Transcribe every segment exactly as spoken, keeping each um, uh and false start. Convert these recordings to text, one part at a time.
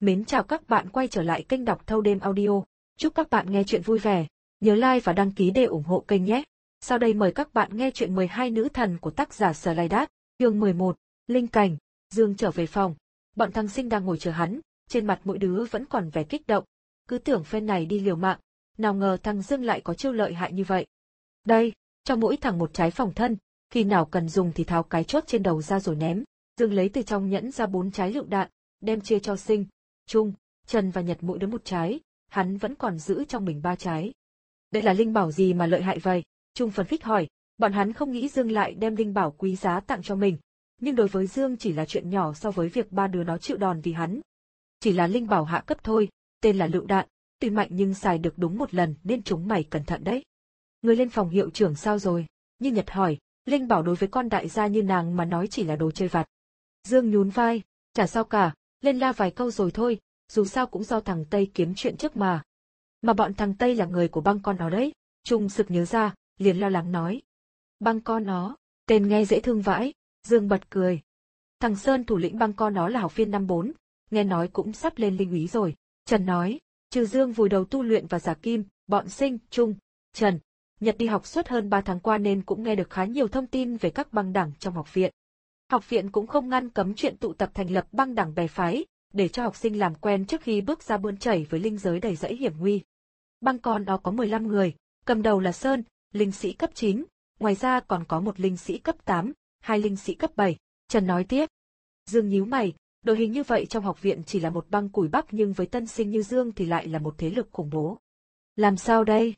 Mến chào các bạn quay trở lại kênh đọc thâu đêm audio. Chúc các bạn nghe chuyện vui vẻ. Nhớ like và đăng ký để ủng hộ kênh nhé. Sau đây mời các bạn nghe chuyện mười hai nữ thần của tác giả Sở Lai Đát, chương mười một, Linh Cảnh. Dương trở về phòng. Bọn thằng Sinh đang ngồi chờ hắn, trên mặt mỗi đứa vẫn còn vẻ kích động. Cứ tưởng phen này đi liều mạng, nào ngờ thằng Dương lại có chiêu lợi hại như vậy. Đây, cho mỗi thằng một trái phòng thân, khi nào cần dùng thì tháo cái chốt trên đầu ra rồi ném. Dương lấy từ trong nhẫn ra bốn trái lựu đạn, đem chia cho Sinh, Trung, Trần và Nhật mỗi đứa một trái, hắn vẫn còn giữ trong mình ba trái. Đây là linh bảo gì mà lợi hại vậy? Trung phấn khích hỏi, bọn hắn không nghĩ Dương lại đem linh bảo quý giá tặng cho mình, nhưng đối với Dương chỉ là chuyện nhỏ so với việc ba đứa nó chịu đòn vì hắn. Chỉ là linh bảo hạ cấp thôi, tên là lựu đạn, tuy mạnh nhưng xài được đúng một lần nên chúng mày cẩn thận đấy. Người lên phòng hiệu trưởng sao rồi? Như Nhật hỏi, linh bảo đối với con đại gia như nàng mà nói chỉ là đồ chơi vặt. Dương nhún vai, chả sao cả, lên la vài câu rồi thôi, dù sao cũng do thằng Tây kiếm chuyện trước mà. Mà bọn thằng Tây là người của băng con nó đấy. Trung sực nhớ ra, liền lo lắng nói. Băng con nó, tên nghe dễ thương vãi. Dương bật cười. Thằng Sơn thủ lĩnh băng con nó là học viên năm bốn, nghe nói cũng sắp lên linh úy rồi. Trần nói, trừ Dương vùi đầu tu luyện và giả kim, bọn Sinh, Trung, Trần, Nhật đi học suốt hơn ba tháng qua nên cũng nghe được khá nhiều thông tin về các băng đảng trong học viện. Học viện cũng không ngăn cấm chuyện tụ tập thành lập băng đảng bè phái, để cho học sinh làm quen trước khi bước ra bươn chảy với linh giới đầy rẫy hiểm nguy. Băng con đó có mười lăm người, cầm đầu là Sơn, linh sĩ cấp chín, ngoài ra còn có một linh sĩ cấp tám, hai linh sĩ cấp bảy, Trần nói tiếp. Dương nhíu mày, đội hình như vậy trong học viện chỉ là một băng củi bắp nhưng với tân sinh như Dương thì lại là một thế lực khủng bố. Làm sao đây?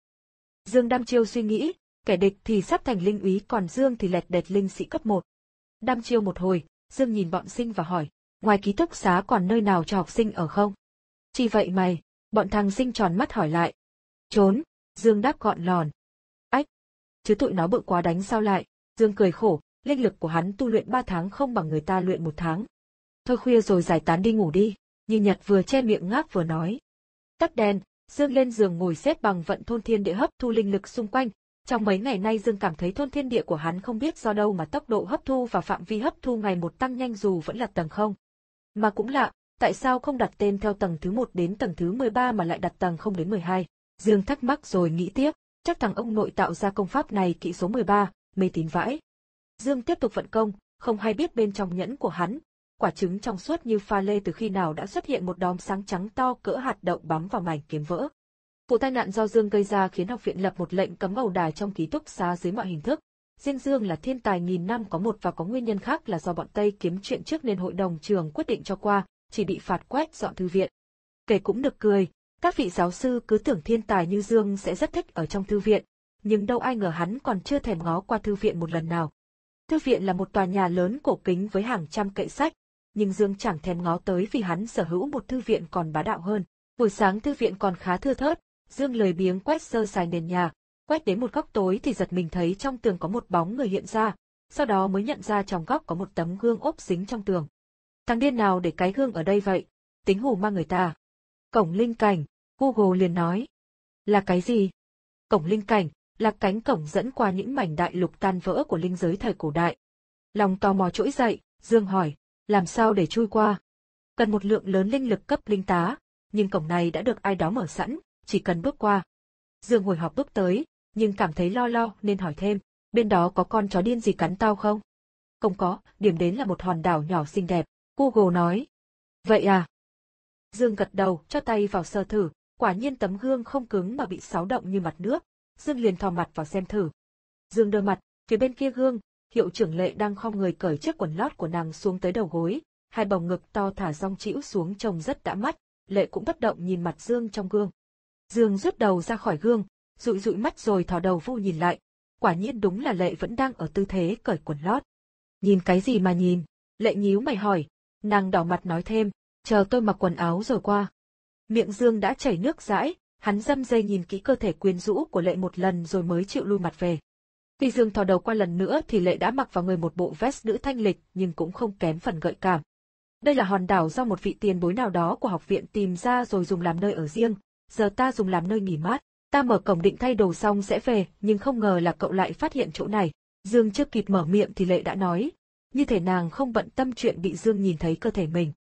Dương đăm chiêu suy nghĩ, kẻ địch thì sắp thành linh úy còn Dương thì lẹt đẹt linh sĩ cấp một. Đăm chiêu một hồi, Dương nhìn bọn Sinh và hỏi, ngoài ký túc xá còn nơi nào cho học sinh ở không? Chỉ vậy mày, bọn thằng Sinh tròn mắt hỏi lại. Trốn, Dương đáp gọn lòn. Ách, chứ tụi nó bự quá đánh sao lại? Dương cười khổ, linh lực của hắn tu luyện ba tháng không bằng người ta luyện một tháng. Thôi khuya rồi giải tán đi ngủ đi, như Nhật vừa che miệng ngáp vừa nói. Tắt đèn, Dương lên giường ngồi xếp bằng vận thôn thiên địa hấp thu linh lực xung quanh. Trong mấy ngày nay Dương cảm thấy thôn thiên địa của hắn không biết do đâu mà tốc độ hấp thu và phạm vi hấp thu ngày một tăng nhanh dù vẫn là tầng không. Mà cũng lạ, tại sao không đặt tên theo tầng thứ một đến tầng thứ mười ba mà lại đặt tầng không đến mười hai? Dương thắc mắc rồi nghĩ tiếp, chắc thằng ông nội tạo ra công pháp này kỹ số mười ba, mê tín vãi. Dương tiếp tục vận công, không hay biết bên trong nhẫn của hắn, quả trứng trong suốt như pha lê từ khi nào đã xuất hiện một đốm sáng trắng to cỡ hạt đậu bám vào mảnh kiếm vỡ. Vụ tai nạn do Dương gây ra khiến học viện lập một lệnh cấm ẩu đả trong ký túc xá dưới mọi hình thức. Riêng Dương là thiên tài nghìn năm có một và có nguyên nhân khác là do bọn Tây kiếm chuyện trước nên hội đồng trường quyết định cho qua, chỉ bị phạt quét dọn thư viện. Kể cũng nực cười, các vị giáo sư cứ tưởng thiên tài như Dương sẽ rất thích ở trong thư viện, nhưng đâu ai ngờ hắn còn chưa thèm ngó qua thư viện một lần nào. Thư viện là một tòa nhà lớn cổ kính với hàng trăm kệ sách, nhưng Dương chẳng thèm ngó tới vì hắn sở hữu một thư viện còn bá đạo hơn. Buổi sáng thư viện còn khá thưa thớt. Dương lười biếng quét sơ sài nền nhà, quét đến một góc tối thì giật mình thấy trong tường có một bóng người hiện ra, sau đó mới nhận ra trong góc có một tấm gương ốp dính trong tường. Thằng điên nào để cái gương ở đây vậy? Tính hù ma người ta. Cổng linh cảnh, Google liền nói. Là cái gì? Cổng linh cảnh, là cánh cổng dẫn qua những mảnh đại lục tan vỡ của linh giới thời cổ đại. Lòng tò mò trỗi dậy, Dương hỏi, làm sao để chui qua? Cần một lượng lớn linh lực cấp linh tá, nhưng cổng này đã được ai đó mở sẵn. Chỉ cần bước qua. Dương hồi hộp bước tới, nhưng cảm thấy lo lo nên hỏi thêm, bên đó có con chó điên gì cắn tao không? Không có, điểm đến là một hòn đảo nhỏ xinh đẹp, Google nói. Vậy à? Dương gật đầu, cho tay vào sờ thử, quả nhiên tấm gương không cứng mà bị xáo động như mặt nước, Dương liền thò mặt vào xem thử. Dương đơ mặt, phía bên kia gương, hiệu trưởng Lệ đang khom người cởi chiếc quần lót của nàng xuống tới đầu gối, hai bầu ngực to thả rong trĩu xuống trông rất đã mắt, Lệ cũng bất động nhìn mặt Dương trong gương. Dương rút đầu ra khỏi gương, dụi dụi mắt rồi thò đầu vô nhìn lại, quả nhiên đúng là Lệ vẫn đang ở tư thế cởi quần lót. Nhìn cái gì mà nhìn? Lệ nhíu mày hỏi, nàng đỏ mặt nói thêm, chờ tôi mặc quần áo rồi qua. Miệng Dương đã chảy nước dãi, hắn răm rây nhìn kỹ cơ thể quyến rũ của Lệ một lần rồi mới chịu lui mặt về. Khi Dương thò đầu qua lần nữa thì Lệ đã mặc vào người một bộ vest nữ thanh lịch nhưng cũng không kém phần gợi cảm. Đây là hòn đảo do một vị tiền bối nào đó của học viện tìm ra rồi dùng làm nơi ở riêng. Giờ ta dùng làm nơi nghỉ mát, ta mở cổng định thay đồ xong sẽ về, nhưng không ngờ là cậu lại phát hiện chỗ này. Dương chưa kịp mở miệng thì Lệ đã nói, như thể nàng không bận tâm chuyện bị Dương nhìn thấy cơ thể mình.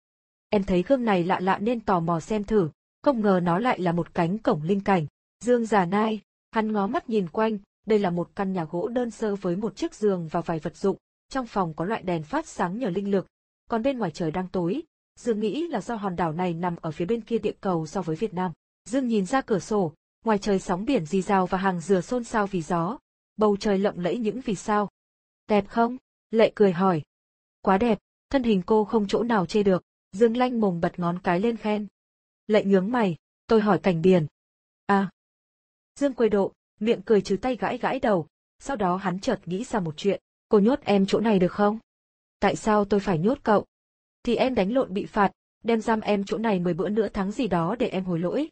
Em thấy gương này lạ lạ nên tò mò xem thử, không ngờ nó lại là một cánh cổng linh cảnh. Dương già nai, hắn ngó mắt nhìn quanh, đây là một căn nhà gỗ đơn sơ với một chiếc giường và vài vật dụng, trong phòng có loại đèn phát sáng nhờ linh lực, còn bên ngoài trời đang tối. Dương nghĩ là do hòn đảo này nằm ở phía bên kia địa cầu so với Việt Nam. Dương nhìn ra cửa sổ, ngoài trời sóng biển rì rào và hàng dừa xôn xao vì gió, bầu trời lộng lẫy những vì sao. Đẹp không? Lệ cười hỏi. Quá đẹp, thân hình cô không chỗ nào chê được. Dương lanh mồm bật ngón cái lên khen. Lệ nhướng mày, tôi hỏi cảnh biển. À. Dương quay độ, miệng cười trừ tay gãi gãi đầu, sau đó hắn chợt nghĩ ra một chuyện. Cô nhốt em chỗ này được không? Tại sao tôi phải nhốt cậu? Thì em đánh lộn bị phạt, đem giam em chỗ này mười bữa nữa tháng gì đó để em hối lỗi.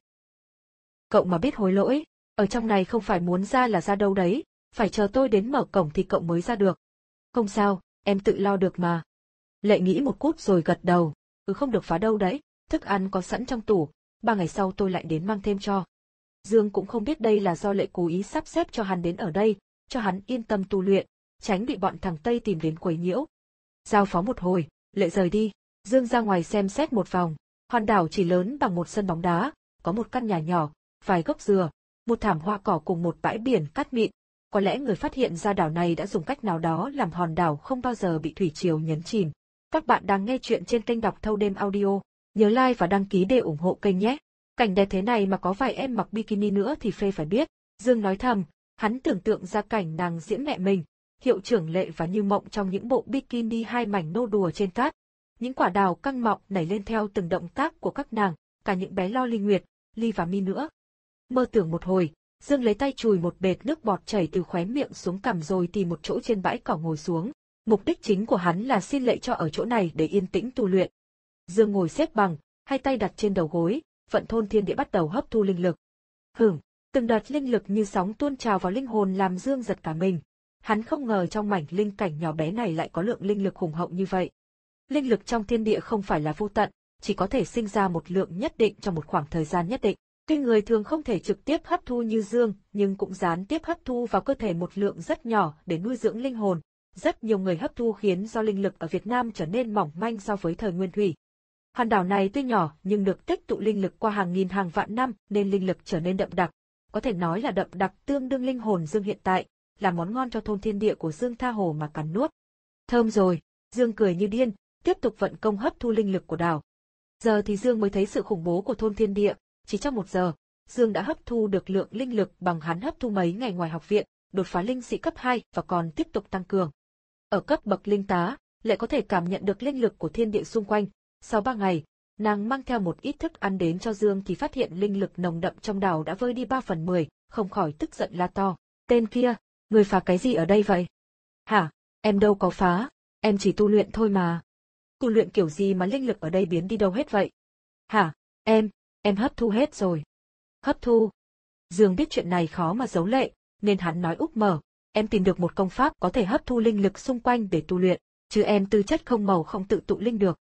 Cậu mà biết hối lỗi, ở trong này không phải muốn ra là ra đâu đấy, phải chờ tôi đến mở cổng thì cậu mới ra được. Không sao, em tự lo được mà. Lệ nghĩ một cút rồi gật đầu, ừ không được phá đâu đấy, thức ăn có sẵn trong tủ, ba ngày sau tôi lại đến mang thêm cho. Dương cũng không biết đây là do Lệ cố ý sắp xếp cho hắn đến ở đây, cho hắn yên tâm tu luyện, tránh bị bọn thằng Tây tìm đến quấy nhiễu. Giao phó một hồi, Lệ rời đi, Dương ra ngoài xem xét một vòng, hòn đảo chỉ lớn bằng một sân bóng đá, có một căn nhà nhỏ, vài gốc dừa, một thảm hoa cỏ cùng một bãi biển cát mịn. Có lẽ người phát hiện ra đảo này đã dùng cách nào đó làm hòn đảo không bao giờ bị thủy triều nhấn chìm. Các bạn đang nghe chuyện trên kênh đọc thâu đêm audio, nhớ like và đăng ký để ủng hộ kênh nhé. Cảnh đẹp thế này mà có vài em mặc bikini nữa thì phê phải biết. Dương nói thầm, hắn tưởng tượng ra cảnh nàng Diễm mẹ mình, hiệu trưởng Lệ và Như Mộng trong những bộ bikini hai mảnh nô đùa trên cát. Những quả đào căng mọng nảy lên theo từng động tác của các nàng, cả những bé Lo Linh Nguyệt, Ly và Mi nữa. Mơ tưởng một hồi, Dương lấy tay chùi một bệt nước bọt chảy từ khóe miệng xuống cằm rồi tìm một chỗ trên bãi cỏ ngồi xuống. Mục đích chính của hắn là xin Lệ cho ở chỗ này để yên tĩnh tu luyện. Dương ngồi xếp bằng, hai tay đặt trên đầu gối, vận thôn thiên địa bắt đầu hấp thu linh lực. Hửng, từng đợt linh lực như sóng tuôn trào vào linh hồn làm Dương giật cả mình. Hắn không ngờ trong mảnh linh cảnh nhỏ bé này lại có lượng linh lực hùng hậu như vậy. Linh lực trong thiên địa không phải là vô tận, chỉ có thể sinh ra một lượng nhất định trong một khoảng thời gian nhất định. Tuy người thường không thể trực tiếp hấp thu như Dương, nhưng cũng gián tiếp hấp thu vào cơ thể một lượng rất nhỏ để nuôi dưỡng linh hồn. Rất nhiều người hấp thu khiến do linh lực ở Việt Nam trở nên mỏng manh so với thời Nguyên Thủy. Hòn đảo này tuy nhỏ nhưng được tích tụ linh lực qua hàng nghìn hàng vạn năm nên linh lực trở nên đậm đặc. Có thể nói là đậm đặc tương đương linh hồn Dương hiện tại, là món ngon cho thôn thiên địa của Dương tha hồ mà cắn nuốt. Thơm rồi, Dương cười như điên, tiếp tục vận công hấp thu linh lực của đảo. Giờ thì Dương mới thấy sự khủng bố của thôn thiên địa, chỉ trong một giờ, Dương đã hấp thu được lượng linh lực bằng hắn hấp thu mấy ngày ngoài học viện, đột phá linh sĩ cấp hai và còn tiếp tục tăng cường. Ở cấp bậc linh tá, Lệ có thể cảm nhận được linh lực của thiên địa xung quanh. Sau ba ngày, nàng mang theo một ít thức ăn đến cho Dương thì phát hiện linh lực nồng đậm trong đảo đã vơi đi ba phần mười, không khỏi tức giận la to. Tên kia, người phá cái gì ở đây vậy? Hả, em đâu có phá, em chỉ tu luyện thôi mà. Tu luyện kiểu gì mà linh lực ở đây biến đi đâu hết vậy? Hả, em, em hấp thu hết rồi. Hấp thu? Dương biết chuyện này khó mà giấu Lệ, nên hắn nói úp mở. Em tìm được một công pháp có thể hấp thu linh lực xung quanh để tu luyện, chứ em tư chất không màu không tự tụ linh được.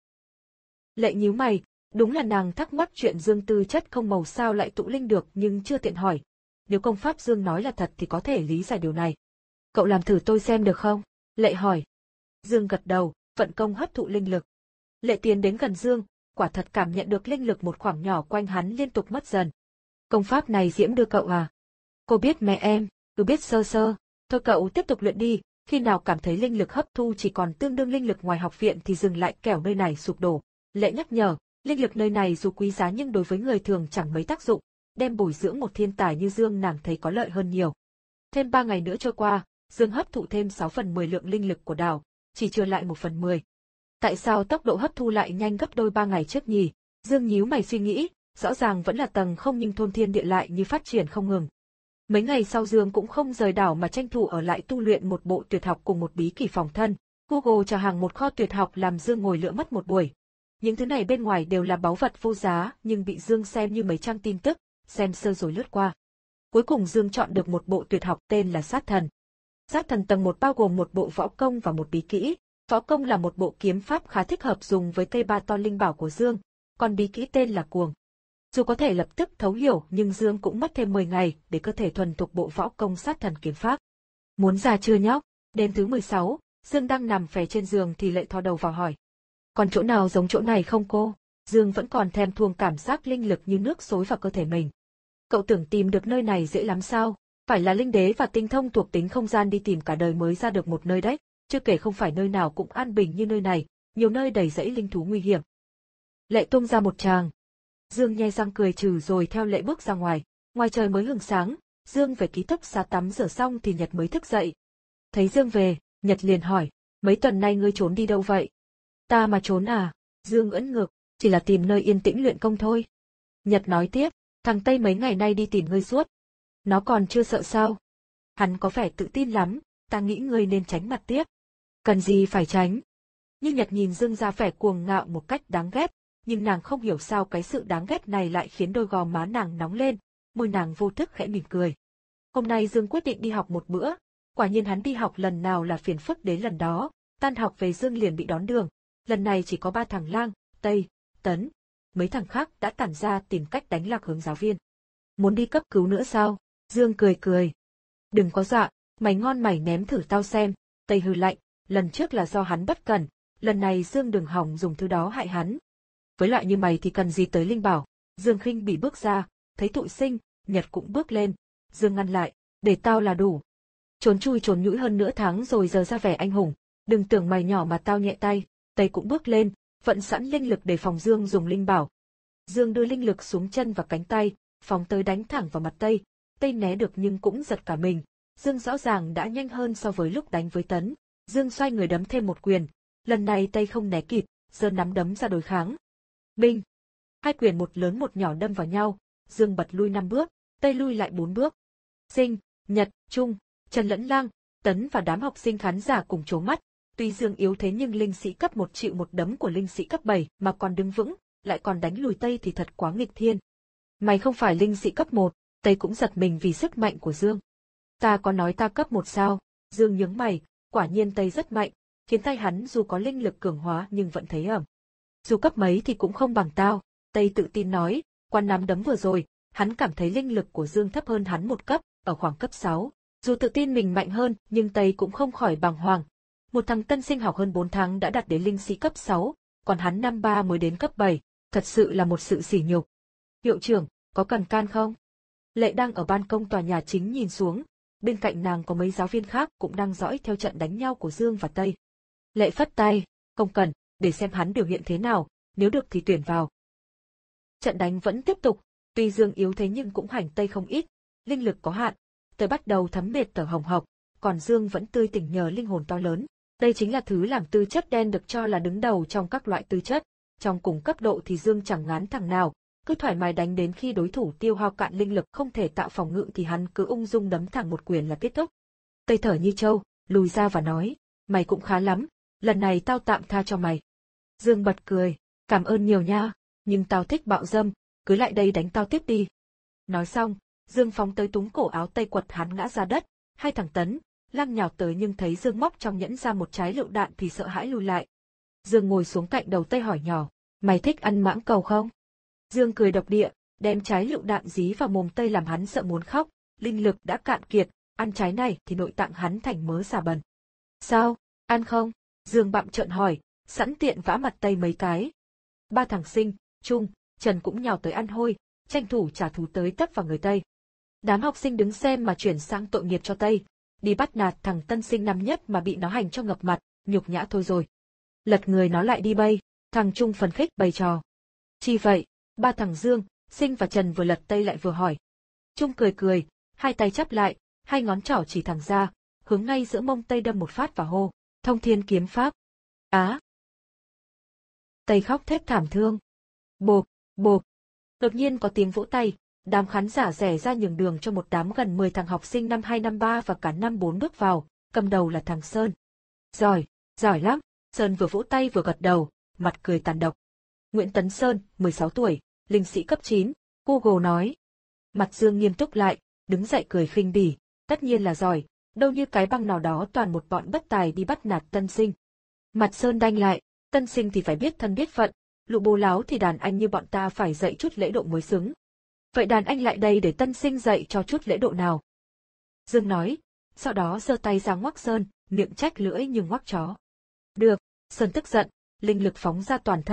Lệ nhíu mày, đúng là nàng thắc mắc chuyện Dương tư chất không màu sao lại tụ linh được nhưng chưa tiện hỏi. Nếu công pháp Dương nói là thật thì có thể lý giải điều này. Cậu làm thử tôi xem được không? Lệ hỏi. Dương gật đầu, vận công hấp thụ linh lực. Lệ tiến đến gần Dương, quả thật cảm nhận được linh lực một khoảng nhỏ quanh hắn liên tục mất dần. Công pháp này Diễm đưa cậu à? Cô biết mẹ em, cứ biết sơ sơ. Thôi cậu tiếp tục luyện đi, khi nào cảm thấy linh lực hấp thu chỉ còn tương đương linh lực ngoài học viện thì dừng lại kẻo nơi này sụp đổ. Lệ nhắc nhở, linh lực nơi này dù quý giá nhưng đối với người thường chẳng mấy tác dụng, đem bồi dưỡng một thiên tài như Dương nàng thấy có lợi hơn nhiều. Thêm ba ngày nữa trôi qua, Dương hấp thụ thêm sáu phần mười lượng linh lực của đảo, chỉ chưa lại một phần mười. Tại sao tốc độ hấp thu lại nhanh gấp đôi ba ngày trước nhỉ? Dương nhíu mày suy nghĩ, rõ ràng vẫn là tầng không nhưng thôn thiên địa lại như phát triển không ngừng. Mấy ngày sau Dương cũng không rời đảo mà tranh thủ ở lại tu luyện một bộ tuyệt học cùng một bí kỷ phòng thân. Google chào hàng một kho tuyệt học làm Dương ngồi lựa mất một buổi. Những thứ này bên ngoài đều là báu vật vô giá nhưng bị Dương xem như mấy trang tin tức, xem sơ rồi lướt qua. Cuối cùng Dương chọn được một bộ tuyệt học tên là Sát Thần. Sát Thần tầng một bao gồm một bộ võ công và một bí kỹ. Võ công là một bộ kiếm pháp khá thích hợp dùng với cây ba ton linh bảo của Dương, còn bí kỹ tên là Cuồng. Dù có thể lập tức thấu hiểu nhưng Dương cũng mất thêm mười ngày để cơ thể thuần thục bộ võ công Sát Thần kiếm pháp. Muốn già chưa nhóc? Đêm thứ mười sáu, Dương đang nằm phè trên giường thì Lệ thò đầu vào hỏi. Còn chỗ nào giống chỗ này không cô? Dương vẫn còn thèm thuồng cảm giác linh lực như nước xối vào cơ thể mình. Cậu tưởng tìm được nơi này dễ lắm sao? Phải là linh đế và tinh thông thuộc tính không gian đi tìm cả đời mới ra được một nơi đấy, chưa kể không phải nơi nào cũng an bình như nơi này, nhiều nơi đầy rẫy linh thú nguy hiểm. Lệ tung ra một tràng. Dương nhe răng cười trừ rồi theo Lệ bước ra ngoài. Ngoài trời mới hừng sáng, Dương về ký túc xá tắm rửa xong thì Nhật mới thức dậy. Thấy Dương về, Nhật liền hỏi, mấy tuần nay ngươi trốn đi đâu vậy? Ta mà trốn à? Dương ưỡn ngực, chỉ là tìm nơi yên tĩnh luyện công thôi. Nhật nói tiếp, thằng Tây mấy ngày nay đi tìm ngươi suốt. Nó còn chưa sợ sao? Hắn có vẻ tự tin lắm, ta nghĩ ngươi nên tránh mặt tiếp. Cần gì phải tránh? Nhưng Nhật nhìn Dương ra vẻ cuồng ngạo một cách đáng ghét, nhưng nàng không hiểu sao cái sự đáng ghét này lại khiến đôi gò má nàng nóng lên, môi nàng vô thức khẽ mỉm cười. Hôm nay Dương quyết định đi học một bữa, quả nhiên hắn đi học lần nào là phiền phức đến lần đó, tan học về Dương liền bị đón đường, lần này chỉ có ba thằng Lang, Tây, Tấn, mấy thằng khác đã tản ra tìm cách đánh lạc hướng giáo viên. Muốn đi cấp cứu nữa sao? Dương cười cười. Đừng có dọa, mày ngon mày ném thử tao xem, Tây hừ lạnh, lần trước là do hắn bất cẩn, lần này Dương đừng hỏng dùng thứ đó hại hắn. Với loại như mày thì cần gì tới Linh Bảo? Dương khinh bỉ bước ra, thấy tụi Sinh, Nhật cũng bước lên. Dương ngăn lại, để tao là đủ. Trốn chui trốn nhũi hơn nửa tháng rồi giờ ra vẻ anh hùng, đừng tưởng mày nhỏ mà tao nhẹ tay. Tây cũng bước lên, vận sẵn linh lực để phòng Dương dùng Linh Bảo. Dương đưa linh lực xuống chân và cánh tay, phóng tới đánh thẳng vào mặt Tây. Tây né được nhưng cũng giật cả mình. Dương rõ ràng đã nhanh hơn so với lúc đánh với Tấn. Dương xoay người đấm thêm một quyền. Lần này Tây không né kịp, giơ nắm đấm ra đối kháng. Binh! Hai quyền một lớn một nhỏ đâm vào nhau. Dương bật lui năm bước, Tây lui lại bốn bước. Sinh, Nhật, Trung, Trần lẫn Lang, Tấn và đám học sinh khán giả cùng trố mắt. Tuy Dương yếu thế nhưng linh sĩ cấp một chịu một đấm của linh sĩ cấp bảy mà còn đứng vững, lại còn đánh lùi Tây thì thật quá nghịch thiên. Mày không phải linh sĩ cấp một, Tây cũng giật mình vì sức mạnh của Dương. Ta có nói ta cấp một sao? Dương nhướng mày, quả nhiên Tây rất mạnh, khiến tay hắn dù có linh lực cường hóa nhưng vẫn thấy ẩm. Dù cấp mấy thì cũng không bằng tao, Tây tự tin nói, qua nắm đấm vừa rồi, hắn cảm thấy linh lực của Dương thấp hơn hắn một cấp, ở khoảng cấp sáu. Dù tự tin mình mạnh hơn, nhưng Tây cũng không khỏi bàng hoàng. Một thằng tân sinh học hơn bốn tháng đã đạt đến linh sĩ cấp sáu, còn hắn năm ba mới đến cấp bảy, thật sự là một sự sỉ nhục. Hiệu trưởng, có cần can không? Lệ đang ở ban công tòa nhà chính nhìn xuống, bên cạnh nàng có mấy giáo viên khác cũng đang dõi theo trận đánh nhau của Dương và Tây. Lệ phất tay, không cần, để xem hắn biểu hiện thế nào, nếu được thì tuyển vào. Trận đánh vẫn tiếp tục, tuy Dương yếu thế nhưng cũng hành Tây không ít, linh lực có hạn, Tây bắt đầu thấm mệt thở hồng hộc, còn Dương vẫn tươi tỉnh nhờ linh hồn to lớn. Đây chính là thứ làm tư chất đen được cho là đứng đầu trong các loại tư chất, trong cùng cấp độ thì Dương chẳng ngán thằng nào, cứ thoải mái đánh đến khi đối thủ tiêu hao cạn linh lực không thể tạo phòng ngự thì hắn cứ ung dung đấm thẳng một quyền là kết thúc. Tây thở như trâu, lùi ra và nói, mày cũng khá lắm, lần này tao tạm tha cho mày. Dương bật cười, cảm ơn nhiều nha, nhưng tao thích bạo dâm, cứ lại đây đánh tao tiếp đi. Nói xong, Dương phóng tới túm cổ áo Tây quật hắn ngã ra đất, hai thằng Tấn, Lang nhào tới nhưng thấy Dương móc trong nhẫn ra một trái lựu đạn thì sợ hãi lùi lại. Dương ngồi xuống cạnh đầu Tây hỏi nhỏ, mày thích ăn mãng cầu không? Dương cười độc địa, đem trái lựu đạn dí vào mồm Tây làm hắn sợ muốn khóc, linh lực đã cạn kiệt, ăn trái này thì nội tạng hắn thành mớ xà bần. Sao, ăn không? Dương bặm trợn hỏi, sẵn tiện vã mặt Tây mấy cái. Ba thằng Sinh, Trung, Trần cũng nhào tới ăn hôi, tranh thủ trả thù tới tấp vào người Tây. Đám học sinh đứng xem mà chuyển sang tội nghiệp cho Tây. Đi bắt nạt thằng tân sinh năm nhất mà bị nó hành cho ngập mặt, nhục nhã thôi rồi. Lật người nó lại đi bay, thằng Trung phấn khích bày trò. Chi vậy? Ba thằng Dương, Sinh và Trần vừa lật Tây lại vừa hỏi. Trung cười cười, hai tay chắp lại, hai ngón trỏ chỉ thẳng ra, hướng ngay giữa mông Tây đâm một phát vào hô, thông thiên kiếm pháp. Á! Tây khóc thét thảm thương. Bộp, bộp. Đột nhiên có tiếng vỗ tay. Đám khán giả rẽ ra nhường đường cho một đám gần mười thằng học sinh năm hai năm ba và cả năm bốn bước vào, cầm đầu là thằng Sơn. Giỏi, giỏi lắm, Sơn vừa vỗ tay vừa gật đầu, mặt cười tàn độc. Nguyễn Tấn Sơn, mười sáu tuổi, linh sĩ cấp chín, Google nói. Mặt Dương nghiêm túc lại, đứng dậy cười khinh bỉ, tất nhiên là giỏi, đâu như cái băng nào đó toàn một bọn bất tài đi bắt nạt tân sinh. Mặt Sơn đanh lại, tân sinh thì phải biết thân biết phận, lũ bố láo thì đàn anh như bọn ta phải dạy chút lễ độ mới xứng. Vậy đàn anh lại đây để tân sinh dạy cho chút lễ độ nào. Dương nói, sau đó giơ tay ra ngoắc Sơn, miệng trách lưỡi nhưng ngoắc chó. Được, Sơn tức giận, linh lực phóng ra toàn thân,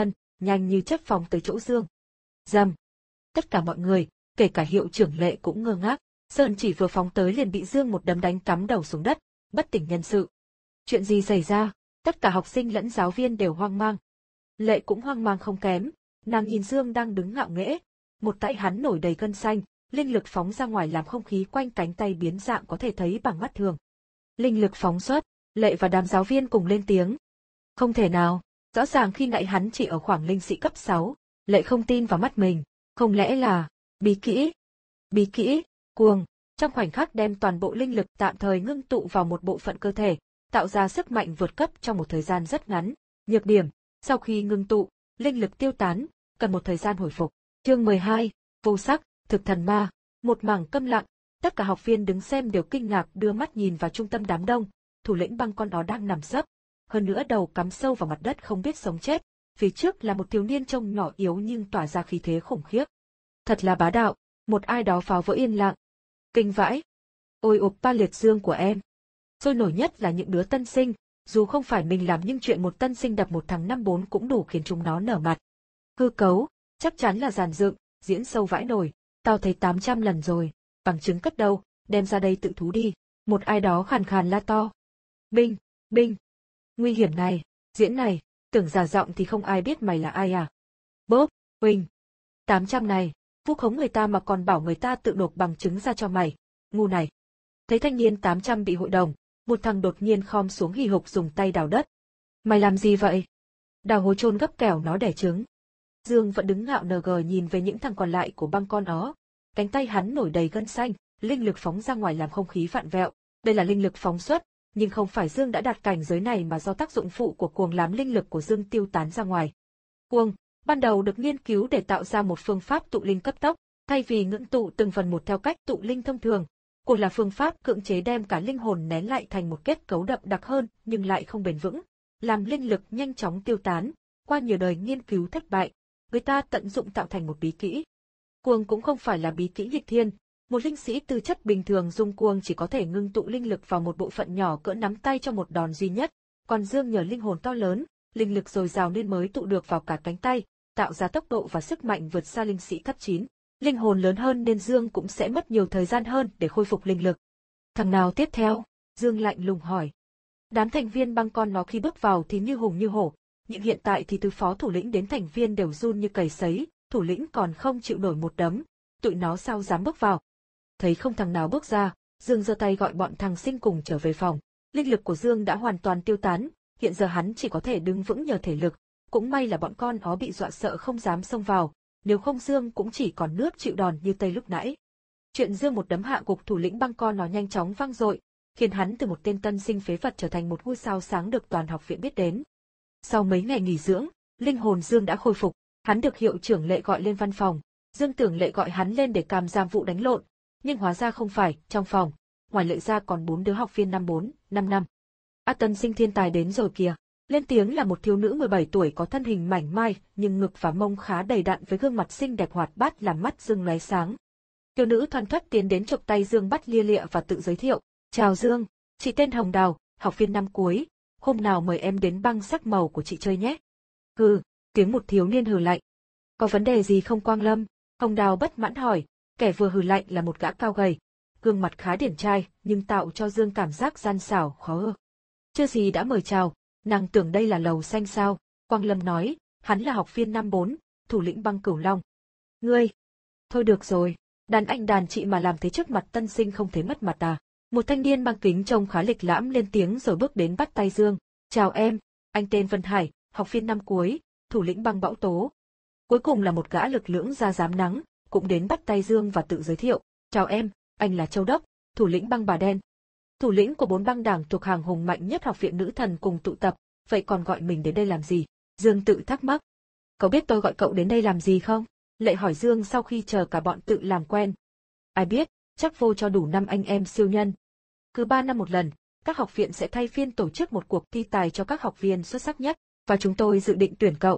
nhanh như chớp phóng tới chỗ Dương. Rầm. Tất cả mọi người, kể cả hiệu trưởng Lệ cũng ngơ ngác. Sơn chỉ vừa phóng tới liền bị Dương một đấm đánh cắm đầu xuống đất, bất tỉnh nhân sự. Chuyện gì xảy ra? Tất cả học sinh lẫn giáo viên đều hoang mang. Lệ cũng hoang mang không kém, nàng nhìn Dương đang đứng ngạo nghễ, một tay hắn nổi đầy gân xanh, linh lực phóng ra ngoài làm không khí quanh cánh tay biến dạng có thể thấy bằng mắt thường. Linh lực phóng xuất, Lệ và đám giáo viên cùng lên tiếng. Không thể nào, rõ ràng khi nãy hắn chỉ ở khoảng linh sĩ cấp sáu, Lệ không tin vào mắt mình, không lẽ là bí kỹ? Bí kỹ, cuồng, trong khoảnh khắc đem toàn bộ linh lực tạm thời ngưng tụ vào một bộ phận cơ thể, tạo ra sức mạnh vượt cấp trong một thời gian rất ngắn. Nhược điểm, sau khi ngưng tụ, linh lực tiêu tán, cần một thời gian hồi phục. Chương mười hai, vô sắc, thực thần ma, một mảng câm lặng, tất cả học viên đứng xem đều kinh ngạc đưa mắt nhìn vào trung tâm đám đông, thủ lĩnh băng con đó đang nằm sấp, hơn nữa đầu cắm sâu vào mặt đất không biết sống chết, phía trước là một thiếu niên trông nhỏ yếu nhưng tỏa ra khí thế khủng khiếp. Thật là bá đạo, một ai đó phá vỡ yên lặng. Kinh vãi. Ôi ộp ba liệt dương của em. Sôi nổi nhất là những đứa tân sinh, dù không phải mình làm nhưng chuyện một tân sinh đập một thằng năm bốn cũng đủ khiến chúng nó nở mặt. Hư cấu, chắc chắn là giàn dựng, diễn sâu vãi nổi, tao thấy tám trăm lần rồi, bằng chứng cất đâu, đem ra đây tự thú đi, một ai đó khàn khàn la to. Binh, binh, nguy hiểm này, diễn này, tưởng giả giọng thì không ai biết mày là ai à. Bốp, Huỳnh, tám trăm này, vu khống người ta mà còn bảo người ta tự nộp bằng chứng ra cho mày, ngu này. Thấy thanh niên tám trăm bị hội đồng, một thằng đột nhiên khom xuống hì hục dùng tay đào đất. Mày làm gì vậy? Đào hố chôn gấp kẻo nó đẻ trứng. Dương vẫn đứng ngạo ngờ gờ nhìn về những thằng còn lại của băng con ó. Cánh tay hắn nổi đầy gân xanh, linh lực phóng ra ngoài làm không khí vặn vẹo. Đây là linh lực phóng xuất, nhưng không phải Dương đã đạt cảnh giới này mà do tác dụng phụ của cuồng làm linh lực của Dương tiêu tán ra ngoài. Cuồng, ban đầu được nghiên cứu để tạo ra một phương pháp tụ linh cấp tốc, thay vì ngưng tụ từng phần một theo cách tụ linh thông thường. Cuồng là phương pháp cưỡng chế đem cả linh hồn nén lại thành một kết cấu đậm đặc hơn nhưng lại không bền vững, làm linh lực nhanh chóng tiêu tán. Qua nhiều đời nghiên cứu thất bại, người ta tận dụng tạo thành một bí kỹ. Cuồng cũng không phải là bí kỹ nghịch thiên, một linh sĩ tư chất bình thường dùng cuồng chỉ có thể ngưng tụ linh lực vào một bộ phận nhỏ cỡ nắm tay cho một đòn duy nhất, còn Dương nhờ linh hồn to lớn, linh lực dồi dào nên mới tụ được vào cả cánh tay, tạo ra tốc độ và sức mạnh vượt xa linh sĩ cấp chín. Linh hồn lớn hơn nên Dương cũng sẽ mất nhiều thời gian hơn để khôi phục linh lực. Thằng nào tiếp theo? Dương lạnh lùng hỏi. Đám thành viên băng con nó khi bước vào thì như hùng như hổ, nhưng hiện tại thì từ phó thủ lĩnh đến thành viên đều run như cầy sấy, thủ lĩnh còn không chịu nổi một đấm, tụi nó sao dám bước vào. Thấy không thằng nào bước ra, Dương giơ tay gọi bọn thằng sinh cùng trở về phòng. Linh lực của Dương đã hoàn toàn tiêu tán, hiện giờ hắn chỉ có thể đứng vững nhờ thể lực, cũng may là bọn con nó bị dọa sợ không dám xông vào. Nếu không Dương cũng chỉ còn nước chịu đòn như Tây lúc nãy. Chuyện Dương một đấm hạ gục thủ lĩnh băng con nó nhanh chóng vang dội, khiến hắn từ một tên tân sinh phế vật trở thành một ngôi sao sáng được toàn học viện biết đến. Sau mấy ngày nghỉ dưỡng, linh hồn Dương đã khôi phục, hắn được hiệu trưởng Lệ gọi lên văn phòng. Dương tưởng Lệ gọi hắn lên để càm giam vụ đánh lộn, nhưng hóa ra không phải, trong phòng, ngoài Lệ ra còn bốn đứa học viên năm bốn, năm năm. A tân sinh thiên tài đến rồi kìa. Lên tiếng là một thiếu nữ mười bảy tuổi có thân hình mảnh mai, nhưng ngực và mông khá đầy đặn với gương mặt xinh đẹp hoạt bát làm mắt Dương lóe sáng. Thiếu nữ thoăn thoắt tiến đến chụp tay Dương bắt lia lịa và tự giới thiệu. Chào Dương, chị tên Hồng Đào, học viên năm cuối, hôm nào mời em đến băng sắc màu của chị chơi nhé. Hừ, tiếng một thiếu niên hừ lạnh. Có vấn đề gì không Quang Lâm? Hồng Đào bất mãn hỏi, kẻ vừa hừ lạnh là một gã cao gầy, gương mặt khá điển trai nhưng tạo cho Dương cảm giác gian xảo khó ưa. Chưa gì đã mời chào. Nàng tưởng đây là lầu xanh sao, Quang Lâm nói, hắn là học viên năm bốn, thủ lĩnh băng Cửu Long. Ngươi! Thôi được rồi, đàn anh đàn chị mà làm thế trước mặt tân sinh không thấy mất mặt à. Một thanh niên mang kính trông khá lịch lãm lên tiếng rồi bước đến bắt tay Dương. Chào em, anh tên Vân Hải, học viên năm cuối, thủ lĩnh băng Bão Tố. Cuối cùng là một gã lực lưỡng da dám nắng, cũng đến bắt tay Dương và tự giới thiệu. Chào em, anh là Châu Đốc, thủ lĩnh băng Bà Đen. Thủ lĩnh của bốn băng đảng thuộc hàng hùng mạnh nhất học viện nữ thần cùng tụ tập, vậy còn gọi mình đến đây làm gì? Dương tự thắc mắc. Cậu biết tôi gọi cậu đến đây làm gì không? Lệ hỏi Dương sau khi chờ cả bọn tự làm quen. Ai biết, chắc vô cho đủ năm anh em siêu nhân. Cứ ba năm một lần, các học viện sẽ thay phiên tổ chức một cuộc thi tài cho các học viên xuất sắc nhất, và chúng tôi dự định tuyển cậu.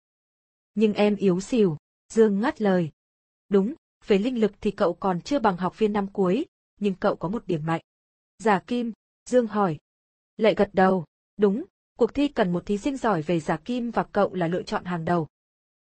Nhưng em yếu xìu, Dương ngắt lời. Đúng, về linh lực thì cậu còn chưa bằng học viên năm cuối, nhưng cậu có một điểm mạnh. Giả kim, Dương hỏi. Lệ gật đầu, đúng, cuộc thi cần một thí sinh giỏi về giả kim và cậu là lựa chọn hàng đầu.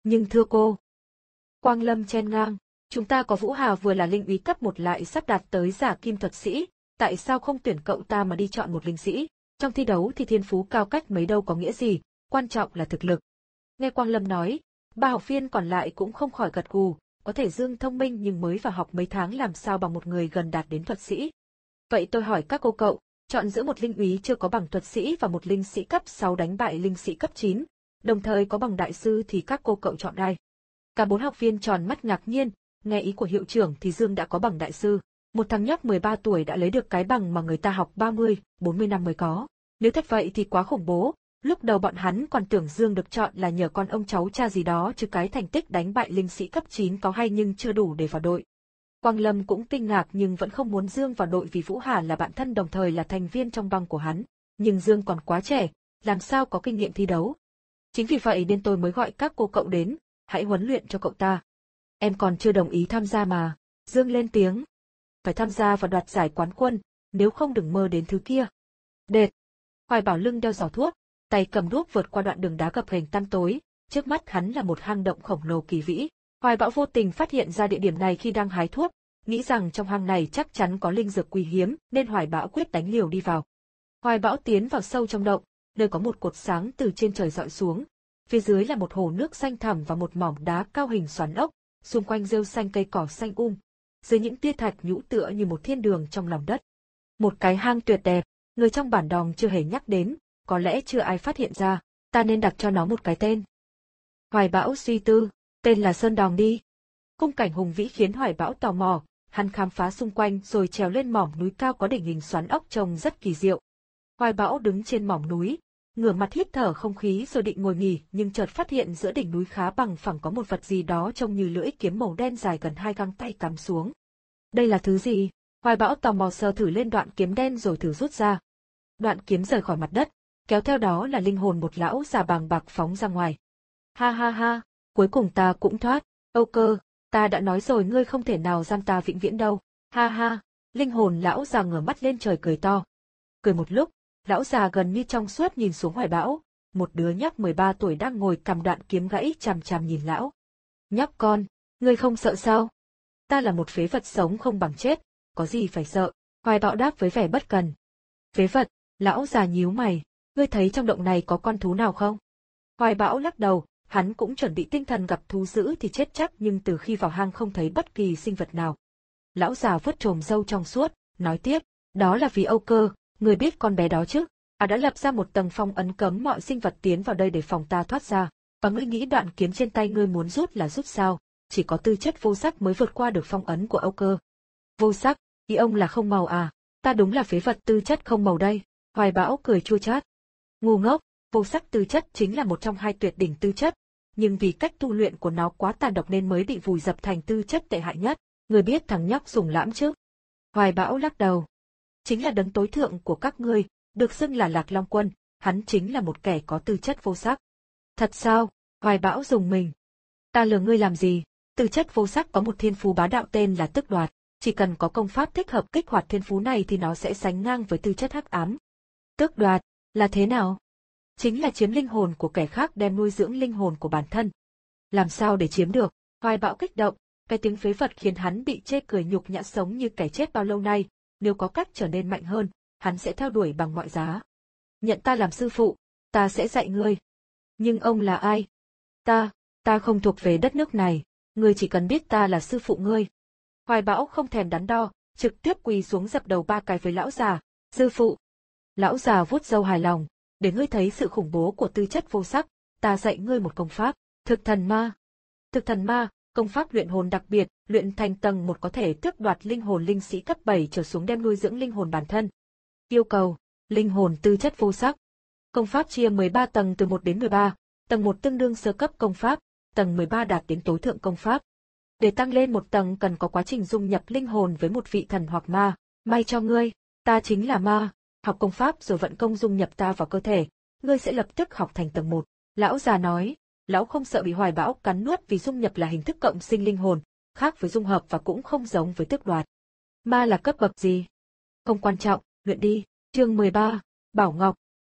Nhưng thưa cô, Quang Lâm chen ngang, chúng ta có Vũ Hà vừa là linh úy cấp một lại sắp đạt tới giả kim thuật sĩ, tại sao không tuyển cậu ta mà đi chọn một linh sĩ? Trong thi đấu thì thiên phú cao cách mấy đâu có nghĩa gì, quan trọng là thực lực. Nghe Quang Lâm nói, ba học viên còn lại cũng không khỏi gật gù, có thể Dương thông minh nhưng mới vào học mấy tháng làm sao bằng một người gần đạt đến thuật sĩ. Vậy tôi hỏi các cô cậu, chọn giữa một linh úy chưa có bằng thuật sĩ và một linh sĩ cấp sáu đánh bại linh sĩ cấp chín, đồng thời có bằng đại sư thì các cô cậu chọn ai? Cả bốn học viên tròn mắt ngạc nhiên, nghe ý của hiệu trưởng thì Dương đã có bằng đại sư. Một thằng nhóc mười ba tuổi đã lấy được cái bằng mà người ta học ba mươi, bốn mươi năm mới có. Nếu thật vậy thì quá khủng bố, lúc đầu bọn hắn còn tưởng Dương được chọn là nhờ con ông cháu cha gì đó chứ cái thành tích đánh bại linh sĩ cấp chín có hay nhưng chưa đủ để vào đội. Quang Lâm cũng kinh ngạc nhưng vẫn không muốn Dương vào đội vì Vũ Hà là bạn thân đồng thời là thành viên trong bang của hắn. Nhưng Dương còn quá trẻ, làm sao có kinh nghiệm thi đấu. Chính vì vậy nên tôi mới gọi các cô cậu đến, hãy huấn luyện cho cậu ta. Em còn chưa đồng ý tham gia mà. Dương lên tiếng. Phải tham gia và đoạt giải quán quân, nếu không đừng mơ đến thứ kia. Đệt. Hoài Bảo lưng đeo giỏ thuốc, tay cầm đuốc vượt qua đoạn đường đá gập ghềnh tăm tối, trước mắt hắn là một hang động khổng lồ kỳ vĩ. Hoài Bảo vô tình phát hiện ra địa điểm này khi đang hái thuốc, nghĩ rằng trong hang này chắc chắn có linh dược quý hiếm nên Hoài Bảo quyết đánh liều đi vào. Hoài Bảo tiến vào sâu trong động, nơi có một cột sáng từ trên trời dọi xuống. Phía dưới là một hồ nước xanh thẳm và một mỏm đá cao hình xoắn ốc, xung quanh rêu xanh cây cỏ xanh um. Dưới những tia thạch nhũ tựa như một thiên đường trong lòng đất. Một cái hang tuyệt đẹp, người trong bản đòng chưa hề nhắc đến, có lẽ chưa ai phát hiện ra, ta nên đặt cho nó một cái tên. Hoài Bảo suy tư, tên là Sơn Đòng đi. Khung cảnh hùng vĩ khiến Hoài Bảo tò mò, hắn khám phá xung quanh rồi trèo lên mỏm núi cao có đỉnh hình xoắn ốc trông rất kỳ diệu. Hoài Bảo đứng trên mỏm núi, ngửa mặt hít thở không khí rồi định ngồi nghỉ nhưng chợt phát hiện giữa đỉnh núi khá bằng phẳng có một vật gì đó trông như lưỡi kiếm màu đen dài gần hai găng tay cắm xuống. Đây là thứ gì? Hoài Bảo tò mò sờ thử lên đoạn kiếm đen rồi thử rút ra. Đoạn kiếm rời khỏi mặt đất, kéo theo đó là linh hồn một lão già bàng bạc phóng ra ngoài. Ha ha ha, cuối cùng ta cũng thoát. Âu Cơ, ta đã nói rồi ngươi không thể nào giam ta vĩnh viễn đâu. Ha ha, linh hồn lão già ngửa mắt lên trời cười to. Cười một lúc, lão già gần như trong suốt nhìn xuống Hoài Bảo, một đứa nhóc mười ba tuổi đang ngồi cầm đoạn kiếm gãy chằm chằm nhìn lão. Nhóc con, ngươi không sợ sao? Ta là một phế vật sống không bằng chết, có gì phải sợ? Hoài Bảo đáp với vẻ bất cần. Phế vật, lão già nhíu mày, ngươi thấy trong động này có con thú nào không? Hoài Bảo lắc đầu, hắn cũng chuẩn bị tinh thần gặp thú dữ thì chết chắc nhưng từ khi vào hang không thấy bất kỳ sinh vật nào. Lão già vuốt chồm râu trong suốt, nói tiếp, đó là vì Âu Cơ, ngươi biết con bé đó chứ? À đã lập ra một tầng phong ấn cấm mọi sinh vật tiến vào đây để phòng ta thoát ra, và ngươi nghĩ đoạn kiếm trên tay ngươi muốn rút là rút sao? Chỉ có tư chất vô sắc mới vượt qua được phong ấn của Âu Cơ. Vô sắc, ý ông là không màu à? Ta đúng là phế vật tư chất không màu đây. Hoài Bảo cười chua chát. Ngu ngốc, vô sắc tư chất chính là một trong hai tuyệt đỉnh tư chất, nhưng vì cách tu luyện của nó quá tàn độc nên mới bị vùi dập thành tư chất tệ hại nhất. Người biết thằng nhóc dùng lãm chứ? Hoài Bảo lắc đầu. Chính là đấng tối thượng của các ngươi, được xưng là Lạc Long Quân, hắn chính là một kẻ có tư chất vô sắc. Thật sao? Hoài Bảo rùng mình. Ta lừa ngươi làm gì? Tư chất vô sắc có một thiên phú bá đạo tên là Tức Đoạt, chỉ cần có công pháp thích hợp kích hoạt thiên phú này thì nó sẽ sánh ngang với tư chất hắc ám. Tước đoạt, là thế nào? Chính là chiếm linh hồn của kẻ khác đem nuôi dưỡng linh hồn của bản thân. Làm sao để chiếm được? Hoài Bảo kích động, cái tiếng phế vật khiến hắn bị chê cười nhục nhã sống như kẻ chết bao lâu nay, nếu có cách trở nên mạnh hơn, hắn sẽ theo đuổi bằng mọi giá. Nhận ta làm sư phụ, ta sẽ dạy ngươi. Nhưng ông là ai? Ta, ta không thuộc về đất nước này, ngươi chỉ cần biết ta là sư phụ ngươi. Hoài Bảo không thèm đắn đo, trực tiếp quỳ xuống dập đầu ba cái với lão già, sư phụ. Lão già vuốt râu hài lòng, để ngươi thấy sự khủng bố của tư chất vô sắc, ta dạy ngươi một công pháp, thực thần ma. Thực thần ma, công pháp luyện hồn đặc biệt, luyện thành tầng một có thể tước đoạt linh hồn linh sĩ cấp bảy trở xuống đem nuôi dưỡng linh hồn bản thân. Yêu cầu, linh hồn tư chất vô sắc. Công pháp chia mười ba tầng từ một đến mười ba, tầng một tương đương sơ cấp công pháp, tầng mười ba đạt đến tối thượng công pháp. Để tăng lên một tầng cần có quá trình dung nhập linh hồn với một vị thần hoặc ma, may cho ngươi, ta chính là ma, học công pháp rồi vận công dung nhập ta vào cơ thể, ngươi sẽ lập tức học thành tầng một. Lão già nói, lão không sợ bị Hoài Bảo cắn nuốt vì dung nhập là hình thức cộng sinh linh hồn, khác với dung hợp và cũng không giống với tước đoạt. Ma là cấp bậc gì? Không quan trọng, luyện đi. Chương mười ba, Bảo Ngọc.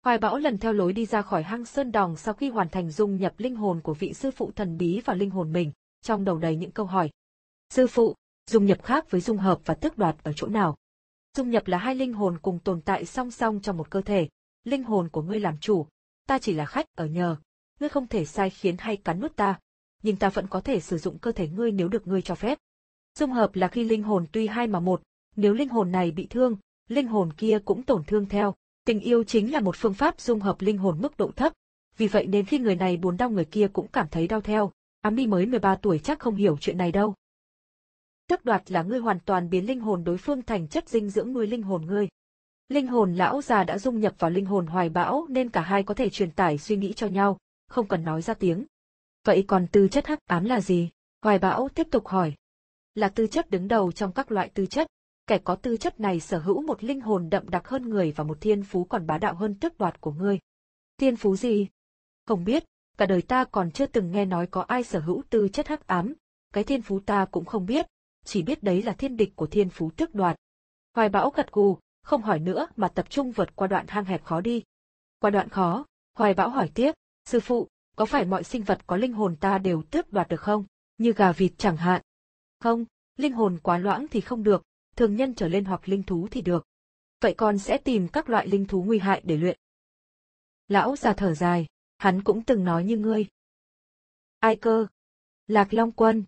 Hoài Bão lần theo lối đi ra khỏi hang Sơn Đòng sau khi hoàn thành dung nhập linh hồn của vị sư phụ thần bí vào linh hồn mình, trong đầu đầy những câu hỏi. Sư phụ, dung nhập khác với dung hợp và tước đoạt ở chỗ nào? Dung nhập là hai linh hồn cùng tồn tại song song trong một cơ thể. Linh hồn của ngươi làm chủ, ta chỉ là khách ở nhờ. Ngươi không thể sai khiến hay cắn nuốt ta, nhưng ta vẫn có thể sử dụng cơ thể ngươi nếu được ngươi cho phép. Dung hợp là khi linh hồn tuy hai mà một, nếu linh hồn này bị thương, linh hồn kia cũng tổn thương theo. Tình yêu chính là một phương pháp dung hợp linh hồn mức độ thấp, vì vậy nên khi người này buồn đau người kia cũng cảm thấy đau theo. Ami mới mười ba tuổi chắc không hiểu chuyện này đâu. Tước đoạt là ngươi hoàn toàn biến linh hồn đối phương thành chất dinh dưỡng nuôi linh hồn ngươi. Linh hồn lão già đã dung nhập vào linh hồn Hoài Bão nên cả hai có thể truyền tải suy nghĩ cho nhau, không cần nói ra tiếng. Vậy còn tư chất hắc ám là gì? Hoài Bão tiếp tục hỏi. Là tư chất đứng đầu trong các loại tư chất. Kẻ có tư chất này sở hữu một linh hồn đậm đặc hơn người và một thiên phú còn bá đạo hơn tước đoạt của ngươi. Thiên phú gì? Không biết, cả đời ta còn chưa từng nghe nói có ai sở hữu tư chất hắc ám, cái thiên phú ta cũng không biết, chỉ biết đấy là thiên địch của thiên phú tước đoạt. Hoài Bão gật gù, không hỏi nữa mà tập trung vượt qua đoạn hang hẹp khó đi. Qua đoạn khó, Hoài Bão hỏi tiếp, sư phụ, có phải mọi sinh vật có linh hồn ta đều tước đoạt được không? Như gà vịt chẳng hạn. Không, linh hồn quá loãng thì không được, thường nhân trở lên hoặc linh thú thì được. Vậy con sẽ tìm các loại linh thú nguy hại để luyện. Lão già thở dài, hắn cũng từng nói như ngươi. Ai cơ? Lạc Long Quân.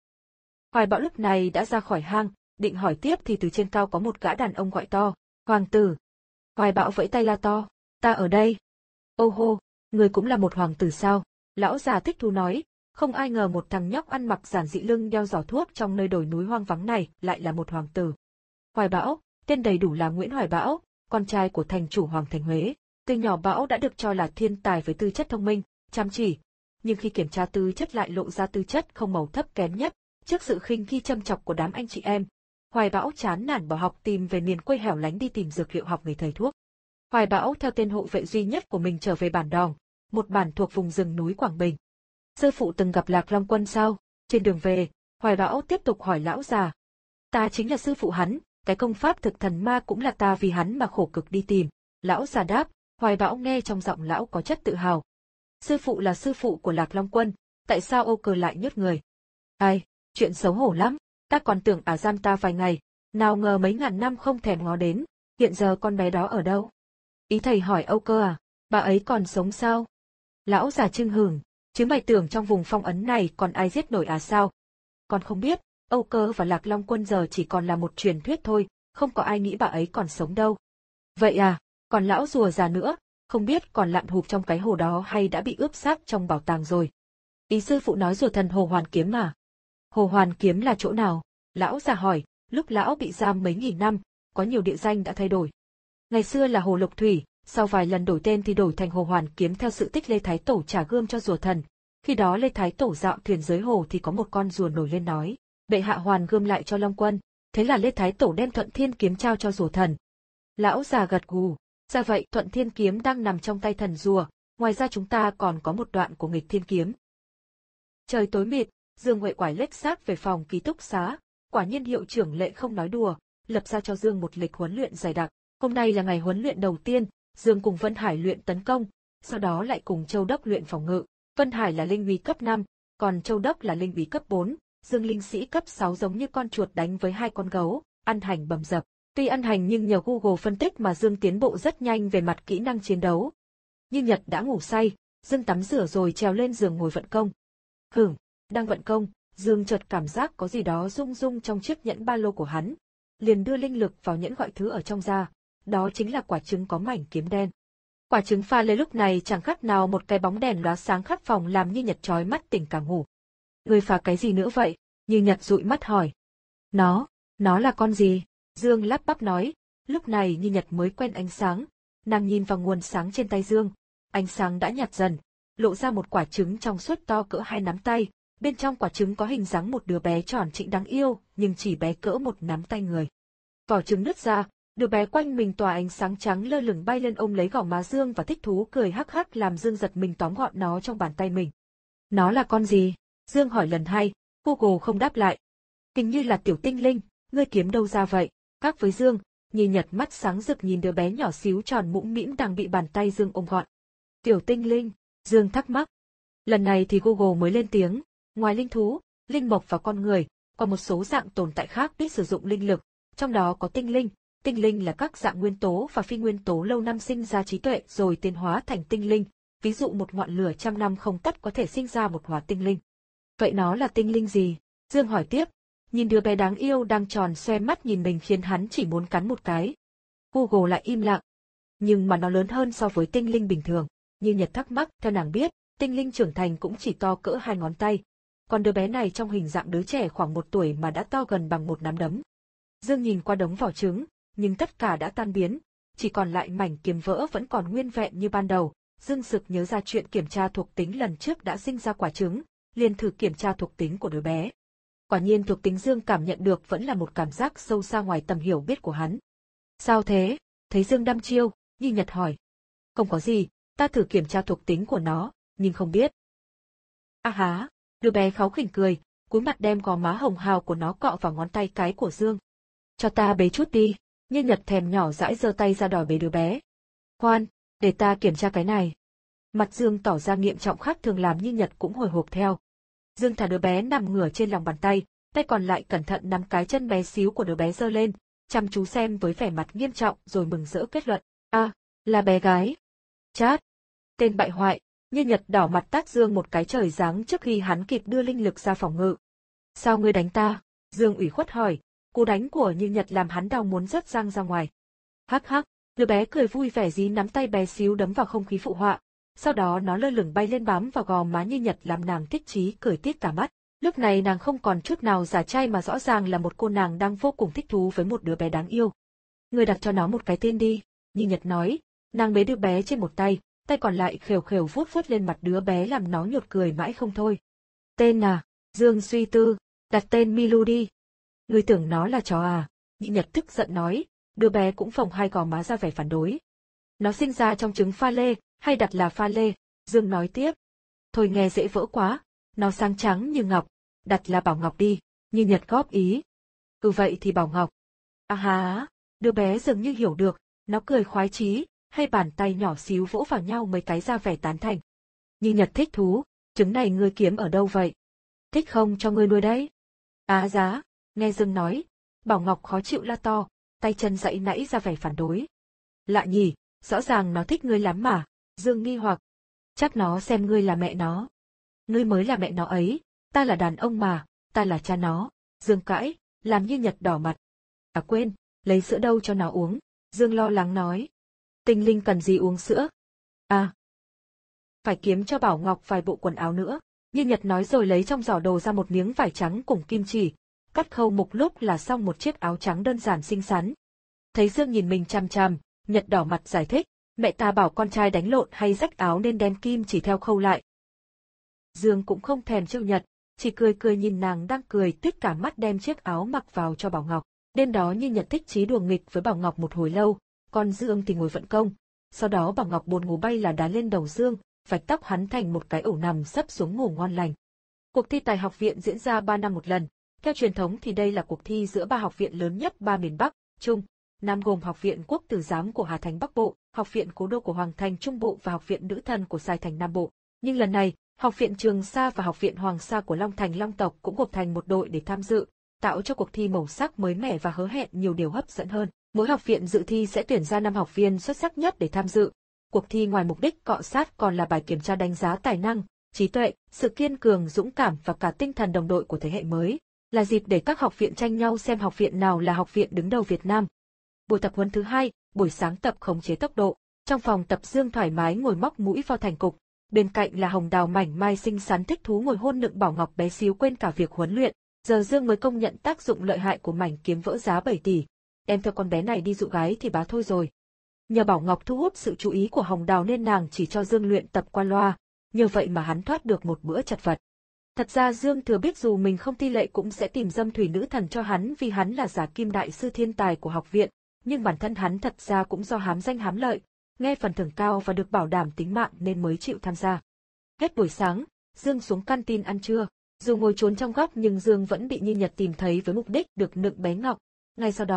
Hoài Bão lúc này đã ra khỏi hang, định hỏi tiếp thì từ trên cao có một gã đàn ông gọi to, hoàng tử. Hoài Bão vẫy tay la to, ta ở đây. Ô hô, người cũng là một hoàng tử sao? Lão già thích thú nói, không ai ngờ một thằng nhóc ăn mặc giản dị lưng đeo giỏ thuốc trong nơi đồi núi hoang vắng này lại là một hoàng tử. Hoài Bão, tên đầy đủ là Nguyễn Hoài Bão, con trai của thành chủ Hoàng thành Huế. Từ nhỏ Bão đã được cho là thiên tài với tư chất thông minh, chăm chỉ, nhưng khi kiểm tra tư chất lại lộ ra tư chất không màu thấp kém nhất. Trước sự khinh khi châm chọc của đám anh chị em, Hoài Bão chán nản bỏ học tìm về miền quê hẻo lánh đi tìm dược liệu học người thầy thuốc. Hoài Bão theo tên hộ vệ duy nhất của mình trở về bản Đòng, một bản thuộc vùng rừng núi Quảng Bình. Sư phụ từng gặp Lạc Long Quân sao? Trên đường về, Hoài Bão tiếp tục hỏi lão già. Ta chính là sư phụ hắn, cái công pháp thực thần ma cũng là ta vì hắn mà khổ cực đi tìm. Lão già đáp, Hoài Bão nghe trong giọng lão có chất tự hào. Sư phụ là sư phụ của Lạc Long Quân, tại sao Âu Cơ lại nhốt người? Ai, chuyện xấu hổ lắm, ta còn tưởng ả giam ta vài ngày, nào ngờ mấy ngàn năm không thèm ngó đến, hiện giờ con bé đó ở đâu? Ý thầy hỏi Âu Cơ à, bà ấy còn sống sao? Lão già chưng hửng, chứ mày tưởng trong vùng phong ấn này còn ai giết nổi à sao? Con không biết, Âu Cơ và Lạc Long Quân giờ chỉ còn là một truyền thuyết thôi, không có ai nghĩ bà ấy còn sống đâu. Vậy à, còn lão rùa già nữa, không biết còn lặn hụp trong cái hồ đó hay đã bị ướp xác trong bảo tàng rồi. Ý sư phụ nói rùa thần Hồ Hoàn Kiếm mà. Hồ Hoàn Kiếm là chỗ nào? Lão già hỏi, lúc lão bị giam mấy nghìn năm, có nhiều địa danh đã thay đổi. Ngày xưa là Hồ Lục Thủy, sau vài lần đổi tên thì đổi thành Hồ Hoàn Kiếm theo sự tích Lê Thái Tổ trả gươm cho rùa thần. Khi đó Lê Thái Tổ dạo thuyền dưới hồ thì có một con rùa nổi lên nói, bệ hạ hoàn gươm lại cho Long Quân, thế là Lê Thái Tổ đem Thuận Thiên Kiếm trao cho rùa thần. Lão già gật gù, ra vậy Thuận Thiên Kiếm đang nằm trong tay thần rùa, ngoài ra chúng ta còn có một đoạn của Nghịch Thiên Kiếm. Trời tối mịt, Dương Huệ quải lếch xác về phòng ký túc xá, quả nhiên hiệu trưởng Lệ không nói đùa, lập ra cho Dương một lịch huấn luyện dày đặc. Hôm nay là ngày huấn luyện đầu tiên, Dương cùng Vân Hải luyện tấn công, sau đó lại cùng Châu Đốc luyện phòng ngự. Vân Hải là linh úy cấp năm, còn Châu Đốc là linh úy cấp bốn, Dương linh sĩ cấp sáu giống như con chuột đánh với hai con gấu, ăn hành bầm dập. Tuy ăn hành nhưng nhờ Google phân tích mà Dương tiến bộ rất nhanh về mặt kỹ năng chiến đấu. Như Nhật đã ngủ say, Dương tắm rửa rồi trèo lên giường ngồi vận công. Hửng, đang vận công, Dương chợt cảm giác có gì đó rung rung trong chiếc nhẫn ba lô của hắn. Liền đưa linh lực vào nhẫn gọi thứ ở trong ra, đó chính là quả trứng có mảnh kiếm đen. Quả trứng pha lê lúc này chẳng khác nào một cái bóng đèn lóa sáng khắp phòng làm Như Nhật chói mắt tỉnh cả ngủ. Người pha cái gì nữa vậy? Như Nhật dụi mắt hỏi. Nó, nó là con gì? Dương lắp bắp nói, lúc này Như Nhật mới quen ánh sáng, nàng nhìn vào nguồn sáng trên tay Dương, ánh sáng đã nhạt dần, lộ ra một quả trứng trong suốt to cỡ hai nắm tay, bên trong quả trứng có hình dáng một đứa bé tròn trĩnh đáng yêu, nhưng chỉ bé cỡ một nắm tay người. Vỏ trứng nứt ra, đứa bé quanh mình tỏa ánh sáng trắng lơ lửng bay lên ôm lấy gò má Dương và thích thú cười hắc hắc làm Dương giật mình tóm gọn nó trong bàn tay mình. Nó là con gì? Dương hỏi lần hai, Google không đáp lại. Hình như là tiểu tinh linh, ngươi kiếm đâu ra vậy? Khác với Dương, Như Nhật mắt sáng rực nhìn đứa bé nhỏ xíu tròn mũm mĩm đang bị bàn tay Dương ôm gọn. Tiểu tinh linh, Dương thắc mắc. Lần này thì Google mới lên tiếng, ngoài linh thú, linh mộc và con người, còn một số dạng tồn tại khác biết sử dụng linh lực, trong đó có tinh linh. Tinh linh là các dạng nguyên tố và phi nguyên tố lâu năm sinh ra trí tuệ rồi tiến hóa thành tinh linh, ví dụ một ngọn lửa trăm năm không tắt có thể sinh ra một hỏa tinh linh. Vậy nó là tinh linh gì? Dương hỏi tiếp, nhìn đứa bé đáng yêu đang tròn xoe mắt nhìn mình khiến hắn chỉ muốn cắn một cái. Google lại im lặng. Nhưng mà nó lớn hơn so với tinh linh bình thường. Như Nhật thắc mắc, theo nàng biết, tinh linh trưởng thành cũng chỉ to cỡ hai ngón tay. Còn đứa bé này trong hình dạng đứa trẻ khoảng một tuổi mà đã to gần bằng một nắm đấm. Dương nhìn qua đống vỏ trứng, nhưng tất cả đã tan biến, chỉ còn lại mảnh kiếm vỡ vẫn còn nguyên vẹn như ban đầu. Dương sực nhớ ra chuyện kiểm tra thuộc tính lần trước đã sinh ra quả trứng, liền thử kiểm tra thuộc tính của đứa bé. Quả nhiên thuộc tính Dương cảm nhận được vẫn là một cảm giác sâu xa ngoài tầm hiểu biết của hắn. Sao thế? Thấy Dương đăm chiêu, Như Nhật hỏi. Không có gì, ta thử kiểm tra thuộc tính của nó, nhưng không biết. A há, đứa bé kháu khỉnh cười, cúi mặt đem gò má hồng hào của nó cọ vào ngón tay cái của Dương. Cho ta bế chút đi. Như Nhật thèm nhỏ dãi giơ tay ra đòi bế đứa bé. Khoan, để ta kiểm tra cái này. Mặt Dương tỏ ra nghiêm trọng khác thường làm Như Nhật cũng hồi hộp theo. Dương thả đứa bé nằm ngửa trên lòng bàn tay, tay còn lại cẩn thận nắm cái chân bé xíu của đứa bé giơ lên, chăm chú xem với vẻ mặt nghiêm trọng rồi mừng rỡ kết luận. À, là bé gái. Chát. Tên bại hoại, Như Nhật đỏ mặt tát Dương một cái trời giáng trước khi hắn kịp đưa linh lực ra phòng ngự. Sao ngươi đánh ta? Dương ủy khuất hỏi. Cú đánh của Như Nhật làm hắn đau muốn rớt răng ra ngoài. Hắc hắc, đứa bé cười vui vẻ dí nắm tay bé xíu đấm vào không khí phụ họa. Sau đó nó lơ lửng bay lên bám vào gò má Như Nhật làm nàng thích chí cười tít cả mắt. Lúc này nàng không còn chút nào giả trai mà rõ ràng là một cô nàng đang vô cùng thích thú với một đứa bé đáng yêu. Người đặt cho nó một cái tên đi, Như Nhật nói. Nàng bế đứa bé trên một tay, tay còn lại khều khều vuốt vuốt lên mặt đứa bé làm nó nhột cười mãi không thôi. Tên à? Dương suy tư, đặt tên Milu đi. Ngươi tưởng nó là chó à? Như Nhật tức giận nói, đứa bé cũng phồng hai gò má ra vẻ phản đối. Nó sinh ra trong trứng pha lê, hay đặt là pha lê? Dương nói tiếp. Thôi nghe dễ vỡ quá, nó sáng trắng như ngọc, đặt là Bảo Ngọc đi, Như Nhật góp ý. Ừ vậy thì Bảo Ngọc. À há, đứa bé dường như hiểu được, nó cười khoái chí, hai bàn tay nhỏ xíu vỗ vào nhau mấy cái ra vẻ tán thành. Như Nhật thích thú, trứng này ngươi kiếm ở đâu vậy? Thích không cho ngươi nuôi đấy? Á giá. Nghe Dương nói, Bảo Ngọc khó chịu la to, tay chân dãy nãy ra vẻ phản đối. Lạ nhỉ, rõ ràng nó thích ngươi lắm mà, Dương nghi hoặc. Chắc nó xem ngươi là mẹ nó. Ngươi mới là mẹ nó ấy, ta là đàn ông mà, ta là cha nó, Dương cãi, làm Như Nhật đỏ mặt. À quên, lấy sữa đâu cho nó uống, Dương lo lắng nói. Tinh linh cần gì uống sữa? À, phải kiếm cho Bảo Ngọc vài bộ quần áo nữa, Như Nhật nói rồi lấy trong giỏ đồ ra một miếng vải trắng cùng kim chỉ. Cắt khâu một lúc là xong một chiếc áo trắng đơn giản xinh xắn. Thấy Dương nhìn mình chằm chằm, Nhật đỏ mặt giải thích, mẹ ta bảo con trai đánh lộn hay rách áo nên đem kim chỉ theo khâu lại. Dương cũng không thèm trêu Nhật, chỉ cười cười nhìn nàng đang cười tuyết cả mắt đem chiếc áo mặc vào cho Bảo Ngọc. Đêm đó Như Nhật thích chí đùa nghịch với Bảo Ngọc một hồi lâu, còn Dương thì ngồi vận công. Sau đó Bảo Ngọc buồn ngủ bay là đá lên đầu Dương, vạch tóc hắn thành một cái ổ nằm sấp xuống ngủ ngon lành. Cuộc thi tài học viện diễn ra ba năm một lần. Theo truyền thống thì đây là cuộc thi giữa ba học viện lớn nhất ba miền Bắc, Trung, Nam gồm Học viện Quốc Tử Giám của Hà Thành Bắc Bộ, Học viện Cố Đô của Hoàng Thành Trung Bộ và Học viện Nữ Thần của Sài Thành Nam Bộ. Nhưng lần này, Học viện Trường Sa và Học viện Hoàng Sa của Long Thành Long Tộc cũng gộp thành một đội để tham dự, tạo cho cuộc thi màu sắc mới mẻ và hứa hẹn nhiều điều hấp dẫn hơn. Mỗi học viện dự thi sẽ tuyển ra năm học viên xuất sắc nhất để tham dự. Cuộc thi ngoài mục đích cọ sát còn là bài kiểm tra đánh giá tài năng, trí tuệ, sự kiên cường, dũng cảm và cả tinh thần đồng đội của thế hệ mới. Là dịp để các học viện tranh nhau xem học viện nào là học viện đứng đầu Việt Nam. Buổi tập huấn thứ hai, buổi sáng tập khống chế tốc độ. Trong phòng tập Dương thoải mái ngồi móc mũi vào thành cục, bên cạnh là Hồng Đào mảnh mai xinh xắn thích thú ngồi hôn nựng Bảo Ngọc bé xíu quên cả việc huấn luyện. Giờ Dương mới công nhận tác dụng lợi hại của mảnh kiếm vỡ giá bảy tỷ. Đem theo con bé này đi dụ gái thì bá thôi rồi. Nhờ Bảo Ngọc thu hút sự chú ý của Hồng Đào nên nàng chỉ cho Dương luyện tập qua loa, nhờ vậy mà hắn thoát được một bữa chật vật. Thật ra Dương thừa biết dù mình không thi lệ cũng sẽ tìm Dâm Thủy Nữ Thần cho hắn vì hắn là giả kim đại sư thiên tài của học viện, nhưng bản thân hắn thật ra cũng do hám danh hám lợi, nghe phần thưởng cao và được bảo đảm tính mạng nên mới chịu tham gia. Hết buổi sáng, Dương xuống canteen ăn trưa, dù ngồi trốn trong góc nhưng Dương vẫn bị Như Nhật tìm thấy với mục đích được nựng bé Ngọc. Ngay sau đó,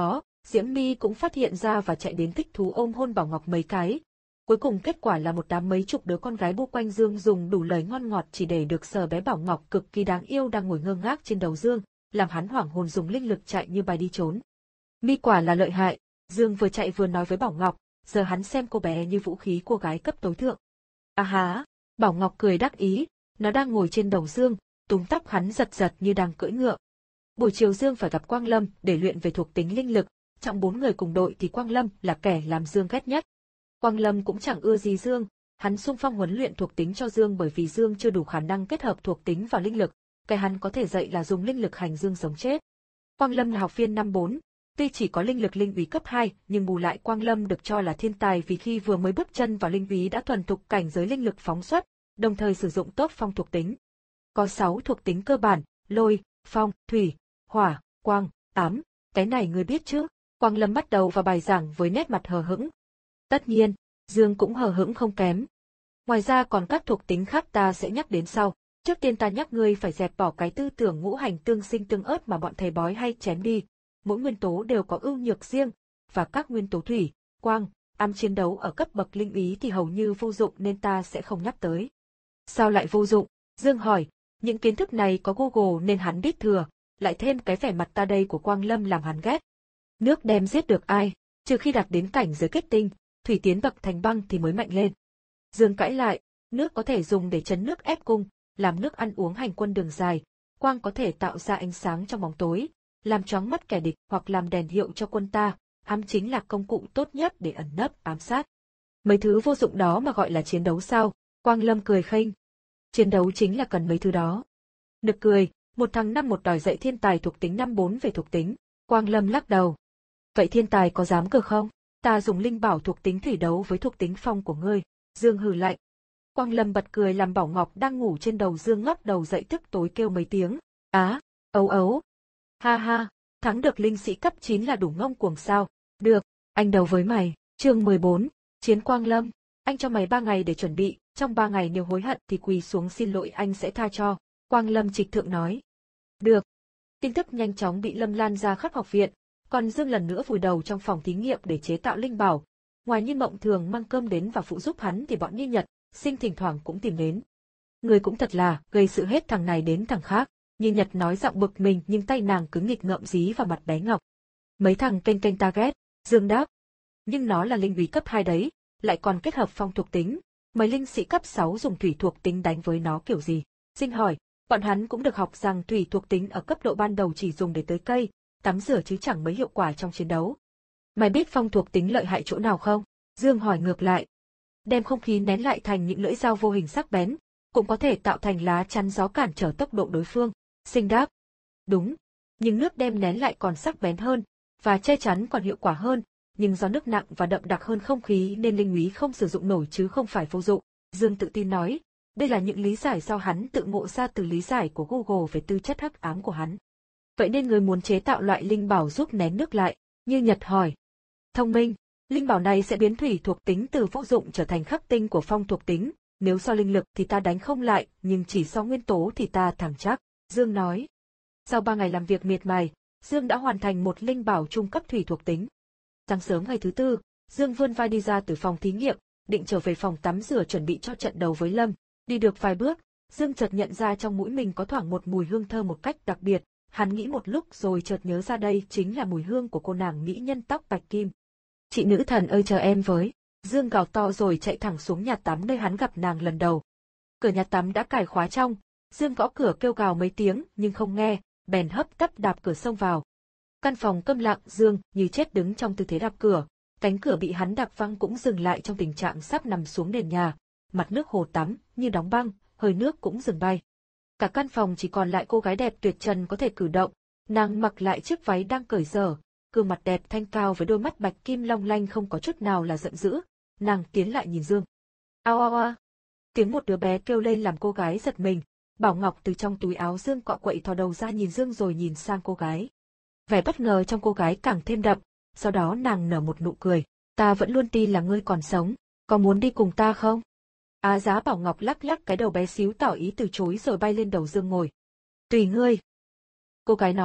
Diễm My cũng phát hiện ra và chạy đến thích thú ôm hôn Bảo Ngọc mấy cái. Cuối cùng kết quả là một đám mấy chục đứa con gái bu quanh Dương dùng đủ lời ngon ngọt chỉ để được sờ bé Bảo Ngọc cực kỳ đáng yêu đang ngồi ngơ ngác trên đầu Dương, làm hắn hoảng hồn dùng linh lực chạy như bay đi trốn. My quả là lợi hại, Dương vừa chạy vừa nói với Bảo Ngọc, giờ hắn xem cô bé như vũ khí cô gái cấp tối thượng. À há, Bảo Ngọc cười đắc ý, nó đang ngồi trên đầu Dương, túm tóc hắn giật giật như đang cưỡi ngựa. Buổi chiều Dương phải gặp Quang Lâm để luyện về thuộc tính linh lực, trong bốn người cùng đội thì Quang Lâm là kẻ làm Dương ghét nhất. Quang Lâm cũng chẳng ưa gì Dương, hắn xung phong huấn luyện thuộc tính cho Dương bởi vì Dương chưa đủ khả năng kết hợp thuộc tính vào linh lực, cái hắn có thể dạy là dùng linh lực hành Dương sống chết. Quang Lâm là học viên năm bốn, tuy chỉ có linh lực linh úy cấp hai, nhưng bù lại Quang Lâm được cho là thiên tài vì khi vừa mới bước chân vào linh úy đã thuần thục cảnh giới linh lực phóng xuất, đồng thời sử dụng tốt phong thuộc tính. Có sáu thuộc tính cơ bản, lôi, phong, thủy, hỏa, quang, ám, cái này ngươi biết chứ? Quang Lâm bắt đầu vào bài giảng với nét mặt hờ hững. Tất nhiên, Dương cũng hờ hững không kém. Ngoài ra còn các thuộc tính khác ta sẽ nhắc đến sau. Trước tiên ta nhắc ngươi phải dẹp bỏ cái tư tưởng ngũ hành tương sinh tương ớt mà bọn thầy bói hay chém đi. Mỗi nguyên tố đều có ưu nhược riêng, và các nguyên tố thủy, quang, ám chiến đấu ở cấp bậc linh úy thì hầu như vô dụng nên ta sẽ không nhắc tới. Sao lại vô dụng? Dương hỏi, những kiến thức này có Google nên hắn biết thừa, lại thêm cái vẻ mặt ta đây của Quang Lâm làm hắn ghét. Nước đem giết được ai, trừ khi đạt đến cảnh giới kết tinh, thủy tiến bậc thành băng thì mới mạnh lên. Dương cãi lại, nước có thể dùng để chấn nước ép cung, làm nước ăn uống hành quân đường dài, quang có thể tạo ra ánh sáng trong bóng tối, làm choáng mắt kẻ địch hoặc làm đèn hiệu cho quân ta, ám chính là công cụ tốt nhất để ẩn nấp ám sát. Mấy thứ vô dụng đó mà gọi là chiến đấu sao? Quang Lâm cười khinh. Chiến đấu chính là cần mấy thứ đó. Nực cười, một thằng năm một đòi dạy thiên tài thuộc tính năm bốn về thuộc tính. Quang Lâm lắc đầu. Vậy thiên tài có dám cược không? Ta dùng linh bảo thuộc tính thủy đấu với thuộc tính phong của ngươi. Dương hừ lạnh. Quang Lâm bật cười làm Bảo Ngọc đang ngủ trên đầu Dương ngóc đầu dậy tức tối kêu mấy tiếng. Á, ấu ấu. Ha ha, thắng được linh sĩ cấp chín là đủ ngông cuồng sao? Được, anh đấu với mày. Chương mười bốn, Chiến Quang Lâm. Anh cho mày ba ngày để chuẩn bị, trong ba ngày nếu hối hận thì quỳ xuống xin lỗi anh sẽ tha cho. Quang Lâm trịch thượng nói. Được. Tin tức nhanh chóng bị Lâm lan ra khắp học viện, còn Dương lần nữa vùi đầu trong phòng thí nghiệm để chế tạo linh bảo. Ngoài Nhiên Mộng thường mang cơm đến và phụ giúp hắn thì bọn Như Nhật, Sinh thỉnh thoảng cũng tìm đến. Người cũng thật là gây sự hết thằng này đến thằng khác. Như Nhật nói giọng bực mình nhưng tay nàng cứ nghịch ngợm dí vào mặt bé Ngọc. Mấy thằng kênh kênh ta ghét, Dương đáp. Nhưng nó là linh úy cấp hai đấy, lại còn kết hợp phong thuộc tính. Mấy linh sĩ cấp sáu dùng thủy thuộc tính đánh với nó kiểu gì? Sinh hỏi, bọn hắn cũng được học rằng thủy thuộc tính ở cấp độ ban đầu chỉ dùng để tưới cây, tắm rửa chứ chẳng mấy hiệu quả trong chiến đấu. Mày biết phong thuộc tính lợi hại chỗ nào không? Dương hỏi ngược lại. Đem không khí nén lại thành những lưỡi dao vô hình sắc bén, cũng có thể tạo thành lá chắn gió cản trở tốc độ đối phương. Sinh đáp. Đúng, nhưng nước đem nén lại còn sắc bén hơn, và che chắn còn hiệu quả hơn, nhưng do nước nặng và đậm đặc hơn không khí nên linh úy không sử dụng nổi chứ không phải vô dụng. Dương tự tin nói, đây là những lý giải do hắn tự ngộ ra từ lý giải của Google về tư chất hắc ám của hắn. Vậy nên người muốn chế tạo loại linh bảo giúp nén nước lại, Như Nhật hỏi. Thông minh, linh bảo này sẽ biến thủy thuộc tính từ vô dụng trở thành khắc tinh của phong thuộc tính, nếu so linh lực thì ta đánh không lại, nhưng chỉ so nguyên tố thì ta thẳng chắc, Dương nói. Sau ba ngày làm việc miệt mài, Dương đã hoàn thành một linh bảo trung cấp thủy thuộc tính. Sáng sớm ngày thứ tư, Dương vươn vai đi ra từ phòng thí nghiệm, định trở về phòng tắm rửa chuẩn bị cho trận đấu với Lâm. Đi được vài bước, Dương chợt nhận ra trong mũi mình có thoảng một mùi hương thơm một cách đặc biệt, hắn nghĩ một lúc rồi chợt nhớ ra đây chính là mùi hương của cô nàng mỹ nhân tóc bạch kim. Chị nữ thần ơi chờ em với. Dương gào to rồi chạy thẳng xuống nhà tắm nơi hắn gặp nàng lần đầu. Cửa nhà tắm đã cài khóa trong, Dương gõ cửa kêu gào mấy tiếng nhưng không nghe, bèn hấp tấp đạp cửa xông vào. Căn phòng câm lặng, Dương như chết đứng trong tư thế đạp cửa, cánh cửa bị hắn đạp văng cũng dừng lại trong tình trạng sắp nằm xuống nền nhà, mặt nước hồ tắm như đóng băng, hơi nước cũng dừng bay. Cả căn phòng chỉ còn lại cô gái đẹp tuyệt trần có thể cử động, nàng mặc lại chiếc váy đang cởi dở, gương mặt đẹp thanh cao với đôi mắt bạch kim long lanh không có chút nào là giận dữ. Nàng tiến lại nhìn Dương. Ao ao ao. Tiếng một đứa bé kêu lên làm cô gái giật mình. Bảo Ngọc từ trong túi áo Dương cọ quậy thò đầu ra nhìn Dương rồi nhìn sang cô gái. Vẻ bất ngờ trong cô gái càng thêm đậm, sau đó nàng nở một nụ cười. Ta vẫn luôn tin là ngươi còn sống, có muốn đi cùng ta không? Á giá Bảo Ngọc lắc lắc cái đầu bé xíu tỏ ý từ chối rồi bay lên đầu Dương ngồi. Tùy ngươi. Cô gái nói,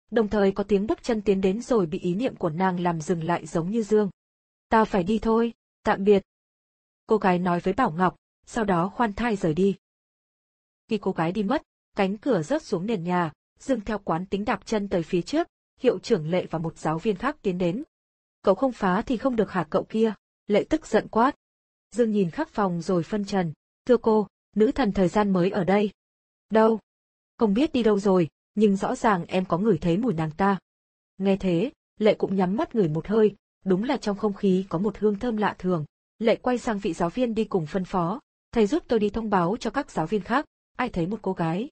Đồng thời có tiếng bước chân tiến đến rồi bị ý niệm của nàng làm dừng lại giống như Dương. Ta phải đi thôi, tạm biệt. Cô gái nói với Bảo Ngọc, sau đó khoan thai rời đi. Khi cô gái đi mất, cánh cửa rớt xuống nền nhà, Dương theo quán tính đạp chân tới phía trước, Hiệu trưởng Lệ và một giáo viên khác tiến đến. Cậu không phá thì không được hả cậu kia, Lệ tức giận quát. Dương nhìn khắp phòng rồi phân trần, thưa cô, nữ thần thời gian mới ở đây. Đâu? Không biết đi đâu rồi, nhưng rõ ràng em có ngửi thấy mùi nàng ta. Nghe thế, Lệ cũng nhắm mắt ngửi một hơi, đúng là trong không khí có một hương thơm lạ thường. Lệ quay sang vị giáo viên đi cùng phân phó, thầy giúp tôi đi thông báo cho các giáo viên khác, ai thấy một cô gái.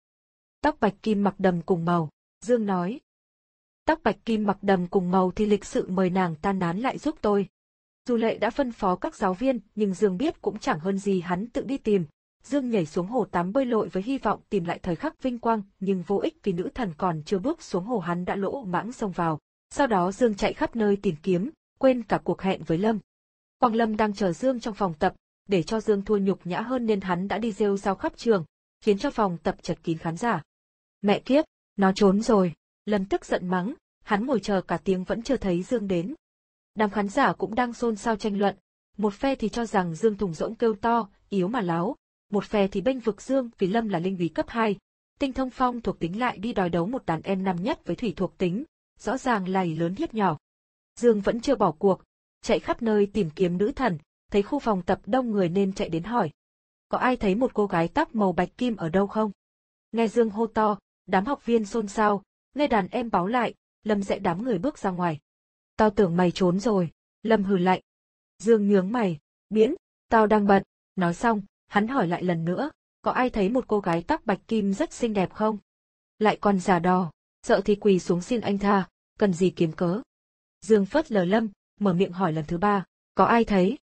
Tóc bạch kim mặc đầm cùng màu, Dương nói. Tóc bạch kim mặc đầm cùng màu thì lịch sự mời nàng ta nán lại giúp tôi. Dù Lệ đã phân phó các giáo viên, nhưng Dương biết cũng chẳng hơn gì hắn tự đi tìm. Dương nhảy xuống hồ tắm bơi lội với hy vọng tìm lại thời khắc vinh quang, nhưng vô ích vì nữ thần còn chưa bước xuống hồ hắn đã lỗ mãng xông vào. Sau đó Dương chạy khắp nơi tìm kiếm, quên cả cuộc hẹn với Lâm. Quang Lâm đang chờ Dương trong phòng tập, để cho Dương thua nhục nhã hơn nên hắn đã đi rêu rao khắp trường, khiến cho phòng tập chật kín khán giả. Mẹ kiếp, nó trốn rồi, Lâm tức giận mắng, hắn ngồi chờ cả tiếng vẫn chưa thấy Dương đến. Đám khán giả cũng đang xôn xao tranh luận, một phe thì cho rằng Dương thùng rỗng kêu to, yếu mà láo, một phe thì bênh vực Dương vì Lâm là linh úy cấp hai. Tinh Thông Phong thuộc tính lại đi đòi đấu một đàn em năm nhất với thủy thuộc tính, rõ ràng lầy lớn hiếp nhỏ. Dương vẫn chưa bỏ cuộc, chạy khắp nơi tìm kiếm nữ thần, thấy khu phòng tập đông người nên chạy đến hỏi. Có ai thấy một cô gái tóc màu bạch kim ở đâu không? Nghe Dương hô to, đám học viên xôn xao, nghe đàn em báo lại, Lâm dạy đám người bước ra ngoài. Tao tưởng mày trốn rồi, Lâm hừ lạnh. Dương nhướng mày, Miễn, tao đang bận, nói xong, hắn hỏi lại lần nữa, có ai thấy một cô gái tóc bạch kim rất xinh đẹp không? Lại còn giả đò, sợ thì quỳ xuống xin anh tha, cần gì kiếm cớ. Dương phớt lờ Lâm, mở miệng hỏi lần thứ ba, có ai thấy?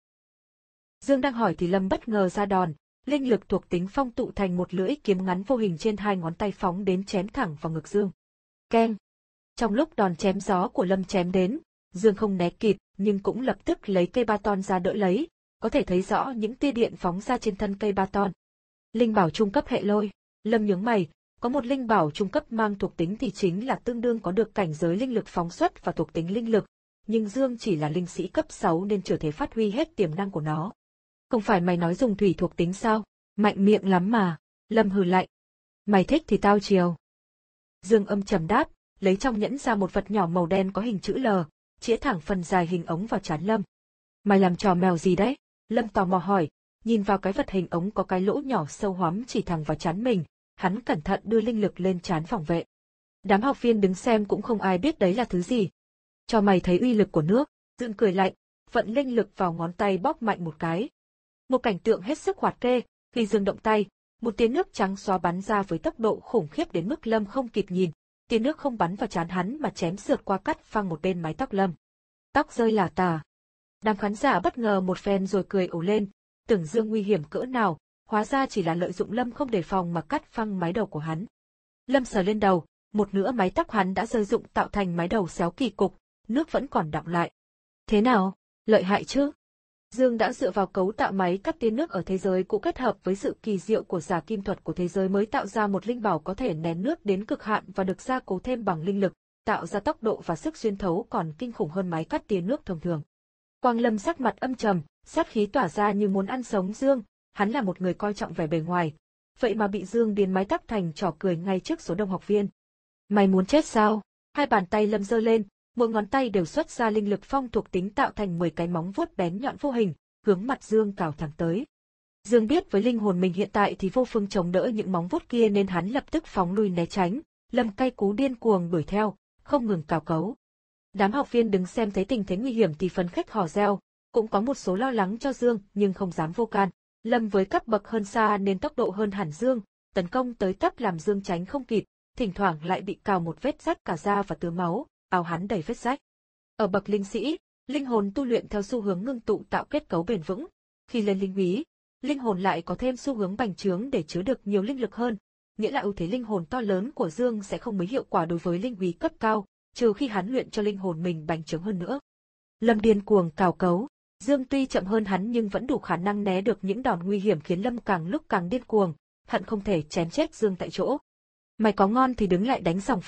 Dương đang hỏi thì Lâm bất ngờ ra đòn, linh lực thuộc tính phong tụ thành một lưỡi kiếm ngắn vô hình trên hai ngón tay phóng đến chém thẳng vào ngực Dương. Keng! Trong lúc đòn chém gió của Lâm chém đến, Dương không né kịp nhưng cũng lập tức lấy cây ba ton ra đỡ lấy, có thể thấy rõ những tia điện phóng ra trên thân cây ba ton. Linh bảo trung cấp hệ lôi, Lâm nhướng mày, có một linh bảo trung cấp mang thuộc tính thì chính là tương đương có được cảnh giới linh lực phóng xuất và thuộc tính linh lực, nhưng Dương chỉ là linh sĩ cấp sáu nên chưa thể phát huy hết tiềm năng của nó. Không phải mày nói dùng thủy thuộc tính sao? Mạnh miệng lắm mà, Lâm hừ lạnh. Mày thích thì tao chiều. Dương âm trầm đáp, lấy trong nhẫn ra một vật nhỏ màu đen có hình chữ L, chĩa thẳng phần dài hình ống vào trán Lâm. Mày làm trò mèo gì đấy? Lâm tò mò hỏi, nhìn vào cái vật hình ống có cái lỗ nhỏ sâu hoắm chỉ thẳng vào trán mình, hắn cẩn thận đưa linh lực lên trán phòng vệ. Đám học viên đứng xem cũng không ai biết đấy là thứ gì. Cho mày thấy uy lực của nước, Dương cười lạnh, vận linh lực vào ngón tay bóp mạnh một cái. Một cảnh tượng hết sức hoạt kê, khi Dương động tay, một tia nước trắng xóa bắn ra với tốc độ khủng khiếp đến mức Lâm không kịp nhìn, tia nước không bắn vào trán hắn mà chém sượt qua cắt phăng một bên mái tóc Lâm. Tóc rơi là tà. Đám khán giả bất ngờ một phen rồi cười ồ lên, tưởng Dương nguy hiểm cỡ nào, hóa ra chỉ là lợi dụng Lâm không đề phòng mà cắt phăng mái đầu của hắn. Lâm sờ lên đầu, một nửa mái tóc hắn đã rơi rụng tạo thành mái đầu xéo kỳ cục, nước vẫn còn đọng lại. Thế nào, lợi hại chứ? Dương đã dựa vào cấu tạo máy cắt tia nước ở thế giới cũ kết hợp với sự kỳ diệu của giả kim thuật của thế giới mới tạo ra một linh bảo có thể nén nước đến cực hạn và được gia cố thêm bằng linh lực, tạo ra tốc độ và sức xuyên thấu còn kinh khủng hơn máy cắt tia nước thông thường. Quang Lâm sắc mặt âm trầm, sát khí tỏa ra như muốn ăn sống Dương, hắn là một người coi trọng vẻ bề ngoài, vậy mà bị Dương biến mái tóc thành trò cười ngay trước số đông học viên. Mày muốn chết sao? Hai bàn tay Lâm giơ lên, mỗi ngón tay đều xuất ra linh lực phong thuộc tính tạo thành mười cái móng vuốt bén nhọn vô hình, hướng mặt Dương cào thẳng tới. Dương biết với linh hồn mình hiện tại thì vô phương chống đỡ những móng vuốt kia nên hắn lập tức phóng lui né tránh, Lâm cay cú điên cuồng đuổi theo, không ngừng cào cấu. Đám học viên đứng xem thấy tình thế nguy hiểm thì phấn khích hò reo, cũng có một số lo lắng cho Dương nhưng không dám vô can. Lâm với cấp bậc hơn xa nên tốc độ hơn hẳn Dương, tấn công tới tấp làm Dương tránh không kịp, thỉnh thoảng lại bị cào một vết rách cả da và tứa máu, áo hắn đầy vết rách. Ở bậc linh sĩ, linh hồn tu luyện theo xu hướng ngưng tụ tạo kết cấu bền vững. Khi lên linh úy, linh hồn lại có thêm xu hướng bành trướng để chứa được nhiều linh lực hơn, nghĩa là ưu thế linh hồn to lớn của Dương sẽ không mấy hiệu quả đối với linh úy cấp cao, trừ khi hắn luyện cho linh hồn mình bành trướng hơn nữa. Lâm điên cuồng cào cấu, Dương tuy chậm hơn hắn nhưng vẫn đủ khả năng né được những đòn nguy hiểm khiến Lâm càng lúc càng điên cuồng, hận không thể chém chết Dương tại chỗ. Mày có ngon thì đứng lại đánh sòng phẳng,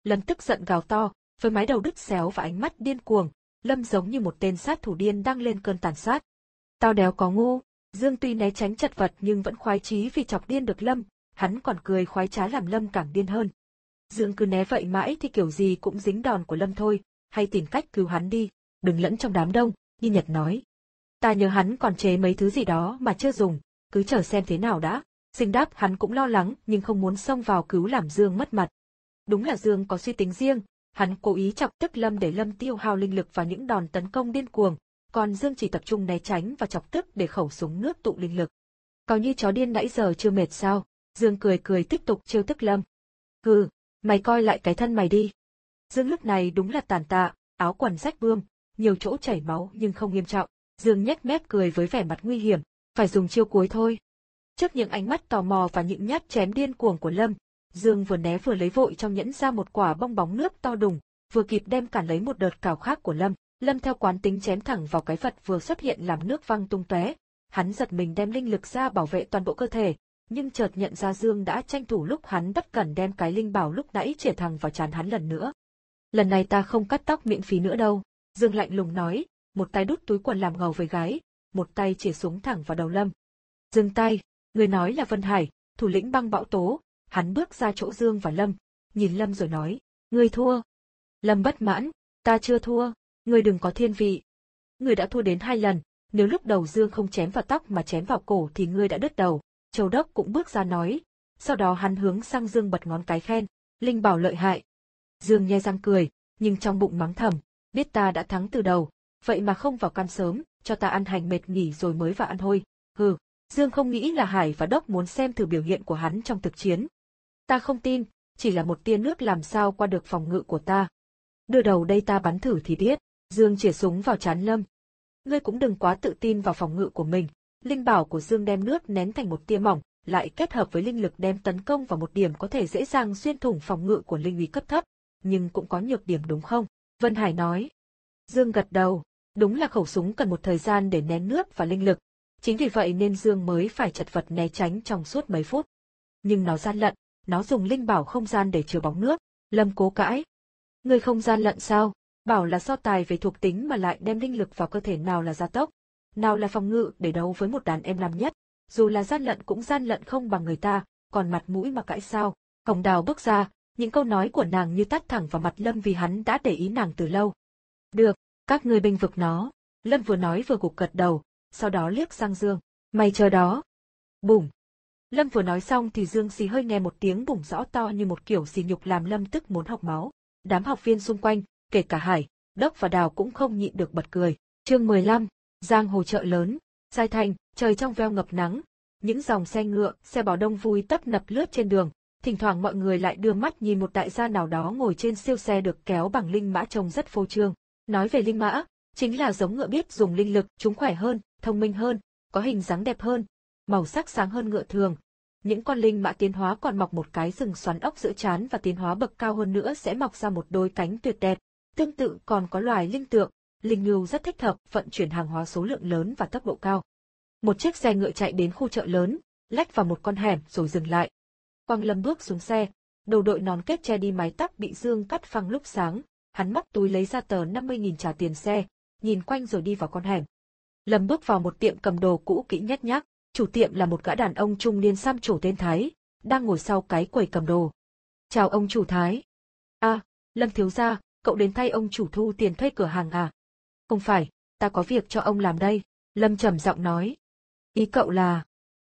Lâm tức giận gào to, với mái đầu đứt xéo và ánh mắt điên cuồng, Lâm giống như một tên sát thủ điên đang lên cơn tàn sát. Tao đéo có ngu. Dương tuy né tránh chật vật nhưng vẫn khoái chí vì chọc điên được Lâm, hắn còn cười khoái trá làm Lâm càng điên hơn. Dương cứ né vậy mãi thì kiểu gì cũng dính đòn của Lâm thôi, hay tìm cách cứu hắn đi, đừng lẫn trong đám đông, Như Nhật nói. Ta nhớ hắn còn chế mấy thứ gì đó mà chưa dùng, cứ chờ xem thế nào đã. Sinh đáp hắn cũng lo lắng nhưng không muốn xông vào cứu làm Dương mất mặt. Đúng là Dương có suy tính riêng, hắn cố ý chọc tức Lâm để Lâm tiêu hao linh lực vào những đòn tấn công điên cuồng, còn Dương chỉ tập trung né tránh và chọc tức để khẩu súng nước tụ linh lực. Có như chó điên nãy giờ chưa mệt sao? Dương cười cười tiếp tục trêu tức Lâm. Hừ, mày coi lại cái thân mày đi. Dương lúc này đúng là tàn tạ, áo quần rách bươm, nhiều chỗ chảy máu nhưng không nghiêm trọng. Dương nhếch mép cười với vẻ mặt nguy hiểm, phải dùng chiêu cuối thôi. Trước những ánh mắt tò mò và những nhát chém điên cuồng của Lâm, Dương vừa né vừa lấy vội trong nhẫn ra một quả bong bóng nước to đùng, vừa kịp đem cản lấy một đợt cào khác của Lâm. Lâm theo quán tính chém thẳng vào cái vật vừa xuất hiện làm nước văng tung tóe. Hắn giật mình đem linh lực ra bảo vệ toàn bộ cơ thể, nhưng chợt nhận ra Dương đã tranh thủ lúc hắn bất cẩn đem cái linh bảo lúc nãy chĩa thẳng vào trán hắn lần nữa. Lần này ta không cắt tóc miễn phí nữa đâu, Dương lạnh lùng nói, một tay đút túi quần làm ngầu với gái, một tay chĩa súng thẳng vào đầu Lâm. Dừng tay, người nói là Vân Hải, thủ lĩnh băng bão tố. Hắn bước ra chỗ Dương và Lâm, nhìn Lâm rồi nói, ngươi thua. Lâm bất mãn, ta chưa thua, ngươi đừng có thiên vị. Ngươi đã thua đến hai lần, nếu lúc đầu Dương không chém vào tóc mà chém vào cổ thì ngươi đã đứt đầu. Châu Đốc cũng bước ra nói, sau đó hắn hướng sang Dương bật ngón cái khen, linh bảo lợi hại. Dương nhe răng cười, nhưng trong bụng mắng thầm, biết ta đã thắng từ đầu, vậy mà không vào can sớm, cho ta ăn hành mệt nghỉ rồi mới vào ăn hôi. Hừ, Dương không nghĩ là Hải và Đốc muốn xem thử biểu hiện của hắn trong thực chiến. Ta không tin, chỉ là một tia nước làm sao qua được phòng ngự của ta. Đưa đầu đây ta bắn thử thì biết. Dương chĩa súng vào trán Lâm. Ngươi cũng đừng quá tự tin vào phòng ngự của mình. Linh bảo của Dương đem nước nén thành một tia mỏng, lại kết hợp với linh lực đem tấn công vào một điểm có thể dễ dàng xuyên thủng phòng ngự của linh uy cấp thấp, nhưng cũng có nhược điểm đúng không? Vân Hải nói. Dương gật đầu, đúng là khẩu súng cần một thời gian để nén nước và linh lực. Chính vì vậy nên Dương mới phải chật vật né tránh trong suốt mấy phút. Nhưng nó gian lận, nó dùng linh bảo không gian để chứa bóng nước. Lâm cố cãi. Ngươi không gian lận sao? Bảo là so tài về thuộc tính mà lại đem linh lực vào cơ thể, nào là gia tốc, nào là phòng ngự để đấu với một đàn em làm nhất. Dù là gian lận cũng gian lận không bằng người ta, còn mặt mũi mà cãi sao? Hồng Đào bước ra, những câu nói của nàng như tát thẳng vào mặt Lâm vì hắn đã để ý nàng từ lâu. Được, các ngươi bênh vực nó. Lâm vừa nói vừa gục gật đầu, sau đó liếc sang Dương. Mày chờ đó. Bùm. Lâm vừa nói xong thì Dương xì hơi nghe một tiếng bùng rõ to như một kiểu xì nhục làm Lâm tức muốn học máu. Đám học viên xung quanh, kể cả Hải, Đốc và Đào cũng không nhịn được bật cười. Chương mười lăm, giang hồ chợ lớn, Giai Thành, trời trong veo ngập nắng, những dòng xe ngựa, xe bò đông vui tấp nập lướt trên đường, thỉnh thoảng mọi người lại đưa mắt nhìn một đại gia nào đó ngồi trên siêu xe được kéo bằng linh mã trông rất phô trương. Nói về linh mã, chính là giống ngựa biết dùng linh lực, chúng khỏe hơn, thông minh hơn, có hình dáng đẹp hơn, màu sắc sáng hơn ngựa thường. Những con linh mã tiến hóa còn mọc một cái sừng xoắn ốc giữa trán và tiến hóa bậc cao hơn nữa sẽ mọc ra một đôi cánh tuyệt đẹp. Tương tự còn có loài linh tượng, linh ngưu rất thích hợp vận chuyển hàng hóa số lượng lớn và tốc độ cao. Một chiếc xe ngựa chạy đến khu chợ lớn, lách vào một con hẻm rồi dừng lại. Quang Lâm bước xuống xe, đầu đội nón kết che đi mái tóc bị Dương cắt phăng lúc sáng, hắn móc túi lấy ra tờ năm mươi nghìn trả tiền xe, nhìn quanh rồi đi vào con hẻm. Lâm bước vào một tiệm cầm đồ cũ kỹ nhét nhác, chủ tiệm là một gã đàn ông trung niên xăm trổ tên Thái, đang ngồi sau cái quầy cầm đồ. Chào ông chủ Thái. À, Lâm thiếu gia, cậu đến thay ông chủ thu tiền thuê cửa hàng à? Không phải, ta có việc cho ông làm đây, Lâm trầm giọng nói. Ý cậu là...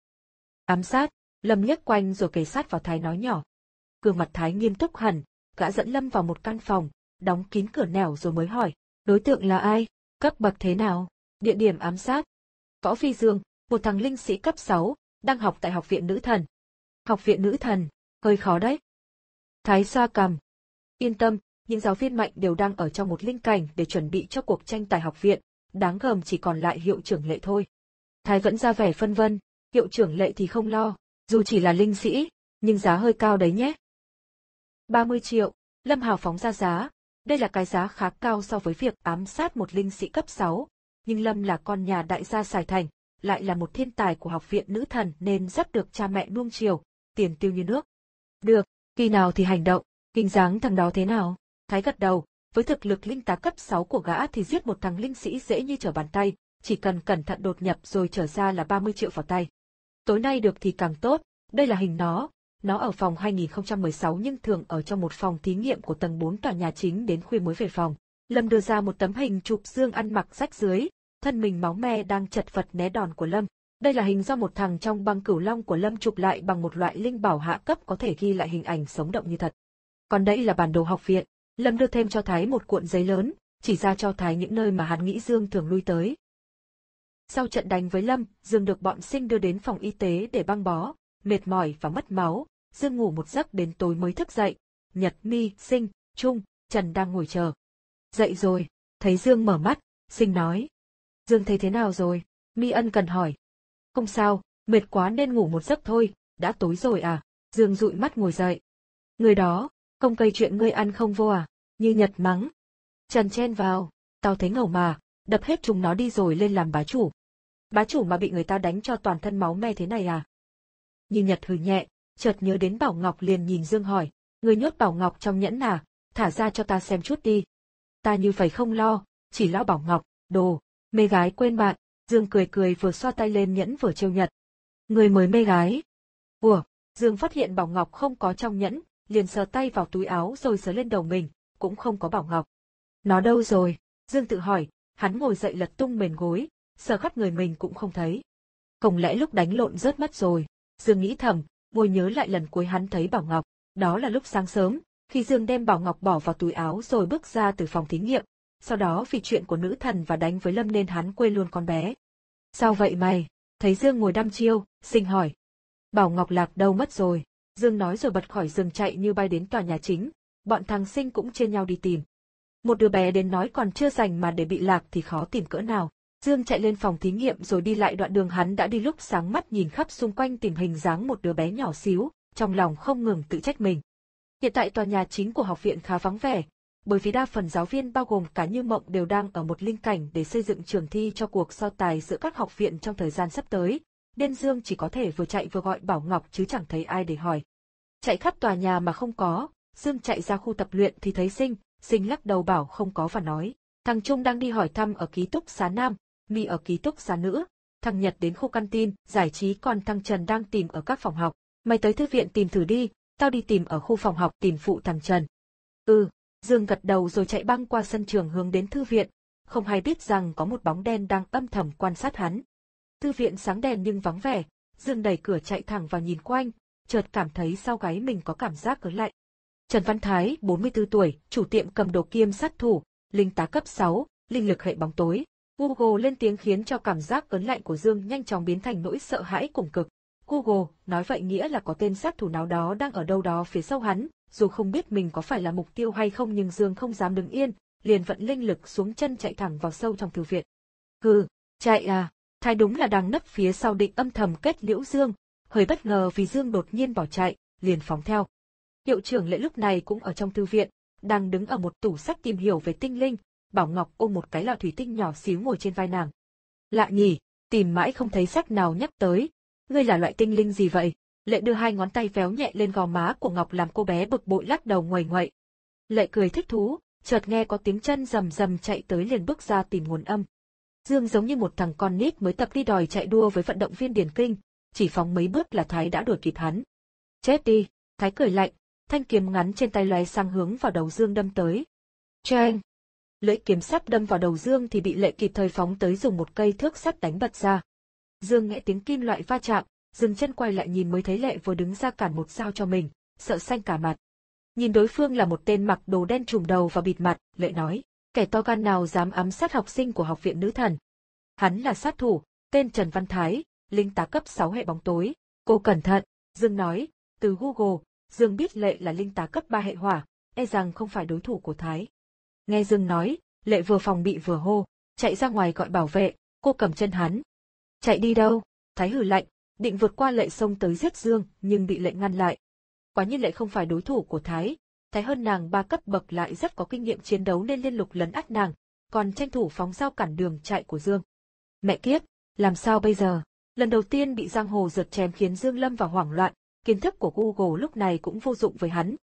Ám sát, Lâm liếc quanh rồi kề sát vào Thái nói nhỏ. Gương mặt Thái nghiêm túc hẳn, gã dẫn Lâm vào một căn phòng, đóng kín cửa nẻo rồi mới hỏi, đối tượng là ai, cấp bậc thế nào, địa điểm ám sát. Võ Phi Dương, một thằng linh sĩ cấp sáu, đang học tại Học viện Nữ Thần. Học viện Nữ Thần, hơi khó đấy. Thái xoa cằm. Yên tâm, những giáo viên mạnh đều đang ở trong một linh cảnh để chuẩn bị cho cuộc tranh tài học viện, đáng gờm chỉ còn lại hiệu trưởng Lệ thôi. Thái vẫn ra vẻ phân vân, hiệu trưởng Lệ thì không lo, dù chỉ là linh sĩ, nhưng giá hơi cao đấy nhé. ba mươi triệu, Lâm hào phóng ra giá, đây là cái giá khá cao so với việc ám sát một linh sĩ cấp sáu, nhưng Lâm là con nhà đại gia Sài Thành, lại là một thiên tài của Học viện Nữ Thần nên rất được cha mẹ nuông chiều, tiền tiêu như nước. Được, khi nào thì hành động, Hình dáng thằng đó thế nào? Thái gật đầu, với thực lực linh tá cấp sáu của gã thì giết một thằng linh sĩ dễ như trở bàn tay, chỉ cần cẩn thận đột nhập rồi trở ra là ba mươi triệu vào tay. Tối nay được thì càng tốt, đây là hình nó, nó ở phòng hai nghìn không trăm mười sáu nhưng thường ở trong một phòng thí nghiệm của tầng bốn tòa nhà chính đến khuya mới về phòng. Lâm đưa ra một tấm hình chụp Dương ăn mặc rách rưới, thân mình máu me đang chật vật né đòn của Lâm. Đây là hình do một thằng trong băng cửu long của Lâm chụp lại bằng một loại linh bảo hạ cấp có thể ghi lại hình ảnh sống động như thật. Còn đây là bản đồ học viện, Lâm đưa thêm cho Thái một cuộn giấy lớn, chỉ ra cho Thái những nơi mà hắn nghĩ Dương thường lui tới. Sau trận đánh với Lâm, Dương được bọn Sinh đưa đến phòng y tế để băng bó, mệt mỏi và mất máu, Dương ngủ một giấc đến tối mới thức dậy. Nhật, My, Sinh, Trung, Trần đang ngồi chờ. Dậy rồi, thấy Dương mở mắt, Sinh nói. Dương thấy thế nào rồi? My ân cần hỏi. Không sao, mệt quá nên ngủ một giấc thôi, đã tối rồi à? Dương dụi mắt ngồi dậy. Người đó, không gây chuyện ngươi ăn không vô à? Như Nhật mắng. Trần chen vào, tao thấy ngầu mà, đập hết chúng nó đi rồi lên làm bá chủ. Bá chủ mà bị người ta đánh cho toàn thân máu me thế này à? Như Nhật hừ nhẹ, chợt nhớ đến Bảo Ngọc liền nhìn Dương hỏi, ngươi nhốt Bảo Ngọc trong nhẫn à, thả ra cho ta xem chút đi. Ta như vậy không lo, chỉ lo Bảo Ngọc, đồ, mê gái quên bạn. Dương cười cười vừa xoa tay lên nhẫn vừa trêu Nhật. Người mới mê gái. Ủa, Dương phát hiện Bảo Ngọc không có trong nhẫn, liền sờ tay vào túi áo rồi sờ lên đầu mình, cũng không có Bảo Ngọc. Nó đâu rồi? Dương tự hỏi, hắn ngồi dậy lật tung mền gối, sờ khắp người mình cũng không thấy. Không lẽ lúc đánh lộn rớt mất rồi? Dương nghĩ thầm, vội nhớ lại lần cuối hắn thấy Bảo Ngọc, đó là lúc sáng sớm, khi Dương đem Bảo Ngọc bỏ vào túi áo rồi bước ra từ phòng thí nghiệm. Sau đó vì chuyện của nữ thần và đánh với Lâm nên hắn quên luôn con bé. Sao vậy mày? Thấy Dương ngồi đăm chiêu, Sinh hỏi. Bảo Ngọc lạc đâu mất rồi? Dương nói rồi bật khỏi giường chạy như bay đến tòa nhà chính, bọn thằng Sinh cũng chia nhau đi tìm. Một đứa bé đến nói còn chưa rảnh mà để bị lạc thì khó tìm cỡ nào. Dương chạy lên phòng thí nghiệm rồi đi lại đoạn đường hắn đã đi lúc sáng mắt nhìn khắp xung quanh tìm hình dáng một đứa bé nhỏ xíu, trong lòng không ngừng tự trách mình. Hiện tại tòa nhà chính của học viện khá vắng vẻ, bởi vì đa phần giáo viên bao gồm cả Như Mộng đều đang ở một linh cảnh để xây dựng trường thi cho cuộc so tài giữa các học viện trong thời gian sắp tới, nên Dương chỉ có thể vừa chạy vừa gọi Bảo Ngọc chứ chẳng thấy ai để hỏi. Chạy khắp tòa nhà mà không có, Dương chạy ra khu tập luyện thì thấy Sinh, Sinh lắc đầu bảo không có và nói, thằng Trung đang đi hỏi thăm ở ký túc xá nam, My ở ký túc xá nữ, thằng Nhật đến khu căn tin, giải trí còn thằng Trần đang tìm ở các phòng học, mày tới thư viện tìm thử đi, tao đi tìm ở khu phòng học tìm phụ thằng Trần. Ừ. Dương gật đầu rồi chạy băng qua sân trường hướng đến thư viện, không hay biết rằng có một bóng đen đang âm thầm quan sát hắn. Thư viện sáng đèn nhưng vắng vẻ, Dương đẩy cửa chạy thẳng vào nhìn quanh, chợt cảm thấy sau gáy mình có cảm giác ớn lạnh. Trần Văn Thái, bốn mươi tư tuổi, chủ tiệm cầm đồ kiêm sát thủ, linh tá cấp sáu, linh lực hệ bóng tối. Google lên tiếng khiến cho cảm giác ớn lạnh của Dương nhanh chóng biến thành nỗi sợ hãi cùng cực. Google, nói vậy nghĩa là có tên sát thủ nào đó đang ở đâu đó phía sau hắn. Dù không biết mình có phải là mục tiêu hay không nhưng Dương không dám đứng yên, liền vận linh lực xuống chân chạy thẳng vào sâu trong thư viện. Hừ, chạy à, Thái đúng là đang nấp phía sau định âm thầm kết liễu Dương, hơi bất ngờ vì Dương đột nhiên bỏ chạy, liền phóng theo. Hiệu trưởng Lệ lúc này cũng ở trong thư viện, đang đứng ở một tủ sách tìm hiểu về tinh linh, Bảo Ngọc ôm một cái lọ thủy tinh nhỏ xíu ngồi trên vai nàng. Lạ nhỉ, tìm mãi không thấy sách nào nhắc tới, ngươi là loại tinh linh gì vậy? Lệ đưa hai ngón tay véo nhẹ lên gò má của Ngọc làm cô bé bực bội lắc đầu nguầy nguậy. Lệ cười thích thú, chợt nghe có tiếng chân rầm rầm chạy tới liền bước ra tìm nguồn âm. Dương giống như một thằng con nít mới tập đi đòi chạy đua với vận động viên điền kinh, chỉ phóng mấy bước là Thái đã đuổi kịp hắn. Chết đi, Thái cười lạnh, thanh kiếm ngắn trên tay lóe sang hướng vào đầu Dương đâm tới. Chang! Lưỡi kiếm sắp đâm vào đầu Dương thì bị Lệ kịp thời phóng tới dùng một cây thước sắt đánh bật ra. Dương nghe tiếng kim loại va chạm, dừng chân quay lại nhìn mới thấy Lệ vừa đứng ra cản một dao cho mình, sợ xanh cả mặt. Nhìn đối phương là một tên mặc đồ đen trùm đầu và bịt mặt, Lệ nói, kẻ to gan nào dám ám sát học sinh của học viện nữ thần. Hắn là sát thủ, tên Trần Văn Thái, linh tá cấp sáu hệ bóng tối. Cô cẩn thận, Dương nói, từ Google, Dương biết Lệ là linh tá cấp ba hệ hỏa, e rằng không phải đối thủ của Thái. Nghe Dương nói, Lệ vừa phòng bị vừa hô, chạy ra ngoài gọi bảo vệ, cô cầm chân hắn. Chạy đi đâu? Thái hừ lạnh, định vượt qua Lệ xông tới giết Dương, nhưng bị Lệ ngăn lại. Quả nhiên Lệ không phải đối thủ của Thái, Thái hơn nàng ba cấp bậc lại rất có kinh nghiệm chiến đấu nên liên tục lấn át nàng, còn tranh thủ phóng dao cản đường chạy của Dương. Mẹ kiếp, làm sao bây giờ? Lần đầu tiên bị giang hồ rượt chém khiến Dương lâm vào hoảng loạn, kiến thức của Google lúc này cũng vô dụng với hắn.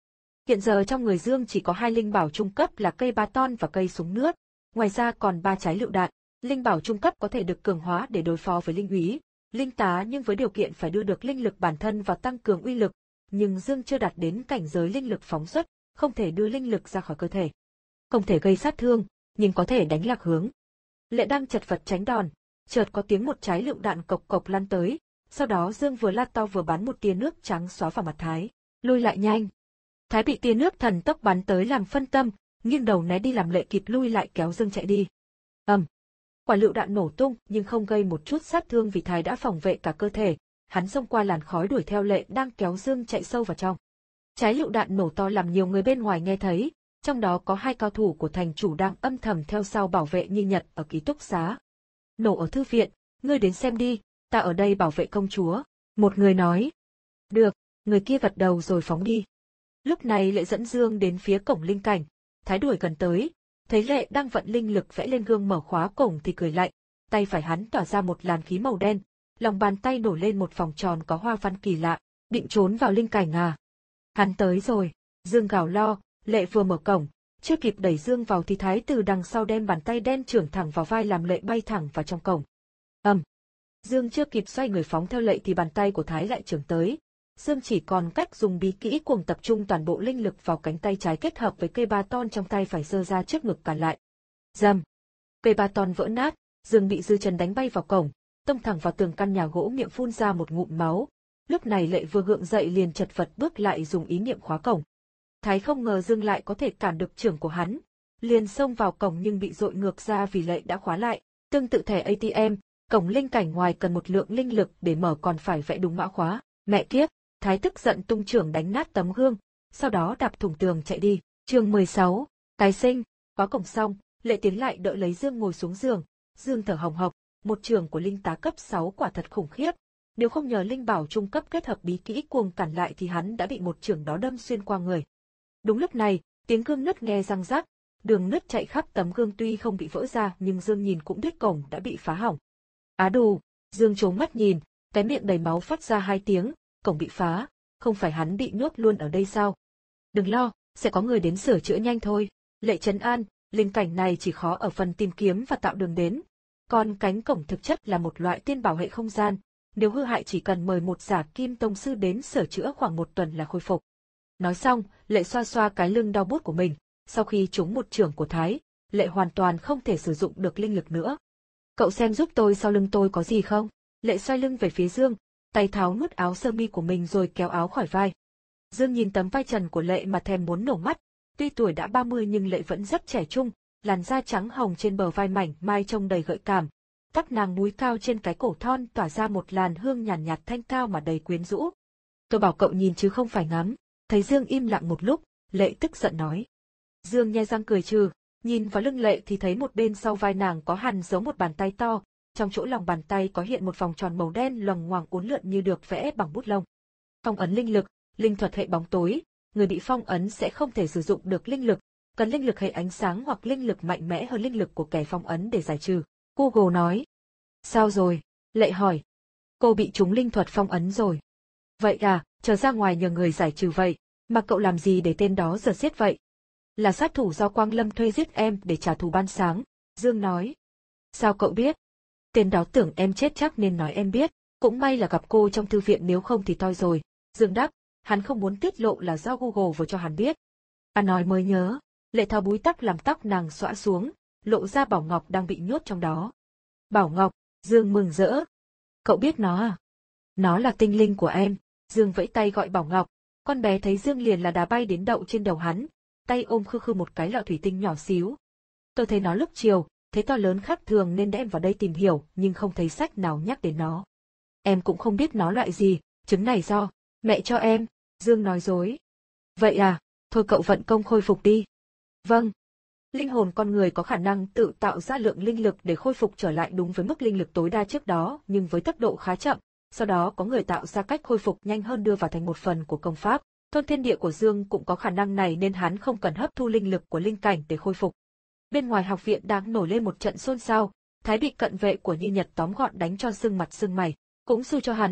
Hiện giờ trong người Dương chỉ có hai linh bảo trung cấp là cây ba ton và cây súng nước, ngoài ra còn ba trái lựu đạn. Linh bảo trung cấp có thể được cường hóa để đối phó với linh úy, linh tá nhưng với điều kiện phải đưa được linh lực bản thân và tăng cường uy lực, nhưng Dương chưa đạt đến cảnh giới linh lực phóng xuất, không thể đưa linh lực ra khỏi cơ thể. Không thể gây sát thương, nhưng có thể đánh lạc hướng. Lệ đang chật vật tránh đòn, chợt có tiếng một trái lựu đạn cộc cộc lăn tới, sau đó Dương vừa la to vừa bắn một tia nước trắng xóa vào mặt Thái. Lui lại nhanh. Thái bị tia nước thần tốc bắn tới làm phân tâm, nghiêng đầu né đi làm Lệ kịp lui lại kéo Dương chạy đi. Ầm. Um. Quả lựu đạn nổ tung nhưng không gây một chút sát thương vì Thái đã phòng vệ cả cơ thể, hắn xông qua làn khói đuổi theo Lệ đang kéo Dương chạy sâu vào trong. Trái lựu đạn nổ to làm nhiều người bên ngoài nghe thấy, trong đó có hai cao thủ của thành chủ đang âm thầm theo sau bảo vệ Như Nhật ở ký túc xá. Nổ ở thư viện, ngươi đến xem đi, ta ở đây bảo vệ công chúa. Một người nói. Được, người kia gật đầu rồi phóng đi. Lúc này Lệ dẫn Dương đến phía cổng linh cảnh, Thái đuổi gần tới, thấy Lệ đang vận linh lực vẽ lên gương mở khóa cổng thì cười lạnh, tay phải hắn tỏa ra một làn khí màu đen, lòng bàn tay nổi lên một vòng tròn có hoa văn kỳ lạ, định trốn vào linh cảnh à. Hắn tới rồi, Dương gào lo, Lệ vừa mở cổng, chưa kịp đẩy Dương vào thì Thái từ đằng sau đem bàn tay đen chưởng thẳng vào vai làm Lệ bay thẳng vào trong cổng. Ầm. Um. Dương chưa kịp xoay người phóng theo Lệ thì bàn tay của Thái lại chưởng tới. Dương chỉ còn cách dùng bí kỹ cuồng tập trung toàn bộ linh lực vào cánh tay trái kết hợp với cây ba ton trong tay phải giơ ra trước ngực cản lại. Rầm. Cây ba ton vỡ nát, Dương bị dư chân đánh bay vào cổng, tông thẳng vào tường căn nhà gỗ, miệng phun ra một ngụm máu. Lúc này Lệ vừa gượng dậy liền chật vật bước lại dùng ý niệm khóa cổng. Thái không ngờ Dương lại có thể cản được chưởng của hắn, liền xông vào cổng nhưng bị dội ngược ra vì Lệ đã khóa lại. Tương tự thẻ a tê em, cổng linh cảnh ngoài cần một lượng linh lực để mở còn phải vẽ đúng mã khóa. Mẹ kiếp, Thái tức giận tung chưởng đánh nát tấm gương, sau đó đạp thủng tường chạy đi. Chương mười sáu, tái sinh. Khóa cổng xong, Lệ tiến lại đỡ lấy Dương ngồi xuống giường. Dương thở hồng hộc, một chưởng của linh tá cấp sáu quả thật khủng khiếp. Nếu không nhờ linh bảo trung cấp kết hợp bí kỹ cuồng cản lại thì hắn đã bị một chưởng đó đâm xuyên qua người. Đúng lúc này, tiếng gương nứt nghe răng rắc, đường nứt chạy khắp tấm gương tuy không bị vỡ ra nhưng Dương nhìn cũng biết cổng đã bị phá hỏng. Á đù, Dương trố mắt nhìn, cái miệng đầy máu phát ra hai tiếng, cổng bị phá, không phải hắn bị nhốt luôn ở đây sao? Đừng lo, sẽ có người đến sửa chữa nhanh thôi. Lệ trấn an, linh cảnh này chỉ khó ở phần tìm kiếm và tạo đường đến. Còn cánh cổng thực chất là một loại tiên bảo hệ không gian, nếu hư hại chỉ cần mời một giả kim tông sư đến sửa chữa khoảng một tuần là khôi phục. Nói xong, Lệ xoa xoa cái lưng đau buốt của mình, sau khi trúng một chưởng của Thái, Lệ hoàn toàn không thể sử dụng được linh lực nữa. Cậu xem giúp tôi sau lưng tôi có gì không? Lệ xoay lưng về phía Dương, tay tháo nút áo sơ mi của mình rồi kéo áo khỏi vai. Dương nhìn tấm vai trần của Lệ mà thèm muốn nổ mắt, tuy tuổi đã ba mươi nhưng Lệ vẫn rất trẻ trung, làn da trắng hồng trên bờ vai mảnh mai trông đầy gợi cảm. Các nàng múi cao trên cái cổ thon tỏa ra một làn hương nhàn nhạt, nhạt thanh cao mà đầy quyến rũ. Tôi bảo cậu nhìn chứ không phải ngắm. Thấy Dương im lặng một lúc, Lệ tức giận nói. Dương nhe răng cười trừ, nhìn vào lưng Lệ thì thấy một bên sau vai nàng có hằn giống một bàn tay to, trong chỗ lòng bàn tay có hiện một vòng tròn màu đen loằng ngoằng uốn lượn như được vẽ bằng bút lông. Phong ấn linh lực, linh thuật hệ bóng tối, người bị phong ấn sẽ không thể sử dụng được linh lực, cần linh lực hệ ánh sáng hoặc linh lực mạnh mẽ hơn linh lực của kẻ phong ấn để giải trừ. Google nói. Sao rồi? Lệ hỏi. Cô bị trúng linh thuật phong ấn rồi. Vậy à, chờ ra ngoài nhờ người giải trừ vậy, mà cậu làm gì để tên đó giật giết vậy? Là sát thủ do Quang Lâm thuê giết em để trả thù ban sáng, Dương nói. Sao cậu biết? Tên đó tưởng em chết chắc nên nói em biết, cũng may là gặp cô trong thư viện nếu không thì toi rồi. Dương đáp, hắn không muốn tiết lộ là do Google vừa cho hắn biết. À nói mới nhớ, Lệ tháo búi tóc làm tóc nàng xõa xuống, lộ ra Bảo Ngọc đang bị nhốt trong đó. Bảo Ngọc, Dương mừng rỡ. Cậu biết nó à? Nó là tinh linh của em. Dương vẫy tay gọi Bảo Ngọc, con bé thấy Dương liền là đá bay đến đậu trên đầu hắn, tay ôm khư khư một cái lọ thủy tinh nhỏ xíu. Tôi thấy nó lúc chiều, thấy to lớn khác thường nên đem vào đây tìm hiểu, nhưng không thấy sách nào nhắc đến nó. Em cũng không biết nó loại gì, trứng này do mẹ cho em, Dương nói dối. Vậy à, thôi cậu vận công khôi phục đi. Vâng. Linh hồn con người có khả năng tự tạo ra lượng linh lực để khôi phục trở lại đúng với mức linh lực tối đa trước đó, nhưng với tốc độ khá chậm. Sau đó có người tạo ra cách khôi phục nhanh hơn đưa vào thành một phần của công pháp. Thôn thiên địa của Dương cũng có khả năng này nên hắn không cần hấp thu linh lực của linh cảnh để khôi phục. Bên ngoài học viện đang nổi lên một trận xôn xao, Thái bị cận vệ của Như Nhật tóm gọn đánh cho sưng mặt sưng mày, cũng xui cho hắn,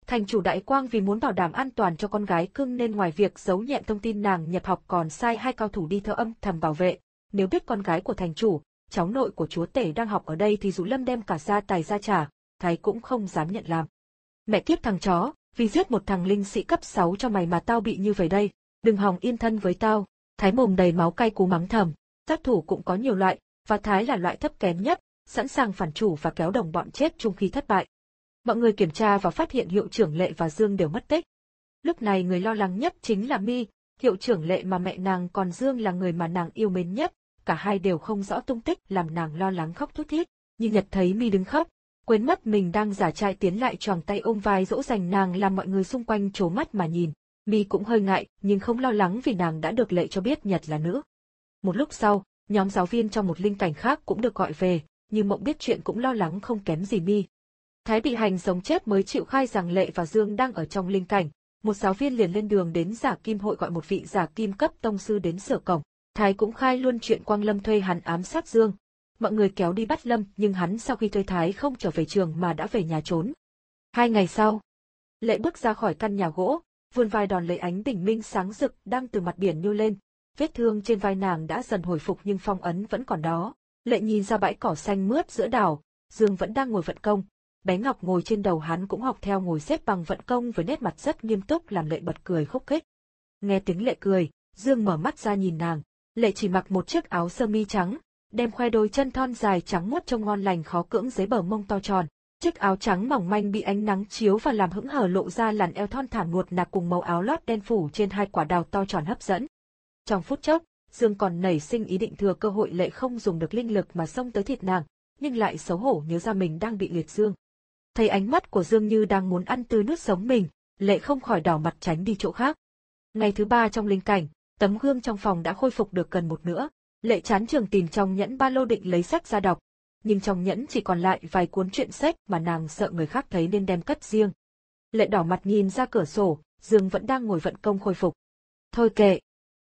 Thành chủ Đại Quang vì muốn bảo đảm an toàn cho con gái cưng nên ngoài việc giấu nhẹm thông tin nàng nhập học còn sai hai cao thủ đi theo âm thầm bảo vệ. Nếu biết con gái của thành chủ, cháu nội của chúa tể đang học ở đây thì dù Lâm đem cả gia tài ra trả, Thái cũng không dám nhận làm. Mẹ kiếp thằng chó, vì giết một thằng linh sĩ cấp sáu cho mày mà tao bị như vậy đây, đừng hòng yên thân với tao. Thái mồm đầy máu cay cú mắng thầm. Sát thủ cũng có nhiều loại, và Thái là loại thấp kém nhất, sẵn sàng phản chủ và kéo đồng bọn chết chung khi thất bại. Mọi người kiểm tra và phát hiện hiệu trưởng Lệ và Dương đều mất tích. Lúc này người lo lắng nhất chính là My, hiệu trưởng Lệ mà mẹ nàng, còn Dương là người mà nàng yêu mến nhất, cả hai đều không rõ tung tích làm nàng lo lắng khóc thút thít. Nhưng Nhật thấy My đứng khóc, quên mất mình đang giả trai tiến lại choàng tay ôm vai dỗ dành nàng làm mọi người xung quanh trố mắt mà nhìn. My cũng hơi ngại nhưng không lo lắng vì nàng đã được Lệ cho biết Nhật là nữ. Một lúc sau, nhóm giáo viên trong một linh cảnh khác cũng được gọi về, nhưng Mộng biết chuyện cũng lo lắng không kém gì My. Thái bị hành sống chết mới chịu khai rằng Lệ và Dương đang ở trong linh cảnh. Một giáo viên liền lên đường đến Giả Kim hội gọi một vị Giả Kim cấp tông sư đến sửa cổng. Thái cũng khai luôn chuyện Quang Lâm thuê hắn ám sát Dương. Mọi người kéo đi bắt Lâm, nhưng hắn sau khi thuê Thái không trở về trường mà đã về nhà trốn. Hai ngày sau, Lệ bước ra khỏi căn nhà gỗ, vươn vai đòn lấy ánh bình minh sáng rực đang từ mặt biển nhô lên. Vết thương trên vai nàng đã dần hồi phục nhưng phong ấn vẫn còn đó. Lệ nhìn ra bãi cỏ xanh mướt giữa đảo, Dương vẫn đang ngồi vận công. Bé Ngọc ngồi trên đầu hắn cũng học theo ngồi xếp bằng vận công với nét mặt rất nghiêm túc làm Lệ bật cười khúc khích. Nghe tiếng Lệ cười, Dương mở mắt ra nhìn nàng. Lệ chỉ mặc một chiếc áo sơ mi trắng, đem khoe đôi chân thon dài trắng muốt trông ngon lành khó cưỡng dưới bờ mông to tròn. Chiếc áo trắng mỏng manh bị ánh nắng chiếu và làm hững hờ lộ ra làn eo thon thả nuột nạc cùng màu áo lót đen phủ trên hai quả đào to tròn hấp dẫn. Trong phút chốc, Dương còn nảy sinh ý định thừa cơ hội Lệ không dùng được linh lực mà xông tới thịt nàng, nhưng lại xấu hổ nhớ ra mình đang bị liệt dương. Thấy ánh mắt của Dương như đang muốn ăn tươi nuốt sống mình, Lệ không khỏi đỏ mặt tránh đi chỗ khác. Ngày thứ ba trong linh cảnh, tấm gương trong phòng đã khôi phục được gần một nửa. Lệ chán trường tìm trong nhẫn ba lô định lấy sách ra đọc, nhưng trong nhẫn chỉ còn lại vài cuốn truyện sách mà nàng sợ người khác thấy nên đem cất riêng. Lệ đỏ mặt nhìn ra cửa sổ, Dương vẫn đang ngồi vận công khôi phục. Thôi kệ.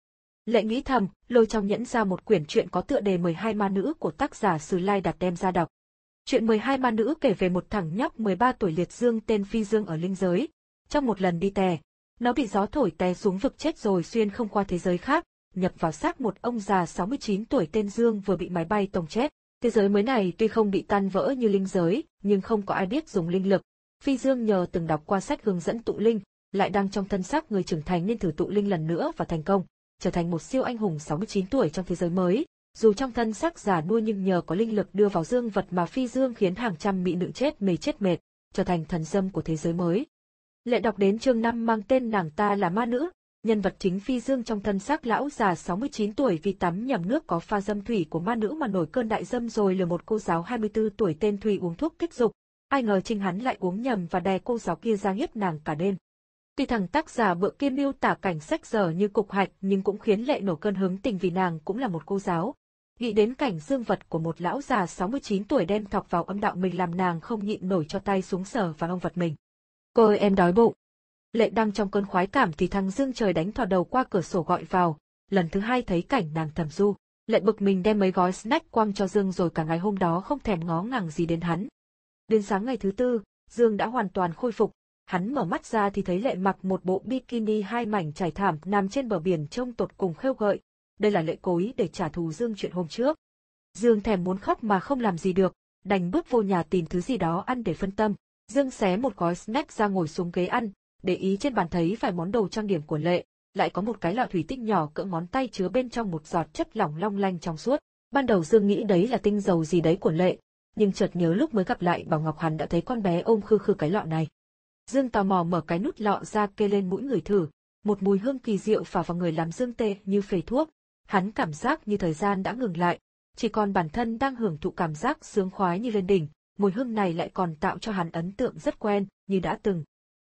Lệ nghĩ thầm, lôi trong nhẫn ra một quyển truyện có tựa đề mười hai ma nữ của tác giả Sử Lai Đạt đem ra đọc. Chuyện mười hai ma nữ kể về một thằng nhóc mười ba tuổi liệt dương tên Phi Dương ở linh giới. Trong một lần đi tè, nó bị gió thổi té xuống vực chết rồi xuyên không qua thế giới khác, nhập vào xác một ông già sáu mươi chín tuổi tên Dương vừa bị máy bay tông chết. Thế giới mới này tuy không bị tan vỡ như linh giới, nhưng không có ai biết dùng linh lực. Phi Dương nhờ từng đọc qua sách hướng dẫn tụ linh, lại đang trong thân xác người trưởng thành nên thử tụ linh lần nữa và thành công, trở thành một siêu anh hùng sáu mươi chín tuổi trong thế giới mới. Dù trong thân xác già nua nhưng nhờ có linh lực đưa vào dương vật mà Phi Dương khiến hàng trăm mỹ nữ chết mê chết mệt, trở thành thần dâm của thế giới mới. Lệ đọc đến chương năm mang tên Nàng ta là ma nữ, nhân vật chính Phi Dương trong thân xác lão già sáu mươi chín tuổi vì tắm nhầm nước có pha dâm thủy của ma nữ mà nổi cơn đại dâm rồi lừa một cô giáo hai mươi tư tuổi tên Thùy uống thuốc kích dục. Ai ngờ chính hắn lại uống nhầm và đè cô giáo kia ra hiếp nàng cả đêm. Tuy thằng tác giả bựa kia miêu tả cảnh sách dở như cục hạch nhưng cũng khiến Lệ nổi cơn hứng tình vì nàng cũng là một cô giáo. Nghĩ đến cảnh dương vật của một lão già sáu mươi chín tuổi đem thọc vào âm đạo mình làm nàng không nhịn nổi cho tay xuống sờ vào ông vật mình. Cô ơi em đói bụng. Lệ đang trong cơn khoái cảm thì thằng Dương trời đánh thò đầu qua cửa sổ gọi vào, lần thứ hai thấy cảnh nàng thầm du. Lệ bực mình đem mấy gói snack quăng cho Dương rồi cả ngày hôm đó không thèm ngó ngàng gì đến hắn. Đến sáng ngày thứ tư, Dương đã hoàn toàn khôi phục. Hắn mở mắt ra thì thấy Lệ mặc một bộ bikini hai mảnh trải thảm nằm trên bờ biển trông tột cùng khêu gợi. Đây là Lệ cố ý để trả thù Dương chuyện hôm trước. Dương thèm muốn khóc mà không làm gì được, đành bước vô nhà tìm thứ gì đó ăn để phân tâm. Dương xé một gói snack ra ngồi xuống ghế ăn, để ý trên bàn thấy vài món đồ trang điểm của Lệ, lại có một cái lọ thủy tinh nhỏ cỡ ngón tay chứa bên trong một giọt chất lỏng long lanh trong suốt. Ban đầu Dương nghĩ đấy là tinh dầu gì đấy của Lệ, nhưng chợt nhớ lúc mới gặp lại Bảo Ngọc hắn đã thấy con bé ôm khư khư cái lọ này. Dương tò mò mở cái nút lọ ra kê lên mũi người thử, một mùi hương kỳ diệu phả vào người làm Dương tê như phê thuốc. Hắn cảm giác như thời gian đã ngừng lại, chỉ còn bản thân đang hưởng thụ cảm giác sướng khoái như lên đỉnh, mùi hương này lại còn tạo cho hắn ấn tượng rất quen, như đã từng.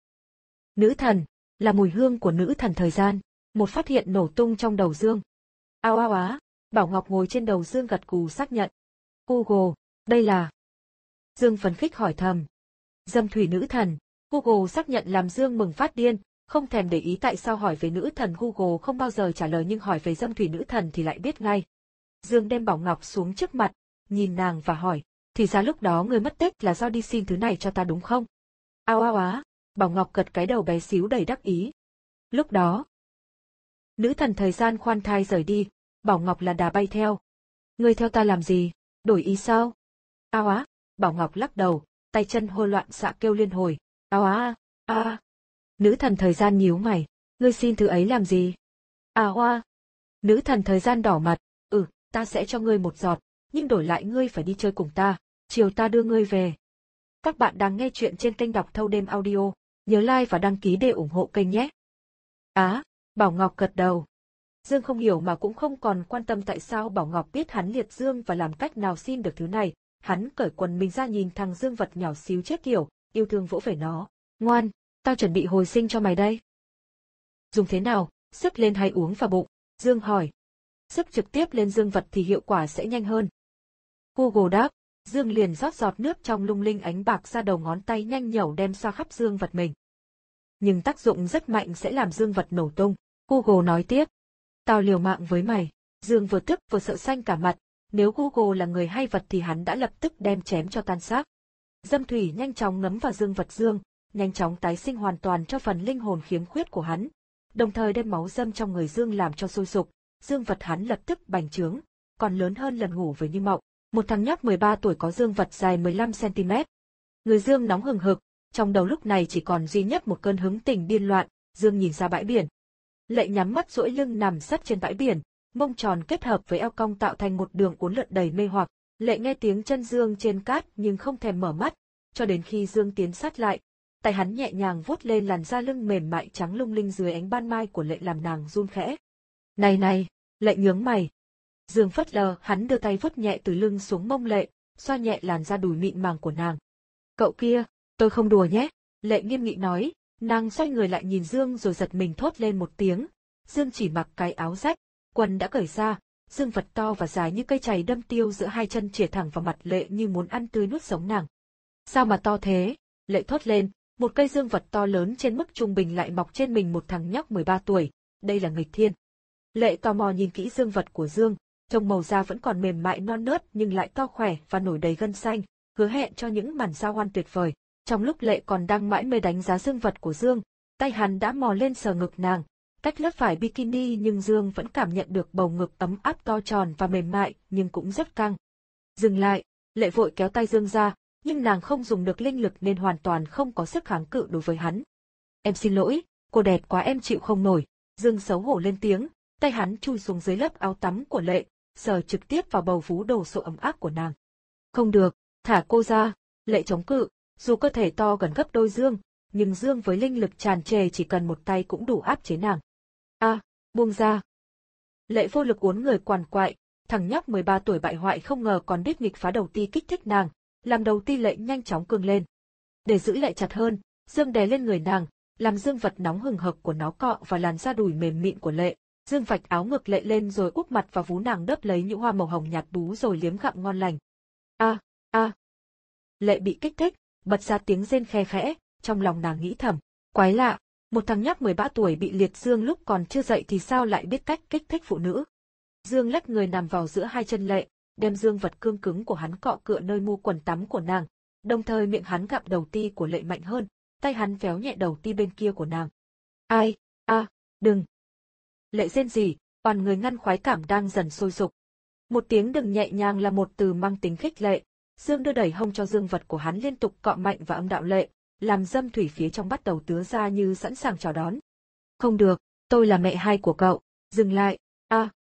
Nữ thần, là mùi hương của nữ thần thời gian, một phát hiện nổ tung trong đầu Dương. Ao ao á, Bảo Ngọc ngồi trên đầu Dương gật gù xác nhận. Google, đây là... Dương phấn khích hỏi thầm. Dâm thủy nữ thần, Google xác nhận làm Dương mừng phát điên. Không thèm để ý tại sao hỏi về nữ thần Google không bao giờ trả lời nhưng hỏi về dâm thủy nữ thần thì lại biết ngay. Dương đem Bảo Ngọc xuống trước mặt, nhìn nàng và hỏi, thì ra lúc đó người mất tích là do đi xin thứ này cho ta đúng không? Ao ao á, Bảo Ngọc gật cái đầu bé xíu đầy đắc ý. Lúc đó, nữ thần thời gian khoan thai rời đi, Bảo Ngọc là đà bay theo. Ngươi theo ta làm gì? Đổi ý sao? Ao á, Bảo Ngọc lắc đầu, tay chân hô loạn xạ kêu liên hồi. Ao á, a. À. Nữ thần thời gian nhíu mày, ngươi xin thứ ấy làm gì? À hoa. Nữ thần thời gian đỏ mặt, ừ, ta sẽ cho ngươi một giọt, nhưng đổi lại ngươi phải đi chơi cùng ta, chiều ta đưa ngươi về. Các bạn đang nghe chuyện trên kênh đọc thâu đêm audio, nhớ like và đăng ký để ủng hộ kênh nhé. Á, Bảo Ngọc gật đầu. Dương không hiểu mà cũng không còn quan tâm tại sao Bảo Ngọc biết hắn liệt dương và làm cách nào xin được thứ này, hắn cởi quần mình ra nhìn thằng Dương vật nhỏ xíu chết kiểu, yêu thương vỗ về nó. Ngoan, tao chuẩn bị hồi sinh cho mày đây. Dùng thế nào, sức lên hay uống vào bụng? Dương hỏi. Sức trực tiếp lên dương vật thì hiệu quả sẽ nhanh hơn. Google đáp, Dương liền rót giọt nước trong lung linh ánh bạc ra đầu ngón tay nhanh nhẩu đem xoa khắp dương vật mình. Nhưng tác dụng rất mạnh sẽ làm dương vật nổ tung. Google nói tiếp. Tao liều mạng với mày. Dương vừa tức vừa sợ xanh cả mặt, nếu Google là người hay vật thì hắn đã lập tức đem chém cho tan xác. Dâm thủy nhanh chóng ngấm vào dương vật Dương, nhanh chóng tái sinh hoàn toàn cho phần linh hồn khiếm khuyết của hắn, đồng thời đem máu dâm trong người Dương làm cho sôi sục, dương vật hắn lập tức bành trướng, còn lớn hơn lần ngủ với Như Mộng. Một thằng nhóc mười ba tuổi có dương vật dài mười lăm xăng ti mét. Người Dương nóng hừng hực, trong đầu lúc này chỉ còn duy nhất một cơn hứng tình điên loạn. Dương nhìn ra bãi biển. Lệ nhắm mắt duỗi lưng nằm sấp trên bãi biển, mông tròn kết hợp với eo cong tạo thành một đường uốn lượn đầy mê hoặc. Lệ nghe tiếng chân Dương trên cát nhưng không thèm mở mắt, cho đến khi Dương tiến sát lại, tay hắn nhẹ nhàng vuốt lên làn da lưng mềm mại trắng lung linh dưới ánh ban mai của Lệ làm nàng run khẽ. Này này, Lệ nhướng mày. Dương phớt lờ, hắn đưa tay vuốt nhẹ từ lưng xuống mông Lệ, xoa nhẹ làn da đùi mịn màng của nàng. Cậu kia, tôi không đùa nhé, Lệ nghiêm nghị nói, nàng xoay người lại nhìn Dương rồi giật mình thốt lên một tiếng. Dương chỉ mặc cái áo rách, quần đã cởi ra, dương vật to và dài như cây chày đâm tiêu giữa hai chân chĩa thẳng vào mặt Lệ như muốn ăn tươi nuốt sống nàng. Sao mà to thế? Lệ thốt lên, một cây dương vật to lớn trên mức trung bình lại mọc trên mình một thằng nhóc mười ba tuổi, đây là nghịch thiên. Lệ tò mò nhìn kỹ dương vật của Dương, trông màu da vẫn còn mềm mại non nớt nhưng lại to khỏe và nổi đầy gân xanh, hứa hẹn cho những màn giao hoan tuyệt vời. Trong lúc Lệ còn đang mãi mê đánh giá dương vật của Dương, tay hắn đã mò lên sờ ngực nàng, cách lớp vải bikini nhưng Dương vẫn cảm nhận được bầu ngực ấm áp to tròn và mềm mại nhưng cũng rất căng. Dừng lại, Lệ vội kéo tay Dương ra, nhưng nàng không dùng được linh lực nên hoàn toàn không có sức kháng cự đối với hắn. Em xin lỗi, cô đẹp quá em chịu không nổi. Dương xấu hổ lên tiếng, tay hắn chui xuống dưới lớp áo tắm của Lệ, sờ trực tiếp vào bầu vú đồ sộ ấm áp của nàng. Không được, thả cô ra. Lệ chống cự, dù cơ thể to gần gấp đôi Dương, nhưng Dương với linh lực tràn trề chỉ cần một tay cũng đủ áp chế nàng. A, à, buông ra. Lệ vô lực uốn người quằn quại, thằng nhóc mười ba tuổi bại hoại không ngờ còn biết nghịch phá đầu ti kích thích nàng, làm đầu ti Lệ nhanh chóng cương lên. Để giữ Lệ chặt hơn, Dương đè lên người nàng, làm dương vật nóng hừng hực của nó cọ vào làn da đùi mềm mịn của Lệ. Dương vạch áo ngực Lệ lên rồi úp mặt vào vú nàng đớp lấy nhũ hoa màu hồng nhạt bú rồi liếm gặm ngon lành. A, à, a. À. Lệ bị kích thích, bật ra tiếng rên khe khẽ, trong lòng nàng nghĩ thầm, quái lạ, một thằng nhóc mười ba tuổi bị liệt dương lúc còn chưa dậy thì sao lại biết cách kích thích phụ nữ. Dương lách người nằm vào giữa hai chân Lệ, đem dương vật cương cứng của hắn cọ cựa nơi mu quần tắm của nàng, đồng thời miệng hắn gặm đầu ti của Lệ mạnh hơn, tay hắn véo nhẹ đầu ti bên kia của nàng. Ai, a, à, đừng. Lệ rên rỉ, toàn người ngăn khoái cảm đang dần sôi sục. Một tiếng đừng nhẹ nhàng là một từ mang tính khích lệ. Dương đưa đẩy hông cho dương vật của hắn liên tục cọ mạnh và âm đạo Lệ, làm dâm thủy phía trong bắt đầu tứa ra như sẵn sàng chào đón. Không được, tôi là mẹ hai của cậu, dừng lại, a. À.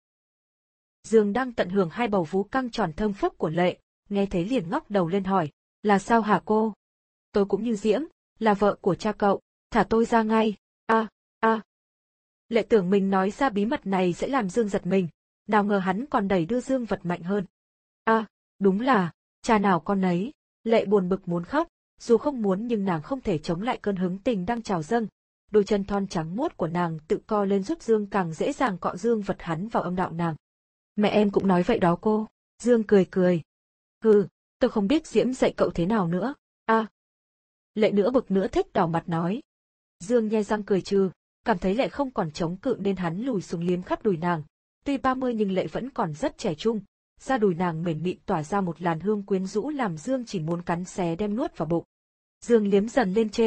Dương đang tận hưởng hai bầu vú căng tròn thơm phức của Lệ, nghe thấy liền ngóc đầu lên hỏi, là sao hả cô? Tôi cũng như Diễm, là vợ của cha cậu, thả tôi ra ngay, a, à, a. À. Lệ tưởng mình nói ra bí mật này sẽ làm Dương giật mình, nào ngờ hắn còn đẩy đưa dương vật mạnh hơn. A, à, đúng là, cha nào con nấy. Lệ buồn bực muốn khóc, dù không muốn nhưng nàng không thể chống lại cơn hứng tình đang trào dâng. Đôi chân thon trắng muốt của nàng tự co lên giúp Dương càng dễ dàng cọ dương vật hắn vào âm đạo nàng. Mẹ em cũng nói vậy đó cô. Dương cười cười. Hừ, tôi không biết Diễm dạy cậu thế nào nữa. A. À. Lệ nữa bực nữa thích đỏ mặt nói. Dương nhe răng cười trừ, cảm thấy Lệ không còn chống cự nên hắn lùi xuống liếm khắp đùi nàng. Tuy ba mươi nhưng Lệ vẫn còn rất trẻ trung. Da đùi nàng mềm mịn tỏa ra một làn hương quyến rũ làm Dương chỉ muốn cắn xé đem nuốt vào bụng. Dương liếm dần lên trên,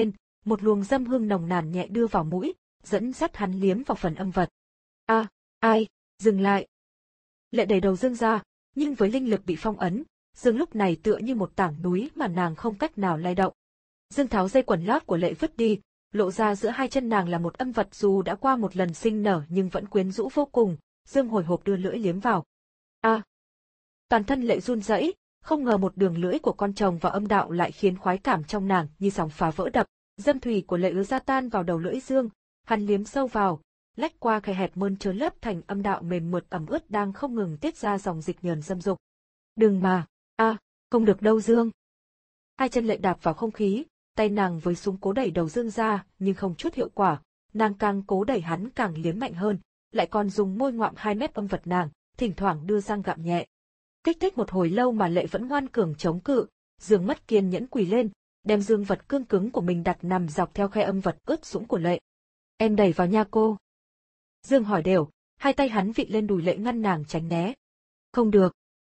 một luồng dâm hương nồng nàn nhẹ đưa vào mũi, dẫn dắt hắn liếm vào phần âm vật. A, ai, dừng lại. Lệ đẩy đầu Dương ra, nhưng với linh lực bị phong ấn, Dương lúc này tựa như một tảng núi mà nàng không cách nào lay động. Dương tháo dây quần lót của Lệ vứt đi, lộ ra giữa hai chân nàng là một âm vật dù đã qua một lần sinh nở nhưng vẫn quyến rũ vô cùng. Dương hồi hộp đưa lưỡi liếm vào. A, toàn thân Lệ run rẩy, không ngờ một đường lưỡi của con chồng vào âm đạo lại khiến khoái cảm trong nàng như sóng phá vỡ đập. Dâm thủy của Lệ ứa ra tan vào đầu lưỡi Dương, hắn liếm sâu vào, lách qua khe hẹp mơn trớn lấp thành âm đạo mềm mượt ẩm ướt đang không ngừng tiết ra dòng dịch nhờn dâm dục. Đừng mà, a, à, không được đâu Dương. Hai chân Lệ đạp vào không khí, tay nàng với súng cố đẩy đầu Dương ra, nhưng không chút hiệu quả, nàng càng cố đẩy hắn càng liếm mạnh hơn, lại còn dùng môi ngoạm hai mép âm vật nàng, thỉnh thoảng đưa răng gặm nhẹ. Kích thích một hồi lâu mà Lệ vẫn ngoan cường chống cự, Dương mất kiên nhẫn quỳ lên, đem dương vật cương cứng của mình đặt nằm dọc theo khe âm vật ướt sũng của Lệ. Em đẩy vào nha cô. Dương hỏi đều, hai tay hắn vịn lên đùi Lệ ngăn nàng tránh né. Không được.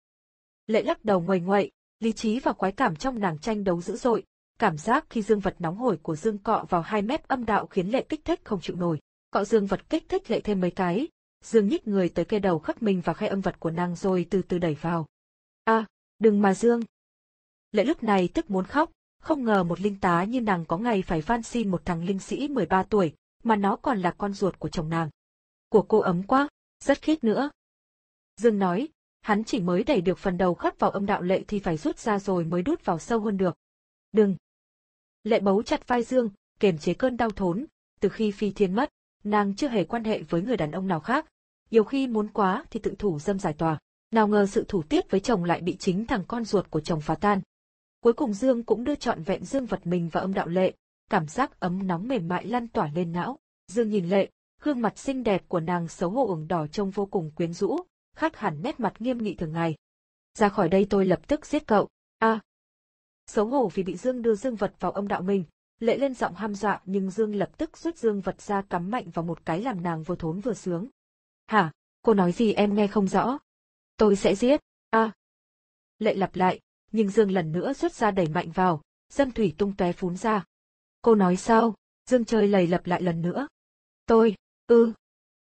Lệ lắc đầu nguầy nguậy, lý trí và khoái cảm trong nàng tranh đấu dữ dội, cảm giác khi dương vật nóng hổi của Dương cọ vào hai mép âm đạo khiến Lệ kích thích không chịu nổi. Cọ dương vật kích thích Lệ thêm mấy cái, Dương nhích người tới kê đầu khắc mình vào khe âm vật của nàng rồi từ từ đẩy vào. A, à, đừng mà Dương. Lệ lúc này tức muốn khóc, không ngờ một linh tá như nàng có ngày phải van xin một thằng linh sĩ mười ba tuổi, mà nó còn là con ruột của chồng nàng. Của cô ấm quá, rất khít nữa. Dương nói, hắn chỉ mới đẩy được phần đầu khắc vào âm đạo Lệ thì phải rút ra rồi mới đút vào sâu hơn được. Đừng. Lệ bấu chặt vai Dương, kiềm chế cơn đau thốn, từ khi Phi Thiên mất, nàng chưa hề quan hệ với người đàn ông nào khác, nhiều khi muốn quá thì tự thủ dâm giải tỏa, nào ngờ sự thủ tiết với chồng lại bị chính thằng con ruột của chồng phá tan. Cuối cùng Dương cũng đưa trọn vẹn dương vật mình vào âm đạo Lệ, cảm giác ấm nóng mềm mại lan tỏa lên não. Dương nhìn Lệ, gương mặt xinh đẹp của nàng xấu hổ ửng đỏ trông vô cùng quyến rũ, khác hẳn nét mặt nghiêm nghị thường ngày. Ra khỏi đây tôi lập tức giết cậu. A. À. Xấu hổ vì bị Dương đưa dương vật vào âm đạo mình, Lệ lên giọng hăm dọa nhưng Dương lập tức rút dương vật ra cắm mạnh vào một cái làm nàng vừa thốn vừa sướng. Hả? Cô nói gì em nghe không rõ. Tôi sẽ giết. A. À. Lệ lặp lại, nhưng Dương lần nữa rút ra đẩy mạnh vào, dâm thủy tung tóe phún ra. Cô nói sao? Dương chơi lầy lặp lại lần nữa. Tôi, ư. Ừ.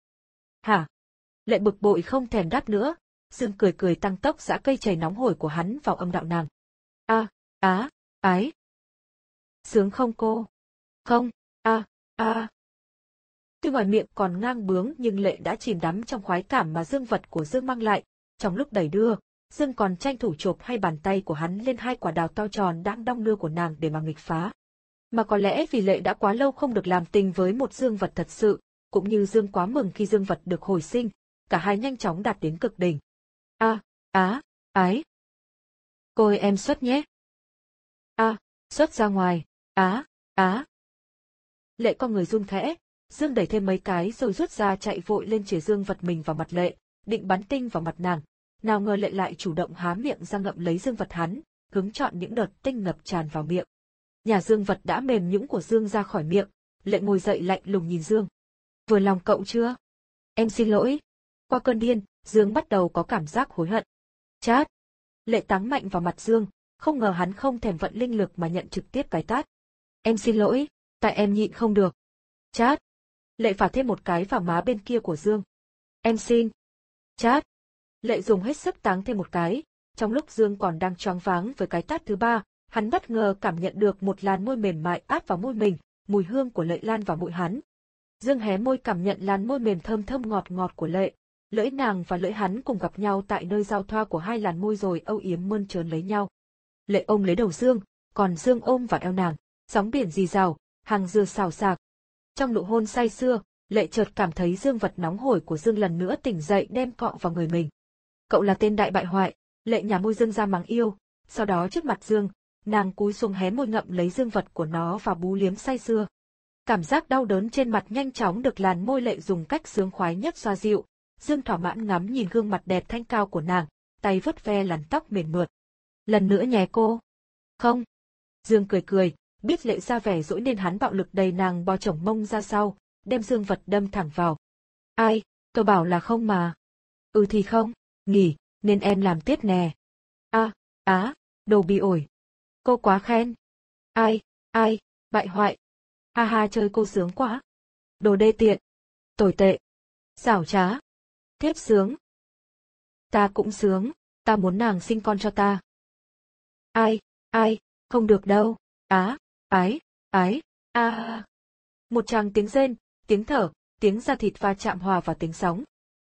Hả? Lệ bực bội không thèm đáp nữa, Dương cười cười tăng tốc giã cây chảy nóng hổi của hắn vào âm đạo nàng. A, á, ái. Sướng không cô? Không, a, a. Tuy ngoài miệng còn ngang bướng nhưng Lệ đã chìm đắm trong khoái cảm mà dương vật của Dương mang lại. Trong lúc đẩy đưa, Dương còn tranh thủ chộp hai bàn tay của hắn lên hai quả đào to tròn đang đong đưa của nàng để mà nghịch phá. Mà có lẽ vì Lệ đã quá lâu không được làm tình với một dương vật thật sự, cũng như Dương quá mừng khi dương vật được hồi sinh, cả hai nhanh chóng đạt đến cực đỉnh. A, á, ái. Cô ơi em xuất nhé. A, xuất ra ngoài, á, á. Lệ con người run khẽ, Dương đẩy thêm mấy cái rồi rút ra chạy vội lên chìa dương vật mình vào mặt Lệ, định bắn tinh vào mặt nàng. Nào ngờ Lệ lại chủ động há miệng ra ngậm lấy dương vật hắn, hứng chọn những đợt tinh ngập tràn vào miệng. Nhà dương vật đã mềm nhũn của Dương ra khỏi miệng, Lệ ngồi dậy lạnh lùng nhìn Dương. Vừa lòng cậu chưa? Em xin lỗi. Qua cơn điên, Dương bắt đầu có cảm giác hối hận. Chát. Lệ táng mạnh vào mặt Dương, không ngờ hắn không thèm vận linh lực mà nhận trực tiếp cái tát. Em xin lỗi, tại em nhịn không được. Chát. Lệ phả thêm một cái vào má bên kia của Dương. Em xin. Chát. Lệ dùng hết sức táng thêm một cái, trong lúc Dương còn đang choáng váng với cái tát thứ ba, hắn bất ngờ cảm nhận được một làn môi mềm mại áp vào môi mình, mùi hương của Lệ lan vào mũi hắn. Dương hé môi cảm nhận làn môi mềm thơm thơm ngọt ngọt của Lệ, lưỡi nàng và lưỡi hắn cùng gặp nhau tại nơi giao thoa của hai làn môi rồi âu yếm mơn trớn lấy nhau. Lệ ôm lấy đầu Dương, còn Dương ôm vào eo nàng, sóng biển rì rào, hàng dừa xào xạc. Trong nụ hôn say sưa, Lệ chợt cảm thấy dương vật nóng hổi của Dương lần nữa tỉnh dậy đem cọ vào người mình. Cậu là tên đại bại hoại, Lệ nhả môi Dương ra mắng yêu, sau đó trước mặt Dương, nàng cúi xuống hé môi ngậm lấy dương vật của nó và bú liếm say sưa. Cảm giác đau đớn trên mặt nhanh chóng được làn môi Lệ dùng cách sướng khoái nhất xoa dịu. Dương thỏa mãn ngắm nhìn gương mặt đẹp thanh cao của nàng, tay vuốt ve làn tóc mềm mượt. Lần nữa nhé cô. Không. Dương cười cười, biết Lệ ra vẻ dỗi nên hắn bạo lực đẩy nàng bò chổng mông ra sau, đem dương vật đâm thẳng vào. Ai, tôi bảo là không mà. Ừ thì không, nghỉ, nên em làm tiếp nè. A, á, đồ bị ổi. Cô quá khen. Ai, ai, bại hoại. Ha ha, chơi cô sướng quá. Đồ đê tiện. Tồi tệ. Xảo trá. Thiếp sướng. Ta cũng sướng, ta muốn nàng sinh con cho ta. Ai, ai, không được đâu. Á, ái, ái, a. À. Một tràng tiếng rên, tiếng thở, tiếng da thịt va chạm hòa vào tiếng sóng.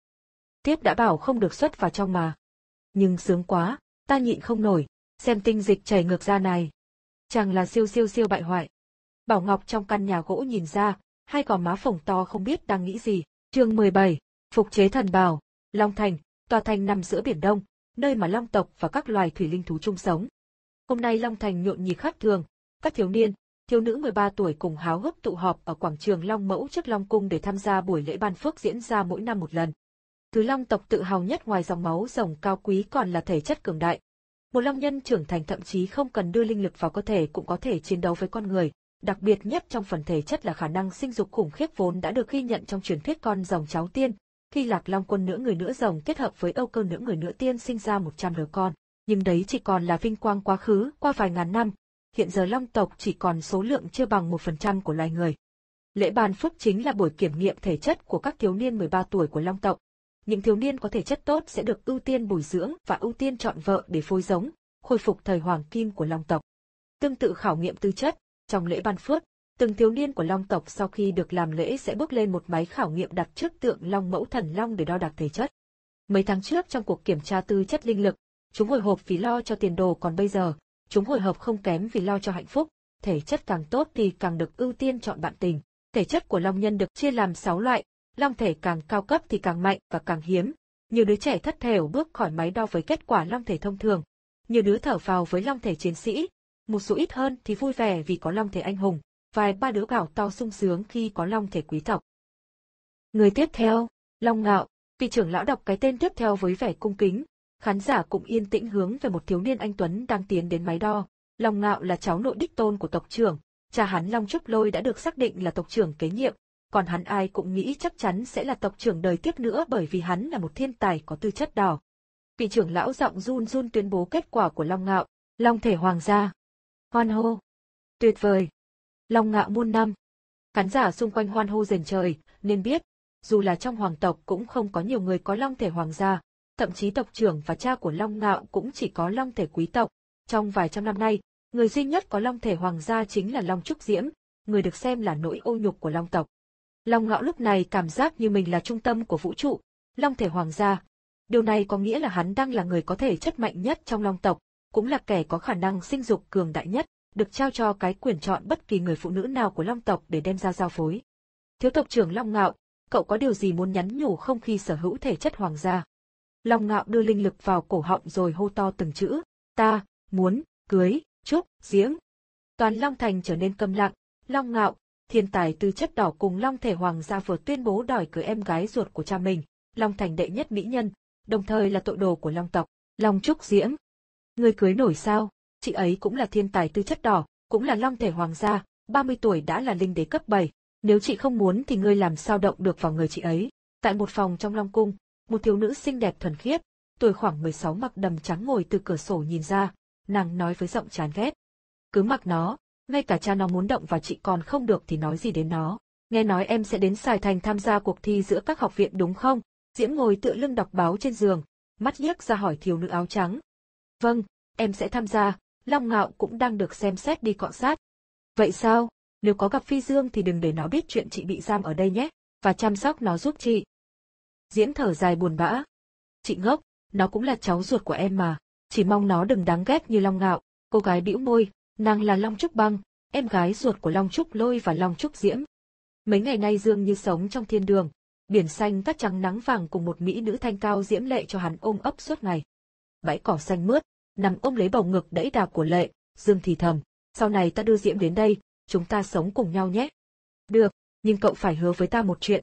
Tiếp đã bảo không được xuất vào trong mà. Nhưng sướng quá, ta nhịn không nổi, xem tinh dịch chảy ngược ra này. Chàng là siêu siêu siêu bại hoại. Bảo Ngọc trong căn nhà gỗ nhìn ra, hai gò má phồng to không biết đang nghĩ gì. Chương mười bảy, phục chế thần bào. Long Thành, tòa thành nằm giữa biển Đông, nơi mà long tộc và các loài thủy linh thú chung sống. Hôm nay Long Thành nhộn nhịp khác thường, các thiếu niên, thiếu nữ mười ba tuổi cùng háo hức tụ họp ở quảng trường Long Mẫu trước Long Cung để tham gia buổi lễ ban phước diễn ra mỗi năm một lần. Thứ long tộc tự hào nhất ngoài dòng máu rồng cao quý còn là thể chất cường đại. Một long nhân trưởng thành thậm chí không cần đưa linh lực vào cơ thể cũng có thể chiến đấu với con người, đặc biệt nhất trong phần thể chất là khả năng sinh dục khủng khiếp vốn đã được ghi nhận trong truyền thuyết con rồng cháu tiên, khi Lạc Long quân nữ người nữ rồng kết hợp với Âu Cơ nữ người nữ tiên sinh ra một trăm đứa con, nhưng đấy chỉ còn là vinh quang quá khứ qua vài ngàn năm, hiện giờ long tộc chỉ còn số lượng chưa bằng một phần trăm của loài người. Lễ ban phước chính là buổi kiểm nghiệm thể chất của các thiếu niên mười ba tuổi của long tộc. Những thiếu niên có thể chất tốt sẽ được ưu tiên bồi dưỡng và ưu tiên chọn vợ để phối giống, khôi phục thời hoàng kim của long tộc. Tương tự khảo nghiệm tư chất, trong lễ ban phước, từng thiếu niên của long tộc sau khi được làm lễ sẽ bước lên một máy khảo nghiệm đặt trước tượng long mẫu thần long để đo đạc thể chất. Mấy tháng trước trong cuộc kiểm tra tư chất linh lực, chúng hồi hộp vì lo cho tiền đồ, còn bây giờ, chúng hồi hộp không kém vì lo cho hạnh phúc, thể chất càng tốt thì càng được ưu tiên chọn bạn tình. Thể chất của long nhân được chia làm sáu loại. Long thể càng cao cấp thì càng mạnh và càng hiếm. Nhiều đứa trẻ thất thểu bước khỏi máy đo với kết quả long thể thông thường. Nhiều đứa thở phào với long thể chiến sĩ. Một số ít hơn thì vui vẻ vì có long thể anh hùng. Vài ba đứa gào to sung sướng khi có long thể quý tộc. Người tiếp theo, Long Ngạo. Vị trưởng lão đọc cái tên tiếp theo với vẻ cung kính. Khán giả cũng yên tĩnh hướng về một thiếu niên anh tuấn đang tiến đến máy đo. Long Ngạo là cháu nội đích tôn của tộc trưởng. Cha hắn Long Trúc Lôi đã được xác định là tộc trưởng kế nhiệm. Còn hắn ai cũng nghĩ chắc chắn sẽ là tộc trưởng đời tiếp nữa bởi vì hắn là một thiên tài có tư chất đỏ. Vị trưởng lão giọng run run tuyên bố kết quả của Long Ngạo, long thể hoàng gia. Hoan hô. Tuyệt vời. Long Ngạo muôn năm. Khán giả xung quanh hoan hô rền trời, nên biết, dù là trong hoàng tộc cũng không có nhiều người có long thể hoàng gia, thậm chí tộc trưởng và cha của Long Ngạo cũng chỉ có long thể quý tộc. Trong vài trăm năm nay, người duy nhất có long thể hoàng gia chính là Long Trúc Diễm, người được xem là nỗi ô nhục của long tộc. Long Ngạo lúc này cảm giác như mình là trung tâm của vũ trụ, long thể hoàng gia. Điều này có nghĩa là hắn đang là người có thể chất mạnh nhất trong long tộc, cũng là kẻ có khả năng sinh dục cường đại nhất, được trao cho cái quyền chọn bất kỳ người phụ nữ nào của long tộc để đem ra giao phối. Thiếu tộc trưởng Long Ngạo, cậu có điều gì muốn nhắn nhủ không khi sở hữu thể chất hoàng gia? Long Ngạo đưa linh lực vào cổ họng rồi hô to từng chữ, ta, muốn, cưới, Trúc, Diễm. Toàn Long Thành trở nên câm lặng, Long Ngạo, thiên tài tư chất đỏ cùng long thể hoàng gia vừa tuyên bố đòi cưới em gái ruột của cha mình, Long Thành đệ nhất mỹ nhân, đồng thời là tội đồ của long tộc, Long Trúc Diễm. Người cưới nổi sao? Chị ấy cũng là thiên tài tư chất đỏ, cũng là long thể hoàng gia, ba mươi tuổi đã là linh đế cấp bảy. Nếu chị không muốn thì ngươi làm sao động được vào người chị ấy? Tại một phòng trong Long Cung, một thiếu nữ xinh đẹp thuần khiết, tuổi khoảng mười sáu mặc đầm trắng ngồi từ cửa sổ nhìn ra, nàng nói với giọng chán ghét. Cứ mặc nó, ngay cả cha nó muốn động vào chị còn không được thì nói gì đến nó. Nghe nói em sẽ đến Sài Thành tham gia cuộc thi giữa các học viện đúng không? Diễm ngồi tựa lưng đọc báo trên giường, mắt liếc ra hỏi thiếu nữ áo trắng. Vâng, em sẽ tham gia, Long Ngạo cũng đang được xem xét đi cọ sát. Vậy sao? Nếu có gặp Phi Dương thì đừng để nó biết chuyện chị bị giam ở đây nhé, và chăm sóc nó giúp chị. Diễm thở dài buồn bã. Chị ngốc, nó cũng là cháu ruột của em mà, chỉ mong nó đừng đáng ghét như Long Ngạo. Cô gái bĩu môi, nàng là Long Trúc Băng, em gái ruột của Long Trúc Lôi và Long Trúc Diễm. Mấy ngày nay Dương như sống trong thiên đường, biển xanh cát trắng nắng vàng cùng một mỹ nữ thanh cao diễm lệ cho hắn ôm ấp suốt ngày. Bãi cỏ xanh mướt, nằm ôm lấy bầu ngực đẫy đà của Lệ, Dương thì thầm, sau này ta đưa Diễm đến đây, chúng ta sống cùng nhau nhé. Được, nhưng cậu phải hứa với ta một chuyện.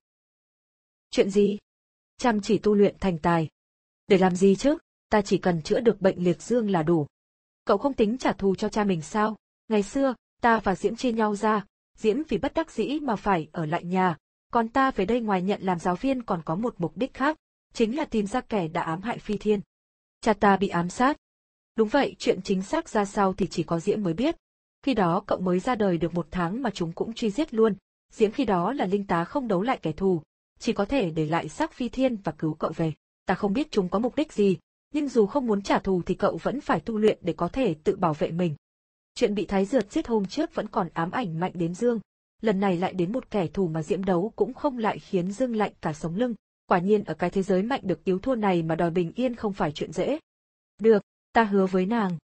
Chuyện gì? Chăm chỉ tu luyện thành tài. Để làm gì chứ? Ta chỉ cần chữa được bệnh liệt dương là đủ. Cậu không tính trả thù cho cha mình sao? Ngày xưa, ta và Diễm chia nhau ra, Diễm vì bất đắc dĩ mà phải ở lại nhà, còn ta về đây ngoài nhận làm giáo viên còn có một mục đích khác, chính là tìm ra kẻ đã ám hại Phi Thiên. Cha ta bị ám sát. Đúng vậy, chuyện chính xác ra sao thì chỉ có Diễm mới biết. Khi đó cậu mới ra đời được một tháng mà chúng cũng truy giết luôn. Diễm khi đó là linh tá không đấu lại kẻ thù, chỉ có thể để lại xác phi thiên và cứu cậu về. Ta không biết chúng có mục đích gì, nhưng dù không muốn trả thù thì cậu vẫn phải tu luyện để có thể tự bảo vệ mình. Chuyện bị Thái Dượt giết hôm trước vẫn còn ám ảnh mạnh đến Dương. Lần này lại đến một kẻ thù mà Diễm đấu cũng không lại khiến Dương lạnh cả sống lưng. Quả nhiên ở cái thế giới mạnh được yếu thua này mà đòi bình yên không phải chuyện dễ. Được, ta hứa với nàng.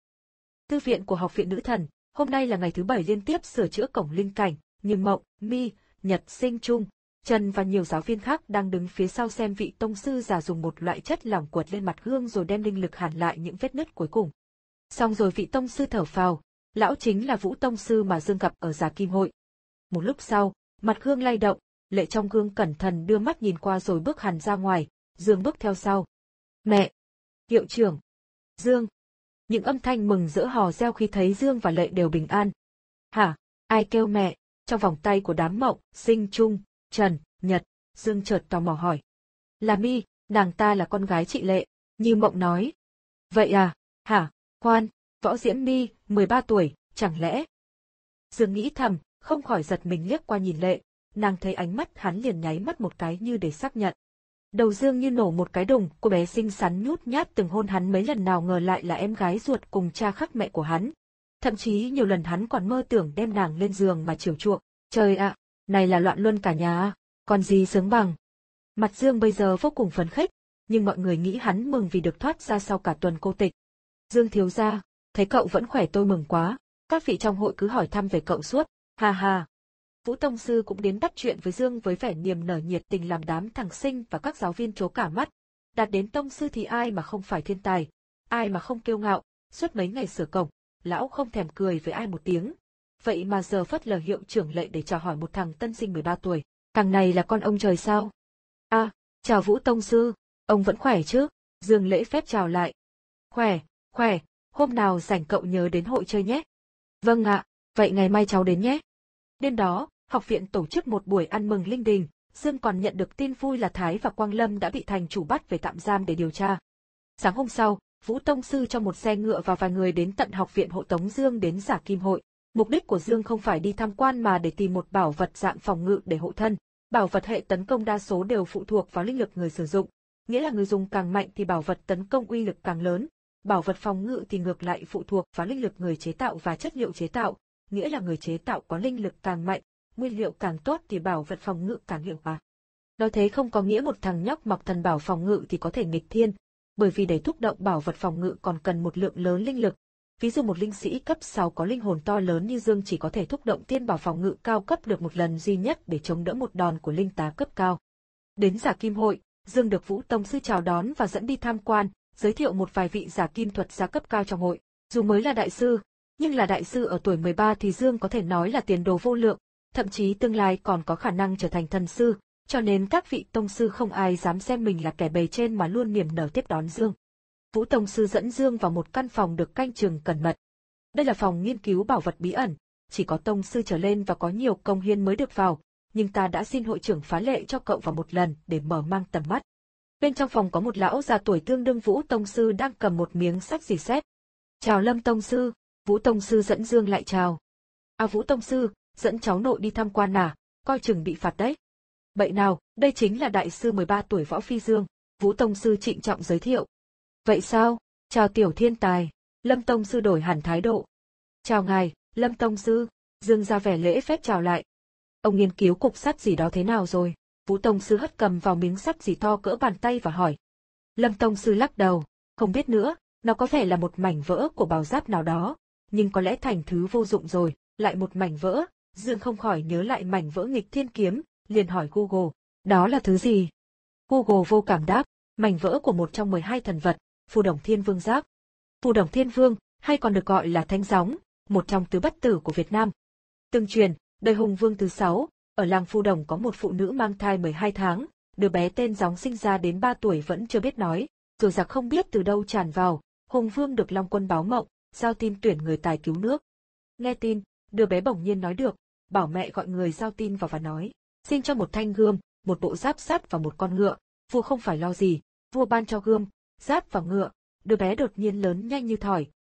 Thư viện của Học viện Nữ Thần, hôm nay là ngày thứ bảy liên tiếp sửa chữa cổng linh cảnh, nhưng Mộng, Mi, Nhật Sinh Trung, Trần và nhiều giáo viên khác đang đứng phía sau xem vị tông sư già dùng một loại chất lỏng quật lên mặt gương rồi đem linh lực hàn lại những vết nứt cuối cùng. Xong rồi vị tông sư thở phào, lão chính là Vũ tông sư mà Dương gặp ở Già Kim Hội. Một lúc sau, mặt gương lay động, Lệ trong gương cẩn thận đưa mắt nhìn qua rồi bước hẳn ra ngoài, Dương bước theo sau. Mẹ! Hiệu trưởng! Dương! Những âm thanh mừng rỡ hò reo khi thấy Dương và Lệ đều bình an. Hả? Ai kêu mẹ? Trong vòng tay của đám Mộng, Sinh Trung, Trần, Nhật, Dương chợt tò mò hỏi. Là Mi, nàng ta là con gái chị Lệ, như Mộng nói. Vậy à? Hả? Khoan, Võ Diễm Mi, mười ba tuổi, chẳng lẽ? Dương nghĩ thầm, không khỏi giật mình liếc qua nhìn Lệ, nàng thấy ánh mắt hắn liền nháy mắt một cái như để xác nhận. Đầu Dương như nổ một cái đùng, cô bé xinh xắn nhút nhát từng hôn hắn mấy lần nào ngờ lại là em gái ruột cùng cha khác mẹ của hắn. Thậm chí nhiều lần hắn còn mơ tưởng đem nàng lên giường mà chiều chuộng. Trời ạ, này là loạn luân cả nhà à, còn gì sướng bằng. Mặt Dương bây giờ vô cùng phấn khích, nhưng mọi người nghĩ hắn mừng vì được thoát ra sau cả tuần cô tịch. Dương thiếu gia, thấy cậu vẫn khỏe tôi mừng quá, các vị trong hội cứ hỏi thăm về cậu suốt, ha ha. Vũ tông sư cũng đến bắt chuyện với Dương với vẻ niềm nở nhiệt tình làm đám thằng sinh và các giáo viên trố cả mắt. Đạt đến tông sư thì ai mà không phải thiên tài, ai mà không kiêu ngạo, suốt mấy ngày sửa cổng, lão không thèm cười với ai một tiếng. Vậy mà giờ phất lờ hiệu trưởng Lệ để chào hỏi một thằng tân sinh mười ba tuổi, thằng này là con ông trời sao? À, chào Vũ tông sư, ông vẫn khỏe chứ? Dương lễ phép chào lại. Khỏe, khỏe, hôm nào rảnh cậu nhớ đến hội chơi nhé. Vâng ạ, vậy ngày mai cháu đến nhé. Đêm đó, học viện tổ chức một buổi ăn mừng linh đình, Dương còn nhận được tin vui là Thái và Quang Lâm đã bị thành chủ bắt về tạm giam để điều tra. Sáng hôm sau, Vũ tông sư cho một xe ngựa và vài người đến tận học viện hộ tống Dương đến Già Kim Hội. Mục đích của Dương không phải đi tham quan mà để tìm một bảo vật dạng phòng ngự để hộ thân. Bảo vật hệ tấn công đa số đều phụ thuộc vào linh lực người sử dụng, nghĩa là người dùng càng mạnh thì bảo vật tấn công uy lực càng lớn. Bảo vật phòng ngự thì ngược lại phụ thuộc vào linh lực người chế tạo và chất liệu chế tạo, nghĩa là người chế tạo có linh lực càng mạnh, nguyên liệu càng tốt thì bảo vật phòng ngự càng hiệu quả. Nói thế không có nghĩa một thằng nhóc mặc thần bảo phòng ngự thì có thể nghịch thiên, bởi vì để thúc động bảo vật phòng ngự còn cần một lượng lớn linh lực. Ví dụ một linh sĩ cấp sáu có linh hồn to lớn như Dương chỉ có thể thúc động tiên bảo phòng ngự cao cấp được một lần duy nhất để chống đỡ một đòn của linh tá cấp cao. Đến Già Kim Hội, Dương được Vũ tông sư chào đón và dẫn đi tham quan, giới thiệu một vài vị giả kim thuật gia cấp cao trong hội. Dù mới là đại sư, nhưng là đại sư ở tuổi mười ba thì Dương có thể nói là tiền đồ vô lượng, thậm chí tương lai còn có khả năng trở thành thần sư, cho nên các vị tông sư không ai dám xem mình là kẻ bề trên mà luôn niềm nở tiếp đón Dương. Vũ tông sư dẫn Dương vào một căn phòng được canh chừng cẩn mật. Đây là phòng nghiên cứu bảo vật bí ẩn, chỉ có tông sư trở lên và có nhiều công hiến mới được vào, nhưng ta đã xin hội trưởng phá lệ cho cậu vào một lần để mở mang tầm mắt. Bên trong phòng có một lão già tuổi tương đương Vũ tông sư đang cầm một miếng sách rỉ sét. Chào Lâm tông sư, Vũ tông sư dẫn Dương lại chào. À Vũ tông sư, dẫn cháu nội đi tham quan à, coi chừng bị phạt đấy. Vậy nào, đây chính là đại sư mười ba tuổi Võ Phi Dương, Vũ tông sư trịnh trọng giới thiệu. Vậy sao, chào tiểu thiên tài, Lâm tông sư đổi hẳn thái độ. Chào ngài, Lâm tông sư, Dương ra vẻ lễ phép chào lại. Ông nghiên cứu cục sắt gì đó thế nào rồi? Vũ tông sư hất cầm vào miếng sắt gì to cỡ bàn tay và hỏi. Lâm tông sư lắc đầu, không biết nữa, nó có vẻ là một mảnh vỡ của bảo giáp nào đó, nhưng có lẽ thành thứ vô dụng rồi, lại một mảnh vỡ. Dương không khỏi nhớ lại mảnh vỡ nghịch thiên kiếm, liền hỏi Google, đó là thứ gì? Google vô cảm đáp, mảnh vỡ của một trong mười hai thần vật, Phù Đồng Thiên Vương Giáp. Phù Đồng Thiên Vương, hay còn được gọi là Thánh Gióng, một trong tứ bất tử của Việt Nam. Tương truyền, đời Hùng Vương thứ sáu, ở làng Phù Đồng có một phụ nữ mang thai mười hai tháng, đứa bé tên Gióng sinh ra đến ba tuổi vẫn chưa biết nói, rồi giặc không biết từ đâu tràn vào, Hùng Vương được Long Quân báo mộng, giao tin tuyển người tài cứu nước. Nghe tin, đứa bé bỗng nhiên nói được, bảo mẹ gọi người giao tin vào và nói, xin cho một thanh gươm, một bộ giáp sắt và một con ngựa. Vua không phải lo gì, vua ban cho gươm, giáp và ngựa. Đứa bé đột nhiên lớn nhanh như thỏi,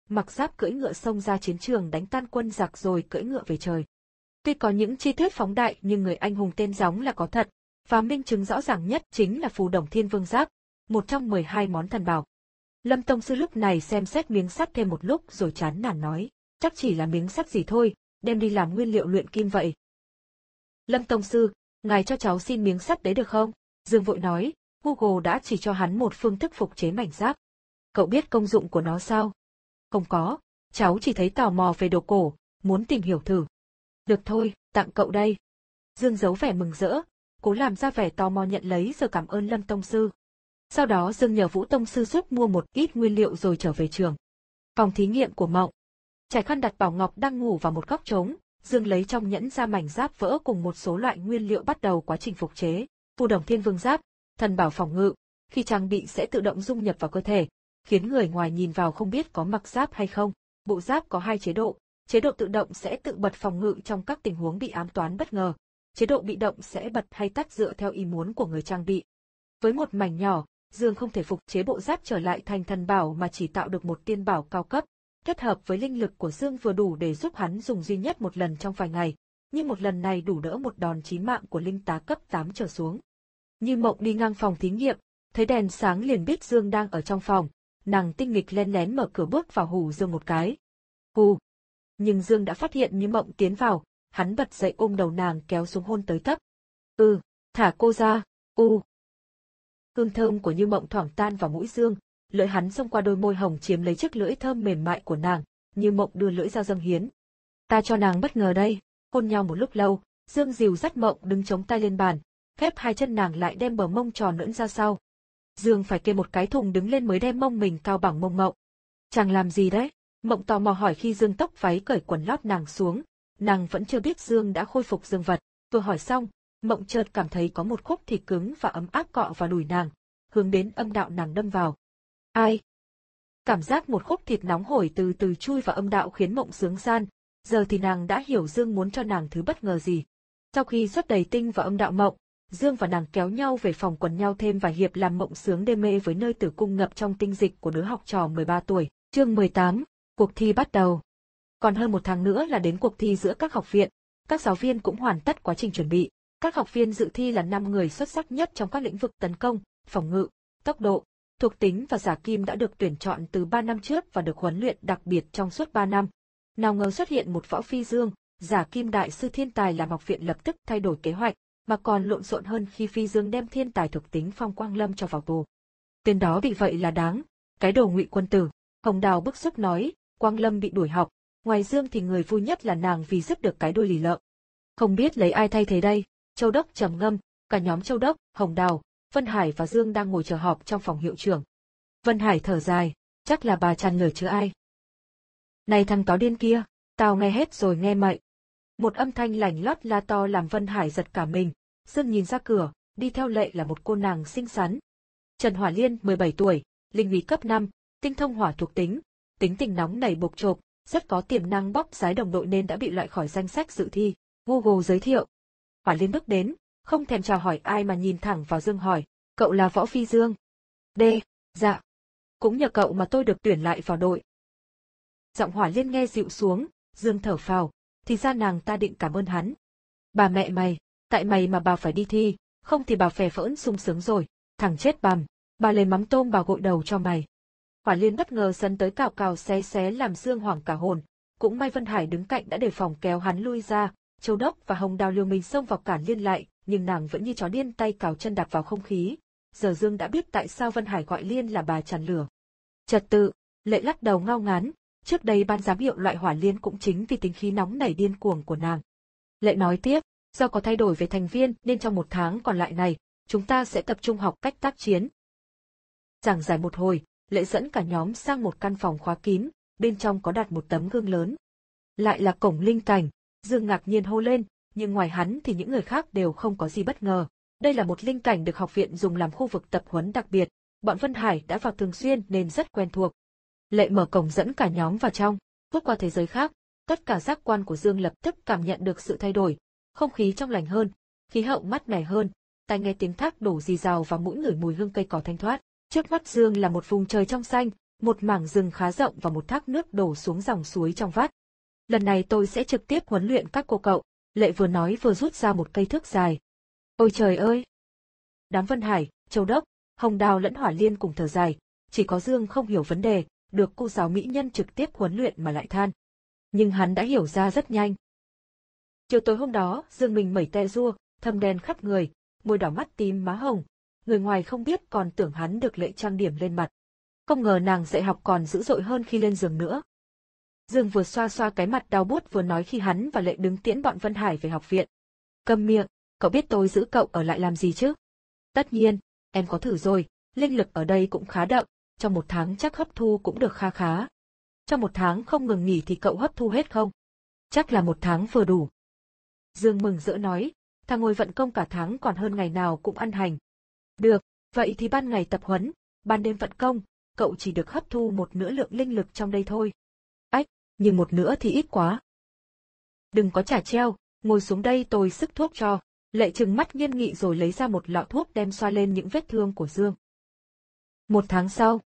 mặc giáp cưỡi ngựa xông ra chiến trường đánh tan quân giặc rồi cưỡi ngựa về trời. Tuy có những chi tiết phóng đại nhưng người anh hùng tên gióng là có thật, và minh chứng rõ ràng nhất chính là phù Đồng Thiên Vương Giáp, một trong mười hai món thần bảo. Lâm Tông Sư lúc này xem xét miếng sắt thêm một lúc rồi chán nản nói, chắc chỉ là miếng sắt gì thôi, đem đi làm nguyên liệu luyện kim vậy. Lâm Tông Sư, ngài cho cháu xin miếng sắt đấy được không? Dương vội nói, Google đã chỉ cho hắn một phương thức phục chế mảnh giáp. Cậu biết công dụng của nó sao? Không có, cháu chỉ thấy tò mò về đồ cổ, muốn tìm hiểu thử. Được thôi, tặng cậu đây. Dương giấu vẻ mừng rỡ, cố làm ra vẻ tò mò nhận lấy rồi cảm ơn Lâm Tông Sư. Sau đó Dương nhờ Vũ Tông Sư giúp mua một ít nguyên liệu rồi trở về trường. Phòng thí nghiệm của Mộng. Trải khăn đặt Bảo Ngọc đang ngủ vào một góc trống, Dương lấy trong nhẫn ra mảnh giáp vỡ cùng một số loại nguyên liệu bắt đầu quá trình phục chế. Phù Đồng Thiên Vương Giáp, thần bảo phòng ngự, khi trang bị sẽ tự động dung nhập vào cơ thể, khiến người ngoài nhìn vào không biết có mặc giáp hay không. Bộ giáp có hai chế độ, chế độ tự động sẽ tự bật phòng ngự trong các tình huống bị ám toán bất ngờ. Chế độ bị động sẽ bật hay tắt dựa theo ý muốn của người trang bị. Với một mảnh nhỏ, Dương không thể phục chế bộ giáp trở lại thành thần bảo mà chỉ tạo được một tiên bảo cao cấp. Kết hợp với linh lực của Dương vừa đủ để giúp hắn dùng duy nhất một lần trong vài ngày, nhưng một lần này đủ đỡ một đòn chí mạng của linh tá cấp tám trở xuống. Như Mộng đi ngang phòng thí nghiệm, thấy đèn sáng liền biết Dương đang ở trong phòng, nàng tinh nghịch len lén mở cửa bước vào hù Dương một cái. Hù! Nhưng Dương đã phát hiện Như Mộng tiến vào, hắn bật dậy ôm đầu nàng kéo xuống hôn tới tấp. Ừ, thả cô ra, u. Hương thơm của Như Mộng thoảng tan vào mũi Dương, lưỡi hắn xông qua đôi môi hồng chiếm lấy chiếc lưỡi thơm mềm mại của nàng, Như Mộng đưa lưỡi ra dâng hiến. Ta cho nàng bất ngờ đây, hôn nhau một lúc lâu, Dương dìu dắt Mộng đứng chống tay lên bàn, khép hai chân nàng lại đem bờ mông tròn ưỡn ra sau. Dương phải kê một cái thùng đứng lên mới đem mông mình cao bằng mông Mộng. Chàng làm gì đấy? Mộng tò mò hỏi khi Dương tóc váy cởi quần lót nàng xuống, nàng vẫn chưa biết Dương đã khôi phục dương vật. Vừa hỏi xong, Mộng chợt cảm thấy có một khúc thịt cứng và ấm áp cọ vào đùi nàng, hướng đến âm đạo nàng đâm vào. Ai? Cảm giác một khúc thịt nóng hổi từ từ chui vào âm đạo khiến Mộng sướng gian, giờ thì nàng đã hiểu Dương muốn cho nàng thứ bất ngờ gì. Sau khi rót đầy tinh vào âm đạo Mộng, Dương và nàng kéo nhau về phòng quần nhau thêm vài hiệp làm Mộng sướng đê mê với nơi tử cung ngập trong tinh dịch của đứa học trò mười ba tuổi. Chương mười tám, cuộc thi bắt đầu. Còn hơn một tháng nữa là đến cuộc thi giữa các học viện, các giáo viên cũng hoàn tất quá trình chuẩn bị. Các học viên dự thi là năm người xuất sắc nhất trong các lĩnh vực tấn công, phòng ngự, tốc độ, thuộc tính và giả kim đã được tuyển chọn từ ba năm trước và được huấn luyện đặc biệt trong suốt ba năm. Nào ngờ xuất hiện một Võ Phi Dương, giả kim đại sư thiên tài làm học viện lập tức thay đổi kế hoạch, mà còn lộn xộn hơn khi Phi Dương đem thiên tài thuộc tính Phong Quang Lâm cho vào tù. Tên đó bị vậy là đáng, cái đồ ngụy quân tử. Hồng Đào bức xúc nói, Quang Lâm bị đuổi học, ngoài Dương thì người vui nhất là nàng vì dứt được cái đuôi lì lợm. Không biết lấy ai thay thế đây? Châu Đốc trầm ngâm, cả nhóm Châu Đốc, Hồng Đào, Vân Hải và Dương đang ngồi chờ họp trong phòng hiệu trưởng. Vân Hải thở dài, chắc là bà Tràn lửa chứ ai. Này thằng tó điên kia, tao nghe hết rồi nghe mậy. Một âm thanh lành lót la to làm Vân Hải giật cả mình. Dương nhìn ra cửa, đi theo lệ là một cô nàng xinh xắn. Trần Hỏa Liên, mười bảy tuổi, linh lý cấp năm, tinh thông hỏa thuộc tính, tính tình nóng nảy bộc chộp, rất có tiềm năng bóc sái đồng đội nên đã bị loại khỏi danh sách dự thi. Google giới thiệu. Hỏa Liên bước đến, không thèm chào hỏi ai mà nhìn thẳng vào Dương hỏi, cậu là Võ Phi Dương? D. Dạ. Cũng nhờ cậu mà tôi được tuyển lại vào đội. Giọng Hỏa Liên nghe dịu xuống, Dương thở phào, thì ra nàng ta định cảm ơn hắn. Bà mẹ mày, tại mày mà bà phải đi thi, không thì bà phè phỡn sung sướng rồi, thằng chết bằm, bà lấy mắm tôm bà gội đầu cho mày. Hỏa Liên bất ngờ sấn tới cào cào xé xé làm Dương hoảng cả hồn, cũng may Vân Hải đứng cạnh đã đề phòng kéo hắn lui ra. Châu Đốc và Hồng Đào liều mình xông vào cản Liên lại, nhưng nàng vẫn như chó điên tay cào chân đạp vào không khí. Giờ Dương đã biết tại sao Vân Hải gọi Liên là bà Tràn lửa. Trật tự, Lệ lắc đầu ngao ngán, trước đây ban giám hiệu loại Hỏa Liên cũng chính vì tính khí nóng nảy điên cuồng của nàng. Lệ nói tiếp, do có thay đổi về thành viên nên trong một tháng còn lại này, chúng ta sẽ tập trung học cách tác chiến. Giảng giải một hồi, Lệ dẫn cả nhóm sang một căn phòng khóa kín, bên trong có đặt một tấm gương lớn. Lại là cổng linh cảnh. Dương ngạc nhiên hô lên, nhưng ngoài hắn thì những người khác đều không có gì bất ngờ. Đây là một linh cảnh được học viện dùng làm khu vực tập huấn đặc biệt, bọn Vân Hải đã vào thường xuyên nên rất quen thuộc. Lệ mở cổng dẫn cả nhóm vào trong, bước qua thế giới khác, tất cả giác quan của Dương lập tức cảm nhận được sự thay đổi, không khí trong lành hơn, khí hậu mát mẻ hơn, tai nghe tiếng thác đổ rì rào và mũi ngửi mùi hương cây cỏ thanh thoát. Trước mắt Dương là một vùng trời trong xanh, một mảng rừng khá rộng và một thác nước đổ xuống dòng suối trong vắt. Lần này tôi sẽ trực tiếp huấn luyện các cô cậu, Lệ vừa nói vừa rút ra một cây thước dài. Ôi trời ơi! Đám Vân Hải, Châu Đốc, Hồng Đào lẫn Hỏa Liên cùng thở dài, chỉ có Dương không hiểu vấn đề, được cô giáo mỹ nhân trực tiếp huấn luyện mà lại than. Nhưng hắn đã hiểu ra rất nhanh. Chiều tối hôm đó, Dương mình mẩy te rua, thâm đen khắp người, môi đỏ mắt tím má hồng. Người ngoài không biết còn tưởng hắn được Lệ trang điểm lên mặt. Không ngờ nàng dạy học còn dữ dội hơn khi lên giường nữa. Dương vừa xoa xoa cái mặt đau buốt vừa nói khi hắn và Lệ đứng tiễn bọn Vân Hải về học viện. Câm miệng, cậu biết tôi giữ cậu ở lại làm gì chứ? Tất nhiên, em có thử rồi, linh lực ở đây cũng khá đậm, trong một tháng chắc hấp thu cũng được kha khá. Trong một tháng không ngừng nghỉ thì cậu hấp thu hết không? Chắc là một tháng vừa đủ. Dương mừng rỡ nói, thằng ngồi vận công cả tháng còn hơn ngày nào cũng ăn hành. Được, vậy thì ban ngày tập huấn, ban đêm vận công, cậu chỉ được hấp thu một nửa lượng linh lực trong đây thôi. Ách, nhưng một nửa thì ít quá. Đừng có chả treo, ngồi xuống đây tôi sức thuốc cho. Lệ trừng mắt nghiêm nghị rồi lấy ra một lọ thuốc đem xoa lên những vết thương của Dương. Một tháng sau,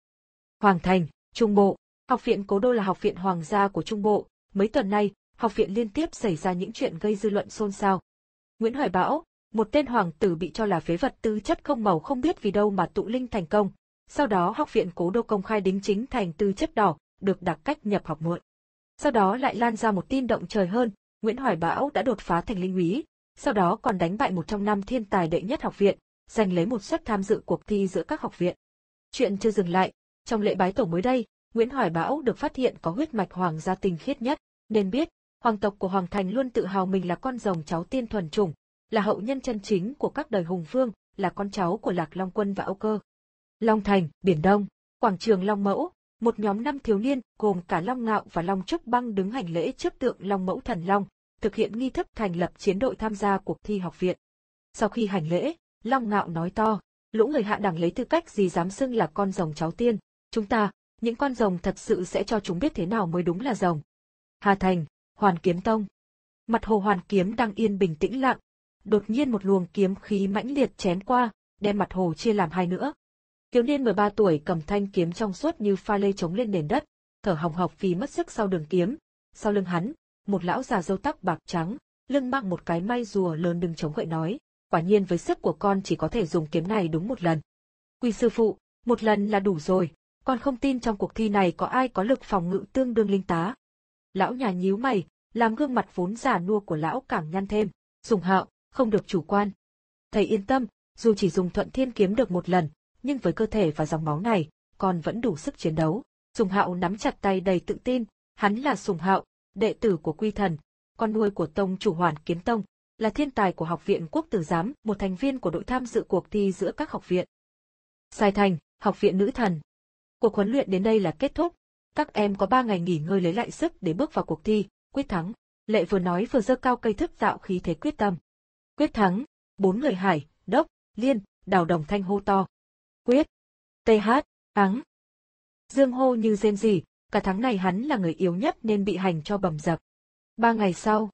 Hoàng Thành, Trung Bộ, học viện Cố Đô là học viện hoàng gia của Trung Bộ. Mấy tuần nay, học viện liên tiếp xảy ra những chuyện gây dư luận xôn xao. Nguyễn Hoài Bão, một tên hoàng tử bị cho là phế vật tư chất không màu không biết vì đâu mà tụ linh thành công. Sau đó học viện Cố Đô công khai đính chính thành tư chất đỏ, được đặc cách nhập học muộn. Sau đó lại lan ra một tin động trời hơn, Nguyễn Hoài Bão đã đột phá thành linh úy. Sau đó còn đánh bại một trong năm thiên tài đệ nhất học viện, giành lấy một suất tham dự cuộc thi giữa các học viện. Chuyện chưa dừng lại, trong lễ bái tổ mới đây, Nguyễn Hoài Bão được phát hiện có huyết mạch hoàng gia tinh khiết nhất, nên biết, hoàng tộc của Hoàng Thành luôn tự hào mình là con rồng cháu tiên thuần chủng, là hậu nhân chân chính của các đời hùng vương, là con cháu của Lạc Long Quân và Âu Cơ. Long Thành, Biển Đông, quảng trường Long Mẫu, một nhóm năm thiếu niên gồm cả Long Ngạo và Long Trúc Băng đứng hành lễ trước tượng Long Mẫu Thần Long, thực hiện nghi thức thành lập chiến đội tham gia cuộc thi học viện. Sau khi hành lễ, Long Ngạo nói to, lũ người hạ đẳng lấy tư cách gì dám xưng là con rồng cháu tiên, chúng ta, những con rồng thật sự sẽ cho chúng biết thế nào mới đúng là rồng. Hà Thành, Hoàn Kiếm Tông. Mặt hồ Hoàn Kiếm đang yên bình tĩnh lặng, đột nhiên một luồng kiếm khí mãnh liệt chém qua, đem mặt hồ chia làm hai nửa. Thiếu niên mười ba tuổi cầm thanh kiếm trong suốt như pha lê chống lên nền đất, thở hồng hộc vì mất sức sau đường kiếm. Sau lưng hắn, một lão già râu tóc bạc trắng, lưng mang một cái mai rùa lớn đứng chống gậy nói, quả nhiên với sức của con chỉ có thể dùng kiếm này đúng một lần. Quy sư phụ, một lần là đủ rồi, con không tin trong cuộc thi này có ai có lực phòng ngự tương đương linh tá. Lão nhà nhíu mày, làm gương mặt vốn già nua của lão càng nhăn thêm, Sùng Hạo, không được chủ quan. Thầy yên tâm, dù chỉ dùng Thuận Thiên kiếm được một lần, nhưng với cơ thể và dòng máu này, con vẫn đủ sức chiến đấu. Sùng Hạo nắm chặt tay đầy tự tin, hắn là Sùng Hạo, đệ tử của Quy Thần, con nuôi của tông chủ Hoàn Kiếm Tông, là thiên tài của học viện Quốc Tử Giám, một thành viên của đội tham dự cuộc thi giữa các học viện. Sài Thành, học viện Nữ Thần. Cuộc huấn luyện đến đây là kết thúc, các em có ba ngày nghỉ ngơi lấy lại sức để bước vào cuộc thi, quyết thắng. Lệ vừa nói vừa giơ cao cây thước tạo khí thế quyết tâm. Quyết thắng, bốn người Hải, Đốc, Liên, Đào đồng thanh hô to. Quyết, tê hát, thắng. Dương hô như rên rỉ, cả tháng này hắn là người yếu nhất nên bị hành cho bầm dập. Ba ngày sau,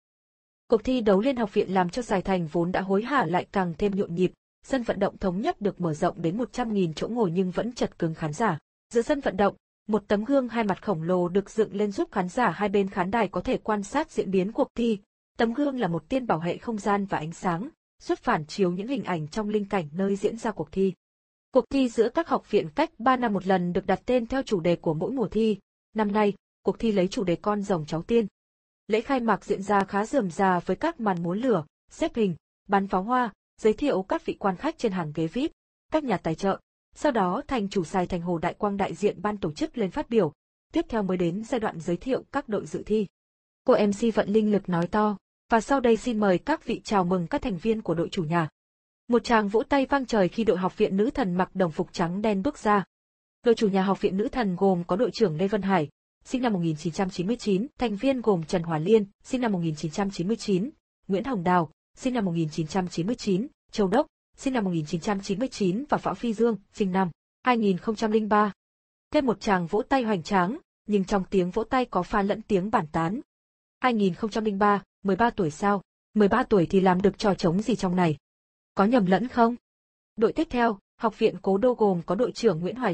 cuộc thi đấu liên học viện làm cho Sài Thành vốn đã hối hả lại càng thêm nhộn nhịp, sân vận động thống nhất được mở rộng đến một trăm nghìn chỗ ngồi nhưng vẫn chật cứng khán giả. Giữa sân vận động, một tấm gương hai mặt khổng lồ được dựng lên giúp khán giả hai bên khán đài có thể quan sát diễn biến cuộc thi. Tấm gương là một tiên bảo hệ không gian và ánh sáng, giúp phản chiếu những hình ảnh trong linh cảnh nơi diễn ra cuộc thi. Cuộc thi giữa các học viện cách ba năm một lần được đặt tên theo chủ đề của mỗi mùa thi. Năm nay, cuộc thi lấy chủ đề con rồng cháu tiên. Lễ khai mạc diễn ra khá rườm rà với các màn múa lửa, xếp hình, bắn pháo hoa, giới thiệu các vị quan khách trên hàng ghế vi ai pi, các nhà tài trợ. Sau đó thành chủ Sài Thành Hồ Đại Quang đại diện ban tổ chức lên phát biểu. Tiếp theo mới đến giai đoạn giới thiệu các đội dự thi. Cô em xê Vận Linh Lực nói to, và sau đây xin mời các vị chào mừng các thành viên của đội chủ nhà. Một tràng vỗ tay vang trời khi đội học viện Nữ Thần mặc đồng phục trắng đen bước ra. Đội chủ nhà học viện Nữ Thần gồm có đội trưởng Lê Vân Hải, sinh năm một nghìn chín trăm chín mươi chín, thành viên gồm Trần Hòa Liên, sinh năm một nghìn chín trăm chín mươi chín, Nguyễn Hồng Đào, sinh năm một nghìn chín trăm chín mươi chín, Châu Đốc, sinh năm một nghìn chín trăm chín mươi chín và Võ Phi Dương, sinh năm hai nghìn không trăm lẻ ba. Thêm một tràng vỗ tay hoành tráng, nhưng trong tiếng vỗ tay có pha lẫn tiếng bản tán. hai nghìn không trăm lẻ ba, mười ba tuổi sao? mười ba tuổi thì làm được trò trống gì trong này? Có nhầm lẫn không? Đội tiếp theo, học viện Cố Đô gồm có đội trưởng Nguyễn Hoài Lâm,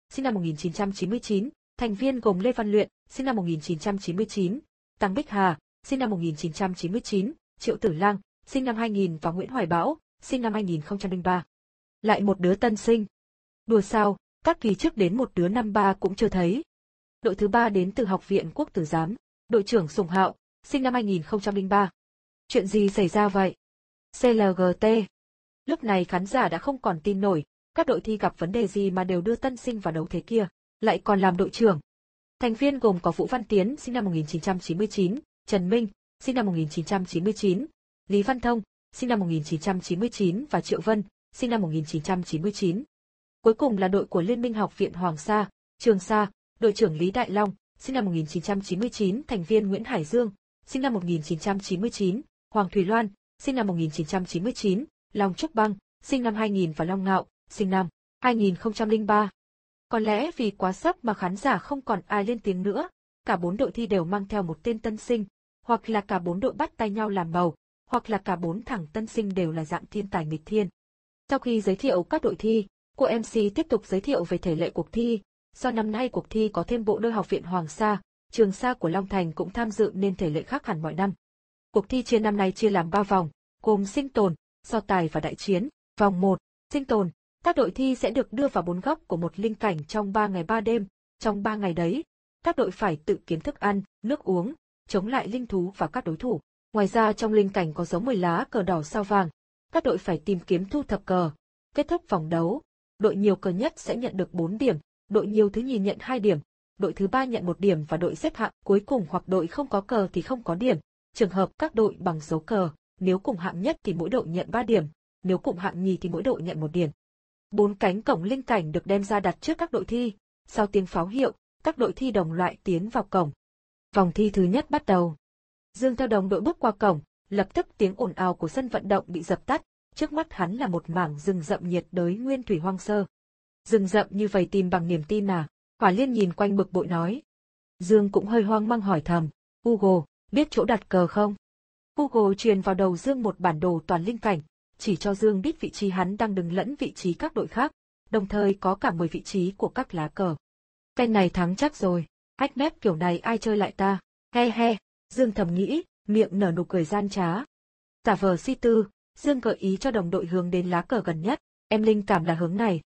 sinh năm một nghìn chín trăm chín mươi chín, thành viên gồm Lê Văn Luyện, sinh năm một nghìn chín trăm chín mươi chín, Tăng Bích Hà, sinh năm một nghìn chín trăm chín mươi chín, Triệu Tử Lang, sinh năm hai nghìn và Nguyễn Hoài Bão, sinh năm hai nghìn không trăm lẻ ba. Lại một đứa tân sinh. Đùa sao, các kỳ trước đến một đứa năm ba cũng chưa thấy. Đội thứ ba đến từ Học viện Quốc tử giám, đội trưởng Sùng Hạo, sinh năm hai nghìn không trăm lẻ ba. Chuyện gì xảy ra vậy? xê lờ giê tê. Lúc này khán giả đã không còn tin nổi, các đội thi gặp vấn đề gì mà đều đưa tân sinh vào đấu thế kia, lại còn làm đội trưởng. Thành viên gồm có Vũ Văn Tiến, sinh năm một nghìn chín trăm chín mươi chín, Trần Minh, sinh năm một nghìn chín trăm chín mươi chín, Lý Văn Thông, sinh năm một nghìn chín trăm chín mươi chín và Triệu Vân, sinh năm một nghìn chín trăm chín mươi chín. Cuối cùng là đội của Liên minh Học viện Hoàng Sa, Trường Sa, đội trưởng Lý Đại Long, sinh năm một nghìn chín trăm chín mươi chín, thành viên Nguyễn Hải Dương, sinh năm một nghìn chín trăm chín mươi chín, Hoàng Thùy Loan, sinh năm một nghìn chín trăm chín mươi chín, Long Trúc Băng, sinh năm hai nghìn và Long Ngạo, sinh năm hai nghìn không trăm lẻ ba. Có lẽ vì quá sốc mà khán giả không còn ai lên tiếng nữa, cả bốn đội thi đều mang theo một tên tân sinh, hoặc là cả bốn đội bắt tay nhau làm bầu, hoặc là cả bốn thằng tân sinh đều là dạng thiên tài nghịch thiên. Sau khi giới thiệu các đội thi, cô em xê tiếp tục giới thiệu về thể lệ cuộc thi. Do năm nay cuộc thi có thêm bộ đôi Học viện Hoàng Sa, Trường Sa của Long Thành cũng tham dự nên thể lệ khác hẳn mọi năm. Cuộc thi chia năm nay chia làm ba vòng, gồm sinh tồn, so tài và đại chiến. Vòng một, sinh tồn, các đội thi sẽ được đưa vào bốn góc của một linh cảnh trong ba ngày ba đêm. Trong ba ngày đấy, các đội phải tự kiếm thức ăn, nước uống, chống lại linh thú và các đối thủ. Ngoài ra trong linh cảnh có dấu mười lá cờ đỏ sao vàng, các đội phải tìm kiếm thu thập cờ. Kết thúc vòng đấu, đội nhiều cờ nhất sẽ nhận được bốn điểm, đội nhiều thứ nhì nhận hai điểm, đội thứ ba nhận một điểm và đội xếp hạng cuối cùng hoặc đội không có cờ thì không có điểm. Trường hợp các đội bằng dấu cờ, nếu cùng hạng nhất thì mỗi đội nhận ba điểm, nếu cùng hạng nhì thì mỗi đội nhận một điểm. Bốn cánh cổng linh cảnh được đem ra đặt trước các đội thi, sau tiếng pháo hiệu, các đội thi đồng loại tiến vào cổng. Vòng thi thứ nhất bắt đầu. Dương theo đồng đội bước qua cổng, lập tức tiếng ồn ào của sân vận động bị dập tắt, trước mắt hắn là một mảng rừng rậm nhiệt đới nguyên thủy hoang sơ. Rừng rậm như vậy tìm bằng niềm tin à? Hỏa Liên nhìn quanh bực bội nói. Dương cũng hơi hoang mang hỏi thầm, Google, biết chỗ đặt cờ không? Google truyền vào đầu Dương một bản đồ toàn linh cảnh, chỉ cho Dương biết vị trí hắn đang đứng lẫn vị trí các đội khác, đồng thời có cả mười vị trí của các lá cờ. Cái này thắng chắc rồi, hách mép kiểu này ai chơi lại ta, he he, Dương thầm nghĩ, miệng nở nụ cười gian trá. Giả vờ suy tư, Dương gợi ý cho đồng đội hướng đến lá cờ gần nhất, em linh cảm là hướng này.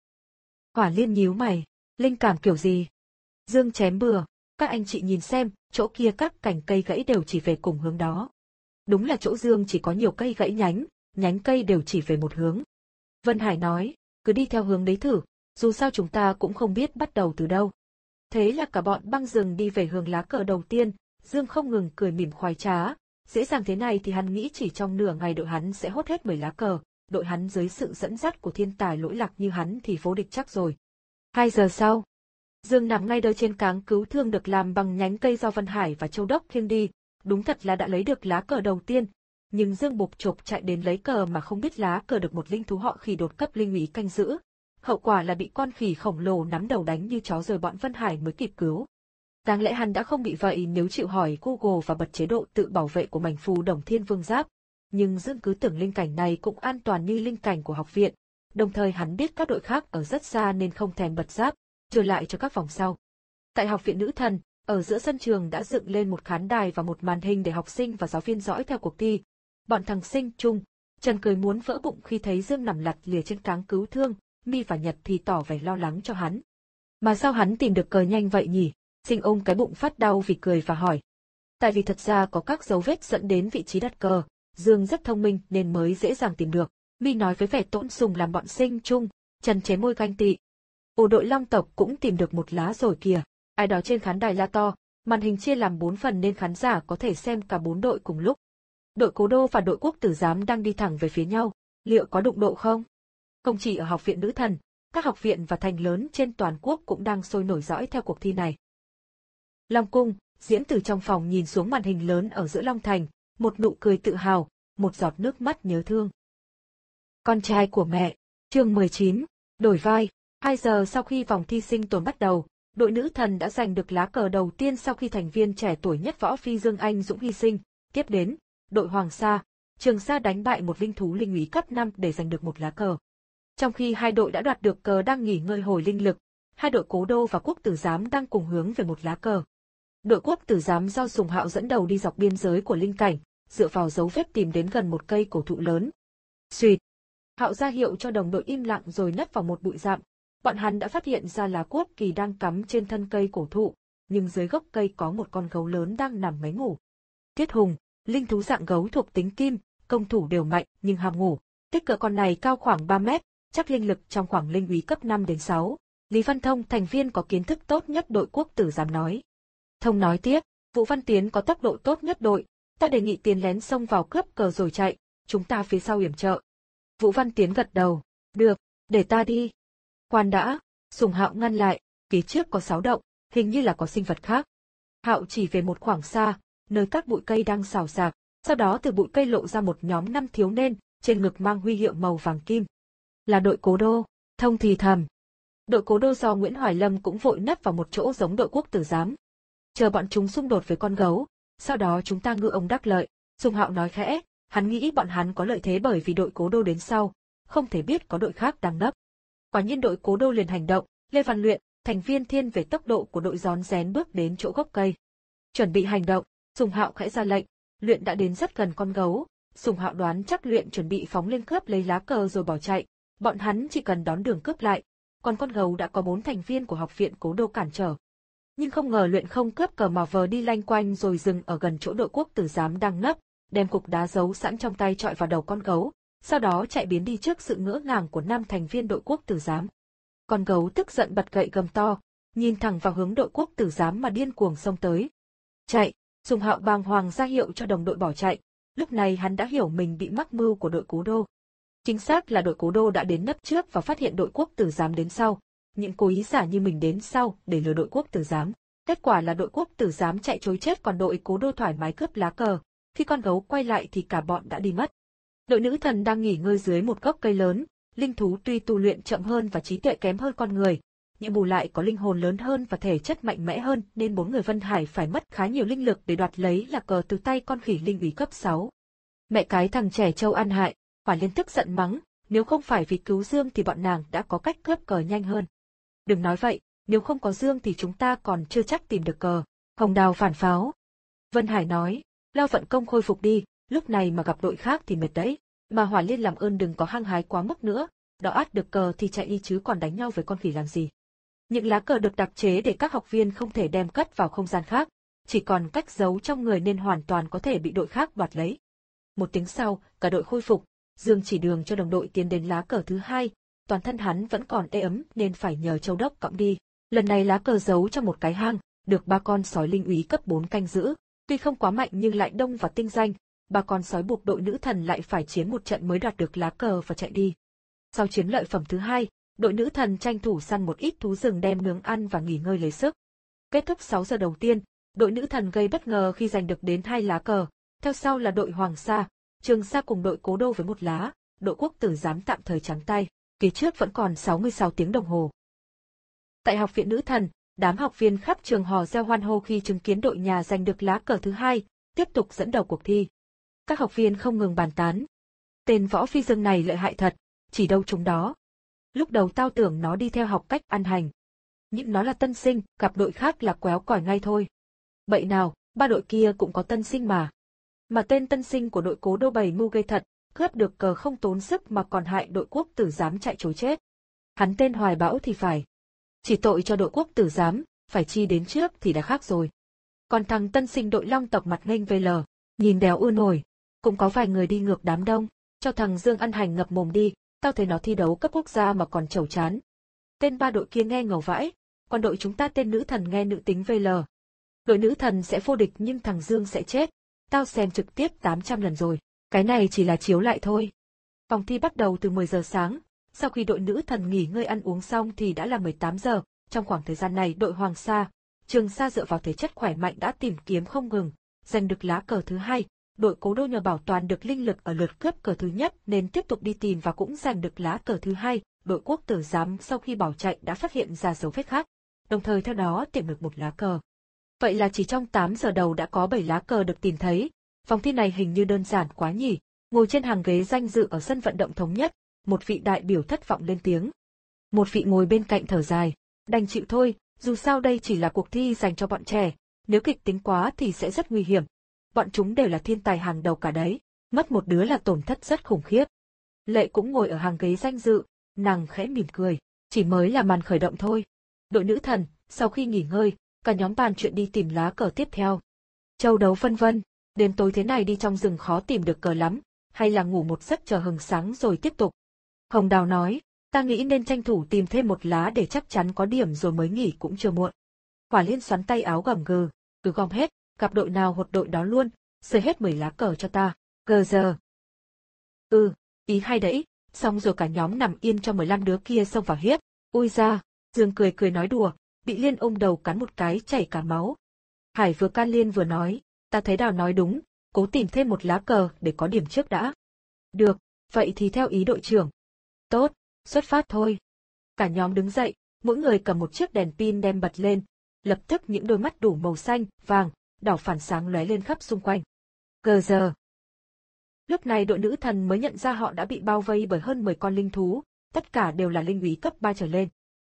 Hỏa Liên nhíu mày, linh cảm kiểu gì? Dương chém bừa, các anh chị nhìn xem, chỗ kia các cành cây gãy đều chỉ về cùng hướng đó. Đúng là chỗ Dương chỉ có nhiều cây gãy nhánh, nhánh cây đều chỉ về một hướng. Vân Hải nói, cứ đi theo hướng đấy thử, dù sao chúng ta cũng không biết bắt đầu từ đâu. Thế là cả bọn băng rừng đi về hướng lá cờ đầu tiên, Dương không ngừng cười mỉm khoái trá. Dễ dàng thế này thì hắn nghĩ chỉ trong nửa ngày đội hắn sẽ hốt hết mười lá cờ, đội hắn dưới sự dẫn dắt của thiên tài lỗi lạc như hắn thì vô địch chắc rồi. Hai giờ sau, Dương nằm ngay đơ trên cáng cứu thương được làm bằng nhánh cây do Vân Hải và Châu Đốc khiêng đi, đúng thật là đã lấy được lá cờ đầu tiên, nhưng Dương bục chộp chạy đến lấy cờ mà không biết lá cờ được một linh thú họ Khỉ đột cấp linh úy canh giữ. Hậu quả là bị con khỉ khổng lồ nắm đầu đánh như chó rồi bọn Vân Hải mới kịp cứu. Đáng lẽ hắn đã không bị vậy nếu chịu hỏi Google và bật chế độ tự bảo vệ của mảnh phù Đồng Thiên Vương Giáp, nhưng Dương cứ tưởng linh cảnh này cũng an toàn như linh cảnh của học viện, đồng thời hắn biết các đội khác ở rất xa nên không thèm bật giáp, trở lại cho các vòng sau. Tại Học viện Nữ Thần, ở giữa sân trường đã dựng lên một khán đài và một màn hình để học sinh và giáo viên dõi theo cuộc thi. Bọn thằng Sinh, Trung, Trần cười muốn vỡ bụng khi thấy Dương nằm lặt lìa trên cáng cứu thương, Mi và Nhật thì tỏ vẻ lo lắng cho hắn. Mà sao hắn tìm được cờ nhanh vậy nhỉ? Sinh ôm cái bụng phát đau vì cười và hỏi. Tại vì thật ra có các dấu vết dẫn đến vị trí đặt cờ, Dương rất thông minh nên mới dễ dàng tìm được. Mi nói với vẻ tổn sùng làm bọn Sinh, Trung, Trần chế môi ganh tị. Ồ, đội Long tộc cũng tìm được một lá rồi kìa. Ai đó trên khán đài la to, màn hình chia làm bốn phần nên khán giả có thể xem cả bốn đội cùng lúc. Đội Cố Đô và đội Quốc Tử Giám đang đi thẳng về phía nhau, liệu có đụng độ không? Không chỉ ở Học viện Nữ Thần, các học viện và thành lớn trên toàn quốc cũng đang sôi nổi dõi theo cuộc thi này. Long Cung, Diễn từ trong phòng nhìn xuống màn hình lớn ở giữa Long Thành, một nụ cười tự hào, một giọt nước mắt nhớ thương. Con trai của mẹ, chương mười chín, đổi vai. Hai giờ sau khi vòng thi sinh tồn bắt đầu, đội Nữ Thần đã giành được lá cờ đầu tiên sau khi thành viên trẻ tuổi nhất Võ Phi Dương Anh Dũng hy sinh. Tiếp đến, đội Hoàng Sa, Trường Sa đánh bại một linh thú linh úy cấp năm để giành được một lá cờ. Trong khi hai đội đã đoạt được cờ đang nghỉ ngơi hồi linh lực, hai đội Cố Đô và Quốc Tử Giám đang cùng hướng về một lá cờ. Đội Quốc Tử Giám do Sùng Hạo dẫn đầu đi dọc biên giới của Linh Cảnh, dựa vào dấu vết tìm đến gần một cây cổ thụ lớn. Xuyệt. Hạo ra hiệu cho đồng đội im lặng rồi nấp vào một bụi rậm. Bọn hắn đã phát hiện ra lá quốc kỳ đang cắm trên thân cây cổ thụ, nhưng dưới gốc cây có một con gấu lớn đang nằm ngáy ngủ. Tiết Hùng, linh thú dạng gấu thuộc tính kim, công thủ đều mạnh nhưng ham ngủ. Kích cỡ con này cao khoảng ba mét, chắc linh lực trong khoảng linh úy cấp năm đến sáu. Lý Văn Thông, thành viên có kiến thức tốt nhất đội Quốc Tử Giám nói. Thông nói tiếp, Vũ Văn Tiến có tốc độ tốt nhất đội, ta đề nghị tiến lén xông vào cướp cờ rồi chạy, chúng ta phía sau yểm trợ. Vũ Văn Tiến gật đầu, được, để ta đi. Khoan đã, Sùng Hạo ngăn lại, phía trước có sáu động, hình như là có sinh vật khác. Hạo chỉ về một khoảng xa, nơi các bụi cây đang xào xạc, sau đó từ bụi cây lộ ra một nhóm năm thiếu niên, trên ngực mang huy hiệu màu vàng kim. Là đội Cố Đô, Thông thì thầm. Đội Cố Đô do Nguyễn Hoài Lâm cũng vội nấp vào một chỗ giống đội Quốc Tử Giám. Chờ bọn chúng xung đột với con gấu, sau đó chúng ta ngư ông đắc lợi, Sùng Hạo nói khẽ, hắn nghĩ bọn hắn có lợi thế bởi vì đội Cố Đô đến sau, không thể biết có đội khác đang nấp. Quả nhiên đội Cố Đô liền hành động, Lê Văn Luyện, thành viên thiên về tốc độ của đội rón rén bước đến chỗ gốc cây. Chuẩn bị hành động, Sùng Hạo khẽ ra lệnh, Luyện đã đến rất gần con gấu, Sùng Hạo đoán chắc Luyện chuẩn bị phóng lên cướp lấy lá cờ rồi bỏ chạy, bọn hắn chỉ cần đón đường cướp lại, còn con gấu đã có bốn thành viên của học viện Cố Đô cản trở. Nhưng không ngờ Luyện không cướp cờ mà vờ đi lanh quanh rồi dừng ở gần chỗ đội Quốc Tử Giám đang nấp, đem cục đá giấu sẵn trong tay chọi vào đầu con gấu, sau đó chạy biến đi trước sự ngỡ ngàng của năm thành viên đội Quốc Tử Giám. Con gấu tức giận bật gậy gầm to, nhìn thẳng vào hướng đội Quốc Tử Giám mà điên cuồng xông tới. Chạy, Sùng Hạo bàng hoàng ra hiệu cho đồng đội bỏ chạy, lúc này hắn đã hiểu mình bị mắc mưu của đội Cố Đô. Chính xác là đội Cố Đô đã đến nấp trước và phát hiện đội Quốc Tử Giám đến sau, những cố ý giả như mình đến sau để lừa đội Quốc Tử Giám. Kết quả là đội Quốc Tử Giám chạy trối chết còn đội Cố Đô thoải mái cướp lá cờ, khi con gấu quay lại thì cả bọn đã đi mất. Đội nữ thần đang nghỉ ngơi dưới một gốc cây lớn, linh thú tuy tu luyện chậm hơn và trí tuệ kém hơn con người, nhưng bù lại có linh hồn lớn hơn và thể chất mạnh mẽ hơn nên bốn người Vân Hải phải mất khá nhiều linh lực để đoạt lấy lá cờ từ tay con khỉ linh úy cấp sáu. Mẹ cái thằng trẻ trâu ăn hại, Hỏa Liên tức giận mắng, nếu không phải vì cứu Dương thì bọn nàng đã có cách cướp cờ nhanh hơn. Đừng nói vậy, nếu không có Dương thì chúng ta còn chưa chắc tìm được cờ. Hồng Đào phản pháo. Vân Hải nói, lao vận công khôi phục đi, lúc này mà gặp đội khác thì mệt đấy. Mà Hỏa Liên làm ơn đừng có hăng hái quá mức nữa, đó át được cờ thì chạy đi chứ còn đánh nhau với con khỉ làm gì. Những lá cờ được đặc chế để các học viên không thể đem cất vào không gian khác, chỉ còn cách giấu trong người nên hoàn toàn có thể bị đội khác đoạt lấy. Một tiếng sau, cả đội khôi phục, Dương chỉ đường cho đồng đội tiến đến lá cờ thứ hai, toàn thân hắn vẫn còn ê ấm nên phải nhờ Châu Đốc cõng đi. Lần này lá cờ giấu trong một cái hang, được ba con sói linh úy cấp bốn canh giữ, tuy không quá mạnh nhưng lại đông và tinh danh, ba con sói buộc đội nữ thần lại phải chiến một trận mới đoạt được lá cờ và chạy đi. Sau chiến lợi phẩm thứ hai, đội nữ thần tranh thủ săn một ít thú rừng đem nướng ăn và nghỉ ngơi lấy sức. Kết thúc sáu giờ đầu tiên, đội nữ thần gây bất ngờ khi giành được đến hai lá cờ, theo sau là đội Hoàng Sa, Trường Sa cùng đội Cố Đô với một lá, đội Quốc Tử Giám tạm thời trắng tay, phía trước vẫn còn sáu mươi sáu tiếng đồng hồ. Tại học viện nữ thần, đám học viên khắp trường hò reo hoan hô khi chứng kiến đội nhà giành được lá cờ thứ hai, tiếp tục dẫn đầu cuộc thi. Các học viên không ngừng bàn tán. Tên Võ Phi Dương này lợi hại thật, chỉ đâu chúng đó. Lúc đầu tao tưởng nó đi theo học cách ăn hành. Nhưng nó là tân sinh, gặp đội khác là quéo còi ngay thôi. Bậy nào, ba đội kia cũng có tân sinh mà. Mà tên tân sinh của đội Cố Đô bày mưu gây thật, cướp được cờ không tốn sức mà còn hại đội Quốc Tử Giám chạy trối chết. Hắn tên Hoài Bão thì phải. Chỉ tội cho đội Quốc Tử Giám, phải chi đến trước thì đã khác rồi. Còn thằng tân sinh đội Long tộc mặt nghênh vê lờ, nhìn đéo ưa nổi, cũng có vài người đi ngược đám đông, cho thằng Dương ăn hành ngập mồm đi, tao thấy nó thi đấu cấp quốc gia mà còn chẩu chán. Tên ba đội kia nghe ngầu vãi, còn đội chúng ta tên nữ thần nghe nữ tính vê lờ. Đội nữ thần sẽ vô địch nhưng thằng Dương sẽ chết, tao xem trực tiếp tám trăm lần rồi, cái này chỉ là chiếu lại thôi. Vòng thi bắt đầu từ mười giờ sáng, sau khi đội nữ thần nghỉ ngơi ăn uống xong thì đã là mười tám giờ, trong khoảng thời gian này đội Hoàng Sa, Trường Sa dựa vào thể chất khỏe mạnh đã tìm kiếm không ngừng, giành được lá cờ thứ hai. Đội Cố Đô nhờ bảo toàn được linh lực ở lượt cướp cờ thứ nhất nên tiếp tục đi tìm và cũng giành được lá cờ thứ hai. Đội Quốc Tử Giám sau khi bỏ chạy đã phát hiện ra dấu vết khác, đồng thời theo đó tìm được một lá cờ. Vậy là chỉ trong tám giờ đầu đã có bảy lá cờ được tìm thấy. Vòng thi này hình như đơn giản quá nhỉ. Ngồi trên hàng ghế danh dự ở sân vận động thống nhất, một vị đại biểu thất vọng lên tiếng. Một vị ngồi bên cạnh thở dài. Đành chịu thôi, dù sao đây chỉ là cuộc thi dành cho bọn trẻ, nếu kịch tính quá thì sẽ rất nguy hiểm. Bọn chúng đều là thiên tài hàng đầu cả đấy, mất một đứa là tổn thất rất khủng khiếp. Lệ cũng ngồi ở hàng ghế danh dự, nàng khẽ mỉm cười, chỉ mới là màn khởi động thôi. Đội nữ thần, sau khi nghỉ ngơi, cả nhóm bàn chuyện đi tìm lá cờ tiếp theo. Châu đấu vân vân, đêm tối thế này đi trong rừng khó tìm được cờ lắm, hay là ngủ một giấc chờ hừng sáng rồi tiếp tục. Hồng Đào nói, ta nghĩ nên tranh thủ tìm thêm một lá để chắc chắn có điểm rồi mới nghỉ cũng chưa muộn. Hỏa Liên xoắn tay áo gầm gừ, cứ gom hết, gặp đội nào hột đội đó luôn, xơi hết mười lá cờ cho ta, gờ giờ. Ừ, ý hay đấy, xong rồi cả nhóm nằm yên cho mười lăm đứa kia xông vào hiếp. Ui ra, Dương cười cười nói đùa, bị Liên ôm đầu cắn một cái chảy cả máu. Hải vừa can Liên vừa nói, ta thấy Đào nói đúng, cố tìm thêm một lá cờ để có điểm trước đã. Được, vậy thì theo ý đội trưởng. Tốt, xuất phát thôi. Cả nhóm đứng dậy, mỗi người cầm một chiếc đèn pin đem bật lên, lập tức những đôi mắt đủ màu xanh, vàng, đỏ phản sáng lóe lên khắp xung quanh. Gờ giờ. Lúc này đội nữ thần mới nhận ra họ đã bị bao vây bởi hơn mười con linh thú, tất cả đều là linh úy cấp ba trở lên.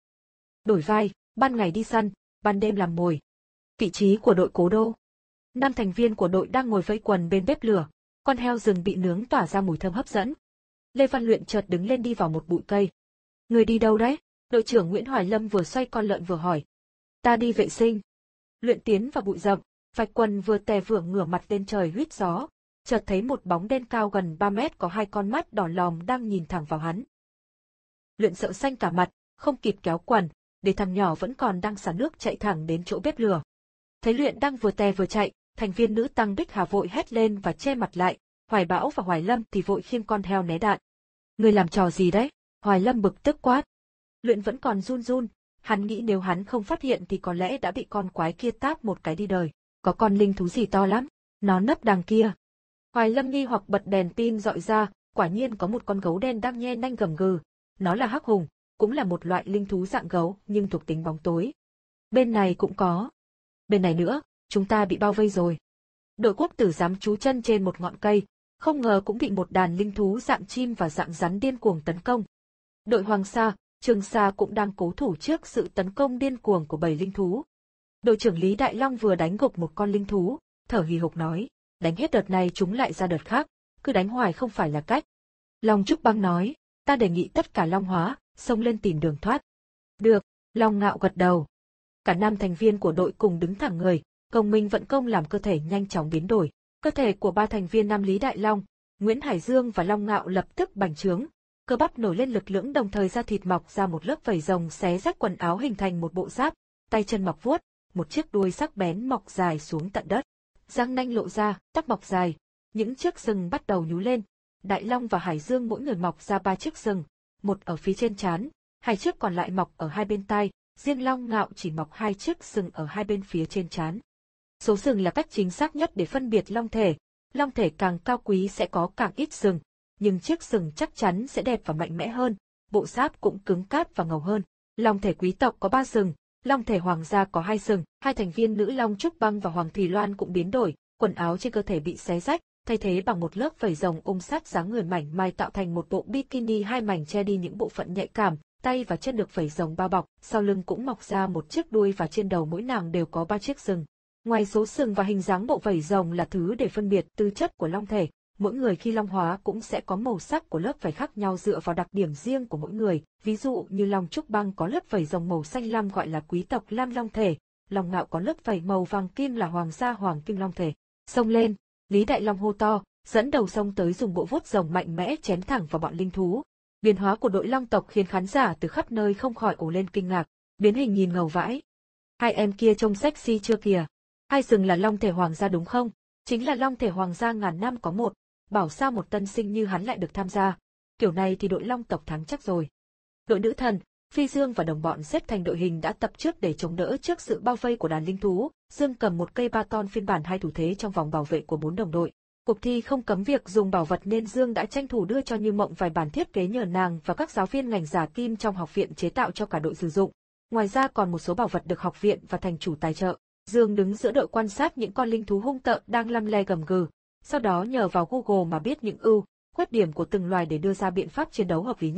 Đổi vai, ban ngày đi săn, ban đêm làm mồi. Vị trí của đội cố đô. Năm thành viên của đội đang ngồi vây quần bên bếp lửa, con heo rừng bị nướng tỏa ra mùi thơm hấp dẫn. Lê Văn Luyện chợt đứng lên đi vào một bụi cây. Người đi đâu đấy? Đội trưởng Nguyễn Hoài Lâm vừa xoay con lợn vừa hỏi. Ta đi vệ sinh. Luyện tiến vào bụi rậm, vạch quần vừa tè vừa ngửa mặt lên trời huýt gió, chợt thấy một bóng đen cao gần ba mét có hai con mắt đỏ lòm đang nhìn thẳng vào hắn. Luyện sợ xanh cả mặt, không kịp kéo quần, để thằng nhỏ vẫn còn đang xả nước chạy thẳng đến chỗ bếp lửa. Thấy Luyện đang vừa tè vừa chạy, thành viên nữ tăng Bích Hà vội hét lên và che mặt lại, Hoài Bão và Hoài Lâm thì vội khiêng con heo né đạn. Người làm trò gì đấy? Hoài Lâm bực tức quát. Luyện vẫn còn run run, hắn nghĩ nếu hắn không phát hiện thì có lẽ đã bị con quái kia táp một cái đi đời. Có con linh thú gì to lắm, nó nấp đằng kia. Hoài Lâm nghi hoặc bật đèn pin dọi ra, quả nhiên có một con gấu đen đang nhe nanh gầm gừ. Nó là hắc hùng, cũng là một loại linh thú dạng gấu nhưng thuộc tính bóng tối. Bên này cũng có. Bên này nữa, chúng ta bị bao vây rồi. Đội quốc tử giám trú chân trên một ngọn cây, không ngờ cũng bị một đàn linh thú dạng chim và dạng rắn điên cuồng tấn công. Đội Hoàng Sa, Trường Sa cũng đang cố thủ trước sự tấn công điên cuồng của bầy linh thú. Đội trưởng Lý Đại Long vừa đánh gục một con linh thú, thở hì hục nói, đánh hết đợt này chúng lại ra đợt khác, cứ đánh hoài không phải là cách. Long Trúc Băng nói, ta đề nghị tất cả Long hóa, xông lên tìm đường thoát. Được, Long Ngạo gật đầu. Cả năm thành viên của đội cùng đứng thẳng người, gồng mình vận công làm cơ thể nhanh chóng biến đổi. Cơ thể của ba thành viên Nam Lý Đại Long, Nguyễn Hải Dương và Long Ngạo lập tức bành trướng, cơ bắp nổi lên lực lưỡng đồng thời da thịt mọc ra một lớp vảy rồng xé rách quần áo hình thành một bộ giáp, tay chân mọc vuốt, một chiếc đuôi sắc bén mọc dài xuống tận đất. Răng nanh lộ ra, tóc mọc dài, những chiếc sừng bắt đầu nhú lên. Đại Long và Hải Dương mỗi người mọc ra ba chiếc sừng, một ở phía trên trán, hai chiếc còn lại mọc ở hai bên tai, riêng Long Ngạo chỉ mọc hai chiếc sừng ở hai bên phía trên trán. Số sừng là cách chính xác nhất để phân biệt long thể, long thể càng cao quý sẽ có càng ít sừng, nhưng chiếc sừng chắc chắn sẽ đẹp và mạnh mẽ hơn, bộ giáp cũng cứng cáp và ngầu hơn. Long thể quý tộc có ba sừng, long thể hoàng gia có hai sừng, hai thành viên nữ Long Trúc Băng và Hoàng Thùy Loan cũng biến đổi, quần áo trên cơ thể bị xé rách, thay thế bằng một lớp vảy rồng ôm sát dáng người mảnh mai tạo thành một bộ bikini hai mảnh che đi những bộ phận nhạy cảm, tay và chân được vảy rồng bao bọc, sau lưng cũng mọc ra một chiếc đuôi và trên đầu mỗi nàng đều có ba chiếc sừng. Ngoài số sừng và hình dáng bộ vảy rồng là thứ để phân biệt tư chất của long thể, mỗi người khi long hóa cũng sẽ có màu sắc của lớp vảy khác nhau dựa vào đặc điểm riêng của mỗi người, ví dụ như Long Trúc Băng có lớp vảy rồng màu xanh lam gọi là quý tộc lam long thể, Long Ngạo có lớp vảy màu vàng kim là hoàng gia hoàng kim long thể. Xông lên, Lý Đại Long hô to, dẫn đầu xông tới dùng bộ vuốt rồng mạnh mẽ chém thẳng vào bọn linh thú. Biến hóa của đội long tộc khiến khán giả từ khắp nơi không khỏi ồ lên kinh ngạc, biến hình nhìn ngầu vãi. Hai em kia trông sexy chưa kìa. Hai sừng là long thể hoàng gia đúng không? Chính là long thể hoàng gia ngàn năm có một, bảo sao một tân sinh như hắn lại được tham gia. Kiểu này thì đội long tộc thắng chắc rồi. Đội nữ thần, Phi Dương và đồng bọn xếp thành đội hình đã tập trước để chống đỡ trước sự bao vây của đàn linh thú. Dương cầm một cây baton phiên bản hai thủ thế trong vòng bảo vệ của bốn đồng đội. Cuộc thi không cấm việc dùng bảo vật nên Dương đã tranh thủ đưa cho Như Mộng vài bản thiết kế nhờ nàng và các giáo viên ngành giả kim trong học viện chế tạo cho cả đội sử dụng. Ngoài ra còn một số bảo vật được học viện và thành chủ tài trợ. Dương đứng giữa đội quan sát những con linh thú hung tợn đang lăm le gầm gừ, sau đó nhờ vào Google mà biết những ưu, khuyết điểm của từng loài để đưa ra biện pháp chiến đấu hợp lý nhất.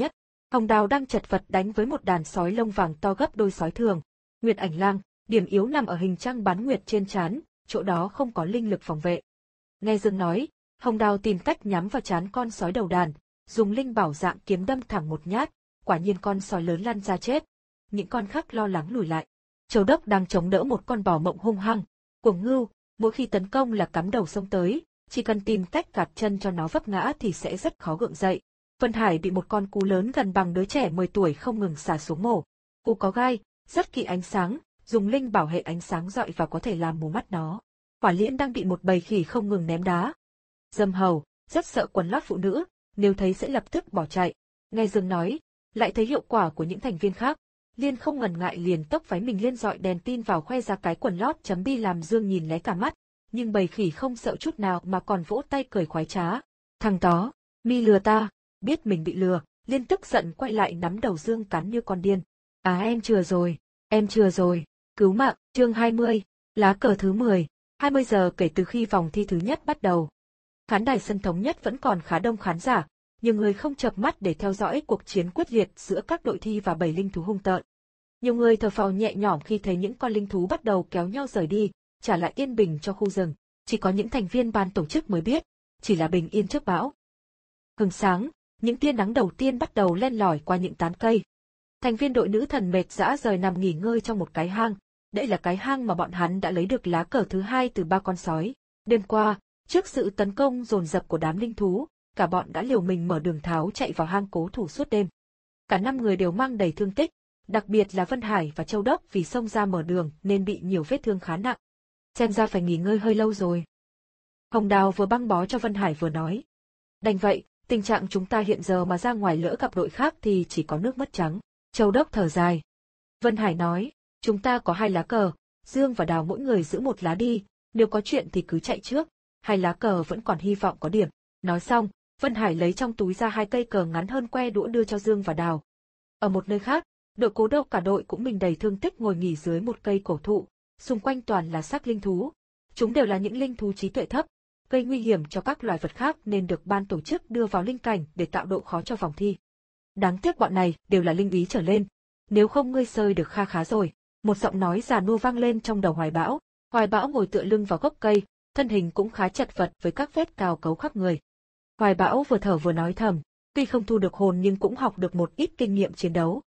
Hồng Đào đang chật vật đánh với một đàn sói lông vàng to gấp đôi sói thường. Nguyệt Ảnh Lang, điểm yếu nằm ở hình trăng bán nguyệt trên trán, chỗ đó không có linh lực phòng vệ. Nghe Dương nói, Hồng Đào tìm cách nhắm vào trán con sói đầu đàn, dùng linh bảo dạng kiếm đâm thẳng một nhát, quả nhiên con sói lớn lăn ra chết. Những con khác lo lắng lùi lại. Châu Đốc đang chống đỡ một con bò mộng hung hăng, cuồng ngưu, mỗi khi tấn công là cắm đầu xông tới, chỉ cần tìm cách gạt chân cho nó vấp ngã thì sẽ rất khó gượng dậy. Vân Hải bị một con cú lớn gần bằng đứa trẻ mười tuổi không ngừng xả xuống mổ. Cú có gai, rất kỵ ánh sáng, dùng linh bảo hệ ánh sáng dọi vào có thể làm mù mắt nó. Hỏa Liễn đang bị một bầy khỉ không ngừng ném đá. Dâm Hầu, rất sợ quần lót phụ nữ, nếu thấy sẽ lập tức bỏ chạy. Nghe Dương nói, lại thấy hiệu quả của những thành viên khác. Liên không ngần ngại liền tốc váy mình lên dọi đèn tin vào khoe ra cái quần lót chấm bi làm Dương nhìn lé cả mắt, nhưng bầy khỉ không sợ chút nào mà còn vỗ tay cười khoái trá. Thằng đó, mi lừa ta, biết mình bị lừa, Liên tức giận quay lại nắm đầu Dương cắn như con điên. À em chừa rồi, em chừa rồi, cứu mạng, chương hai mươi, lá cờ thứ mười, hai mươi giờ kể từ khi vòng thi thứ nhất bắt đầu. Khán đài sân thống nhất vẫn còn khá đông khán giả, nhiều người không chợp mắt để theo dõi cuộc chiến quyết liệt giữa các đội thi và bầy linh thú hung tợn. Nhiều người thở phào nhẹ nhõm khi thấy những con linh thú bắt đầu kéo nhau rời đi, trả lại yên bình cho khu rừng. Chỉ có những thành viên ban tổ chức mới biết, chỉ là bình yên trước bão. Hừng sáng, những tia nắng đầu tiên bắt đầu len lỏi qua những tán cây. Thành viên đội nữ thần mệt rã rời nằm nghỉ ngơi trong một cái hang. Đây là cái hang mà bọn hắn đã lấy được lá cờ thứ hai từ ba con sói. Đêm qua, trước sự tấn công dồn dập của đám linh thú, cả bọn đã liều mình mở đường tháo chạy vào hang cố thủ suốt đêm. Cả năm người đều mang đầy thương tích, đặc biệt là Vân Hải và Châu Đốc vì xông ra mở đường nên bị nhiều vết thương khá nặng. Xem ra phải nghỉ ngơi hơi lâu rồi. Hồng Đào vừa băng bó cho Vân Hải vừa nói. Đành vậy, tình trạng chúng ta hiện giờ mà ra ngoài lỡ gặp đội khác thì chỉ có nước mất trắng. Châu Đốc thở dài. Vân Hải nói, chúng ta có hai lá cờ, Dương và Đào mỗi người giữ một lá đi, nếu có chuyện thì cứ chạy trước, hai lá cờ vẫn còn hy vọng có điểm. Nói xong, Vân Hải lấy trong túi ra hai cây cờ ngắn hơn que đũa đưa cho Dương và Đào. Ở một nơi khác, đội Cố Đâu cả đội cũng mình đầy thương tích ngồi nghỉ dưới một cây cổ thụ, xung quanh toàn là xác linh thú. Chúng đều là những linh thú trí tuệ thấp, gây nguy hiểm cho các loài vật khác nên được ban tổ chức đưa vào linh cảnh để tạo độ khó cho vòng thi. Đáng tiếc bọn này đều là linh ý trở lên, nếu không ngươi sơi được kha khá rồi. Một giọng nói già nua vang lên trong đầu Hoài Bão. Hoài Bão ngồi tựa lưng vào gốc cây, thân hình cũng khá chật vật với các vết cào cấu khắp người. Hoài Bão vừa thở vừa nói thầm, tuy không thu được hồn nhưng cũng học được một ít kinh nghiệm chiến đấu.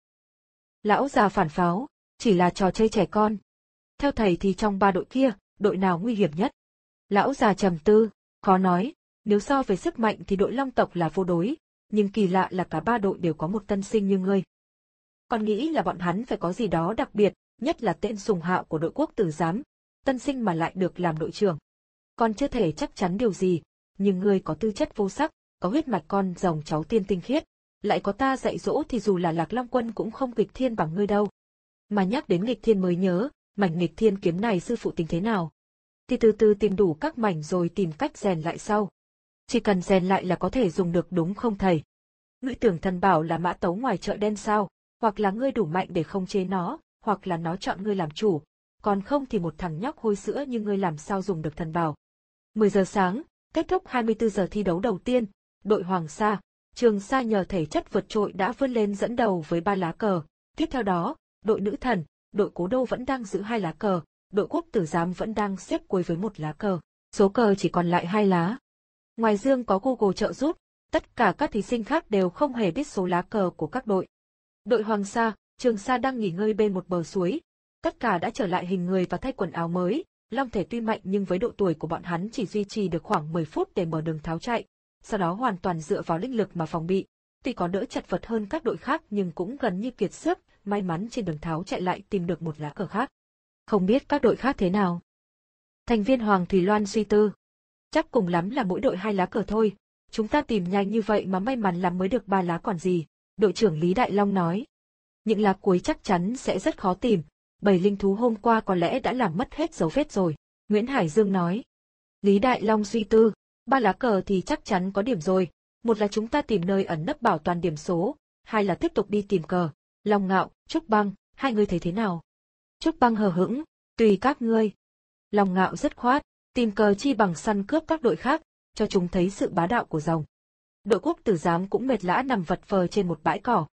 Lão già phản pháo, chỉ là trò chơi trẻ con. Theo thầy thì trong ba đội kia, đội nào nguy hiểm nhất? Lão già trầm tư, khó nói, nếu so về sức mạnh thì đội Long tộc là vô đối, nhưng kỳ lạ là cả ba đội đều có một tân sinh như ngươi. Con nghĩ là bọn hắn phải có gì đó đặc biệt, nhất là tên Sùng Hạo của đội Quốc Tử Giám, tân sinh mà lại được làm đội trưởng. Con chưa thể chắc chắn điều gì, nhưng ngươi có tư chất vô sắc, có huyết mạch con rồng cháu tiên tinh khiết, lại có ta dạy dỗ thì dù là Lạc Long Quân cũng không nghịch thiên bằng ngươi đâu. Mà nhắc đến nghịch thiên mới nhớ, mảnh nghịch thiên kiếm này sư phụ tính thế nào? Thì từ từ tìm đủ các mảnh rồi tìm cách rèn lại sau. Chỉ cần rèn lại là có thể dùng được đúng không thầy? Ngươi tưởng thần bảo là mã tấu ngoài chợ đen sao? Hoặc là ngươi đủ mạnh để không chế nó, hoặc là nó chọn ngươi làm chủ, còn không thì một thằng nhóc hôi sữa như ngươi làm sao dùng được thần bảo. mười giờ sáng, kết thúc hai mươi tư giờ thi đấu đầu tiên, đội Hoàng Sa, Trường Sa nhờ thể chất vượt trội đã vươn lên dẫn đầu với ba lá cờ. Tiếp theo đó, đội Nữ Thần, đội Cố Đô vẫn đang giữ hai lá cờ, đội Quốc Tử Giám vẫn đang xếp cuối với một lá cờ. Số cờ chỉ còn lại hai lá. Ngoài Dương có Google trợ giúp, tất cả các thí sinh khác đều không hề biết số lá cờ của các đội. Đội Hoàng Sa, Trường Sa đang nghỉ ngơi bên một bờ suối. Tất cả đã trở lại hình người và thay quần áo mới. Long thể tuy mạnh nhưng với độ tuổi của bọn hắn chỉ duy trì được khoảng mười phút để mở đường tháo chạy, sau đó hoàn toàn dựa vào linh lực mà phòng bị. Tuy có đỡ chật vật hơn các đội khác nhưng cũng gần như kiệt sức, may mắn trên đường tháo chạy lại tìm được một lá cờ khác. Không biết các đội khác thế nào? Thành viên Hoàng Thùy Loan suy tư. Chắc cùng lắm là mỗi đội hai lá cờ thôi, chúng ta tìm nhanh như vậy mà may mắn lắm mới được ba lá còn gì, đội trưởng Lý Đại Long nói. Những lá cuối chắc chắn sẽ rất khó tìm, bầy linh thú hôm qua có lẽ đã làm mất hết dấu vết rồi, Nguyễn Hải Dương nói. Lý Đại Long suy tư, ba lá cờ thì chắc chắn có điểm rồi, một là chúng ta tìm nơi ẩn nấp bảo toàn điểm số, hai là tiếp tục đi tìm cờ. Long Ngạo, Trúc Băng, hai người thấy thế nào? Trúc Băng hờ hững, tùy các ngươi. Long Ngạo dứt khoát, tìm cờ chi bằng săn cướp các đội khác, cho chúng thấy sự bá đạo của rồng. Đội Quốc Tử Giám cũng mệt lã nằm vật phờ trên một bãi cỏ.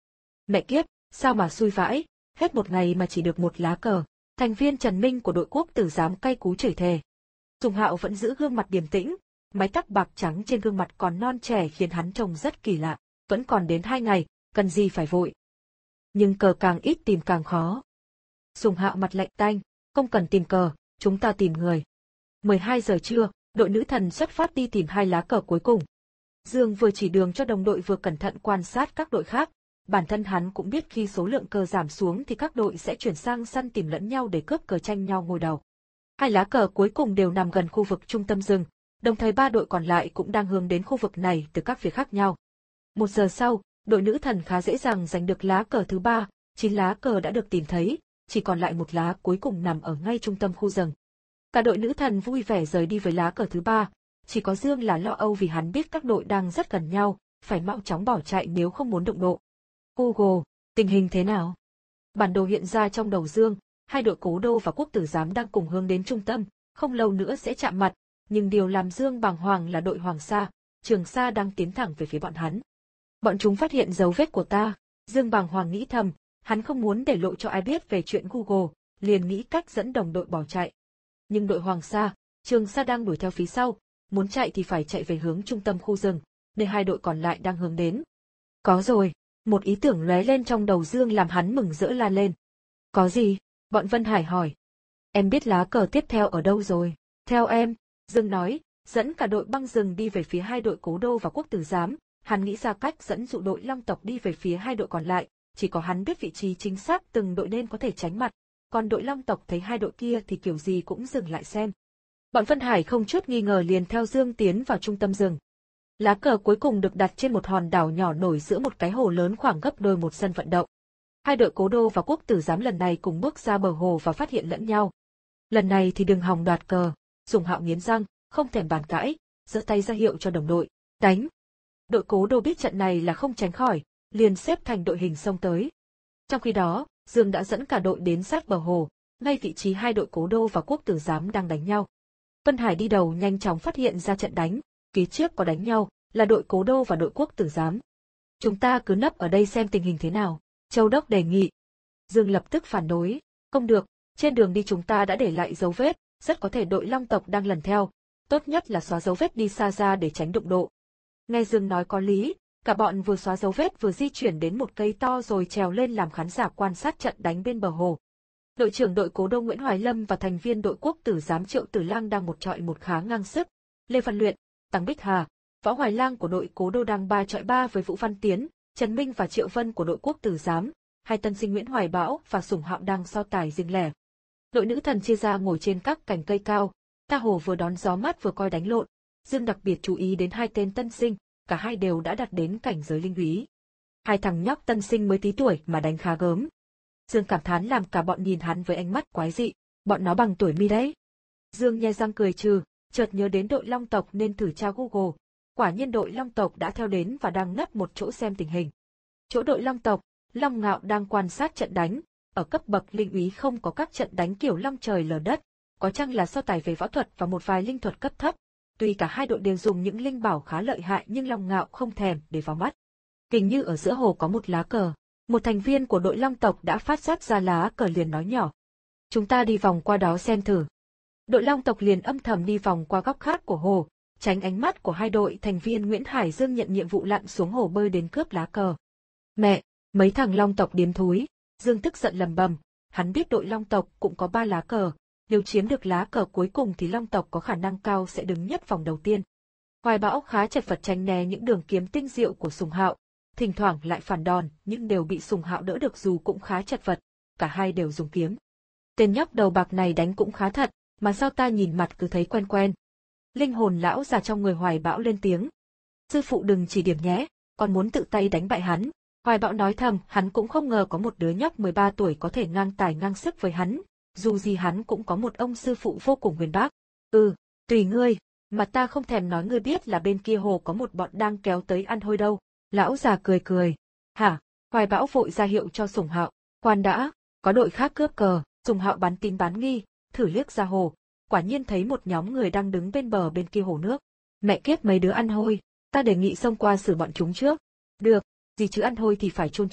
Mẹ kiếp, sao mà xui vãi, hết một ngày mà chỉ được một lá cờ. Thành viên Trần Minh của đội Quốc Tử Giám cay cú chửi thề. Sùng Hạo vẫn giữ gương mặt điềm tĩnh, mái tóc bạc trắng trên gương mặt còn non trẻ khiến hắn trông rất kỳ lạ. Vẫn còn đến hai ngày, cần gì phải vội. Nhưng cờ càng ít tìm càng khó. Sùng Hạo mặt lạnh tanh, không cần tìm cờ, chúng ta tìm người. mười hai giờ trưa, đội nữ thần xuất phát đi tìm hai lá cờ cuối cùng. Dương vừa chỉ đường cho đồng đội vừa cẩn thận quan sát các đội khác. Bản thân hắn cũng biết khi số lượng cờ giảm xuống thì các đội sẽ chuyển sang săn tìm lẫn nhau để cướp cờ tranh nhau ngôi đầu. Hai lá cờ cuối cùng đều nằm gần khu vực trung tâm rừng, đồng thời ba đội còn lại cũng đang hướng đến khu vực này từ các phía khác nhau. Một giờ sau, đội nữ thần khá dễ dàng giành được lá cờ thứ ba, chín lá cờ đã được tìm thấy, chỉ còn lại một lá cuối cùng nằm ở ngay trung tâm khu rừng. Cả đội nữ thần vui vẻ rời đi với lá cờ thứ ba, chỉ có Dương là lo âu vì hắn biết các đội đang rất gần nhau, phải mau chóng bỏ chạy nếu không muốn đụng độ. Google, tình hình thế nào? Bản đồ hiện ra trong đầu Dương, hai đội Cố Đô và Quốc Tử Giám đang cùng hướng đến trung tâm, không lâu nữa sẽ chạm mặt, nhưng điều làm Dương bàng hoàng là đội Hoàng Sa, Trường Sa đang tiến thẳng về phía bọn hắn. Bọn chúng phát hiện dấu vết của ta, Dương bàng hoàng nghĩ thầm, hắn không muốn để lộ cho ai biết về chuyện Google, liền nghĩ cách dẫn đồng đội bỏ chạy. Nhưng đội Hoàng Sa, Trường Sa đang đuổi theo phía sau, muốn chạy thì phải chạy về hướng trung tâm khu rừng, nơi hai đội còn lại đang hướng đến. Có rồi, một ý tưởng lóe lên trong đầu Dương làm hắn mừng rỡ la lên. Có gì? Bọn Vân Hải hỏi. Em biết lá cờ tiếp theo ở đâu rồi? Theo em, Dương nói, dẫn cả đội băng rừng đi về phía hai đội Cố Đô và Quốc Tử Giám. Hắn nghĩ ra cách dẫn dụ đội Long tộc đi về phía hai đội còn lại, chỉ có hắn biết vị trí chính xác từng đội nên có thể tránh mặt, còn đội Long tộc thấy hai đội kia thì kiểu gì cũng dừng lại xem. Bọn Vân Hải không chút nghi ngờ liền theo Dương tiến vào trung tâm rừng. Lá cờ cuối cùng được đặt trên một hòn đảo nhỏ nổi giữa một cái hồ lớn khoảng gấp đôi một sân vận động. Hai đội Cố Đô và Quốc Tử Giám lần này cùng bước ra bờ hồ và phát hiện lẫn nhau. Lần này thì đừng hòng đoạt cờ, Sùng Hạo nghiến răng, không thèm bàn cãi, giơ tay ra hiệu cho đồng đội, đánh. Đội Cố Đô biết trận này là không tránh khỏi, liền xếp thành đội hình xông tới. Trong khi đó, Dương đã dẫn cả đội đến sát bờ hồ, ngay vị trí hai đội Cố Đô và Quốc Tử Giám đang đánh nhau. Vân Hải đi đầu nhanh chóng phát hiện ra trận đánh, phía trước có đánh nhau, là đội Cố Đô và đội Quốc Tử Giám. Chúng ta cứ nấp ở đây xem tình hình thế nào, Châu Đốc đề nghị. Dương lập tức phản đối, không được, trên đường đi chúng ta đã để lại dấu vết, rất có thể đội Long tộc đang lần theo, tốt nhất là xóa dấu vết đi xa ra để tránh đụng độ. Nghe Dương nói có lý, cả bọn vừa xóa dấu vết vừa di chuyển đến một cây to rồi trèo lên làm khán giả quan sát trận đánh bên bờ hồ. Đội trưởng đội Cố Đô Nguyễn Hoài Lâm và thành viên đội Quốc Tử Giám Triệu Tử Lang đang một chọi một khá ngang sức. Lê Văn Luyện, Tăng Bích Hà, Võ Hoài Lang của đội Cố Đô đang ba chọi ba với Vũ Văn Tiến, Trần Minh và Triệu Vân của đội Quốc Tử Giám. Hai tân sinh Nguyễn Hoài Bão và Sùng Hạo đang so tài riêng lẻ. Đội nữ thần chia ra ngồi trên các cành cây cao, tha hồ vừa đón gió mát vừa coi đánh lộn. Dương đặc biệt chú ý đến hai tên tân sinh, cả hai đều đã đạt đến cảnh giới linh úy. Hai thằng nhóc tân sinh mới tí tuổi mà đánh khá gớm. Dương cảm thán làm cả bọn nhìn hắn với ánh mắt quái dị, bọn nó bằng tuổi mi đấy. Dương nhe răng cười trừ, chợt nhớ đến đội Long tộc nên thử tra Google. Quả nhiên đội Long tộc đã theo đến và đang nấp một chỗ xem tình hình. Chỗ đội Long tộc, Long Ngạo đang quan sát trận đánh, ở cấp bậc linh úy không có các trận đánh kiểu long trời lở đất, có chăng là so tài về võ thuật và một vài linh thuật cấp thấp. Tuy cả hai đội đều dùng những linh bảo khá lợi hại nhưng Long Ngạo không thèm để vào mắt. Hình như ở giữa hồ có một lá cờ, một thành viên của đội Long tộc đã phát giác ra lá cờ liền nói nhỏ. Chúng ta đi vòng qua đó xem thử. Đội Long tộc liền âm thầm đi vòng qua góc khác của hồ, tránh ánh mắt của hai đội thành viên. Nguyễn Hải Dương nhận nhiệm vụ lặn xuống hồ bơi đến cướp lá cờ. Mẹ, mấy thằng Long tộc điếm thúi, Dương tức giận lầm bầm, hắn biết đội Long tộc cũng có ba lá cờ, nếu chiếm được lá cờ cuối cùng thì Long tộc có khả năng cao sẽ đứng nhất vòng đầu tiên. Hoài Bão khá chật vật tránh né những đường kiếm tinh diệu của Sùng Hạo, thỉnh thoảng lại phản đòn nhưng đều bị Sùng Hạo đỡ được dù cũng khá chật vật, cả hai đều dùng kiếm. Tên nhóc đầu bạc này đánh cũng khá thật, mà sao ta nhìn mặt cứ thấy quen quen. Linh hồn lão già trong người Hoài Bão lên tiếng. Sư phụ đừng chỉ điểm nhé, còn muốn tự tay đánh bại hắn. Hoài Bão nói thầm, hắn cũng không ngờ có một đứa nhóc mười ba tuổi có thể ngang tài ngang sức với hắn, dù gì hắn cũng có một ông sư phụ vô cùng huyền bác. Ừ, tùy ngươi, mà ta không thèm nói ngươi biết là bên kia hồ có một bọn đang kéo tới ăn hôi đâu. Lão già cười cười. Hả? Hoài Bão vội ra hiệu cho Sùng Hạo. Khoan đã, có đội khác cướp cờ. Sùng Hạo bán tín bán nghi, thử liếc ra hồ, quả nhiên thấy một nhóm người đang đứng bên bờ bên kia hồ nước. Mẹ kiếp mấy đứa ăn hôi, ta đề nghị xông qua xử bọn chúng trước. Được, gì chứ ăn hôi thì phải chôn trước,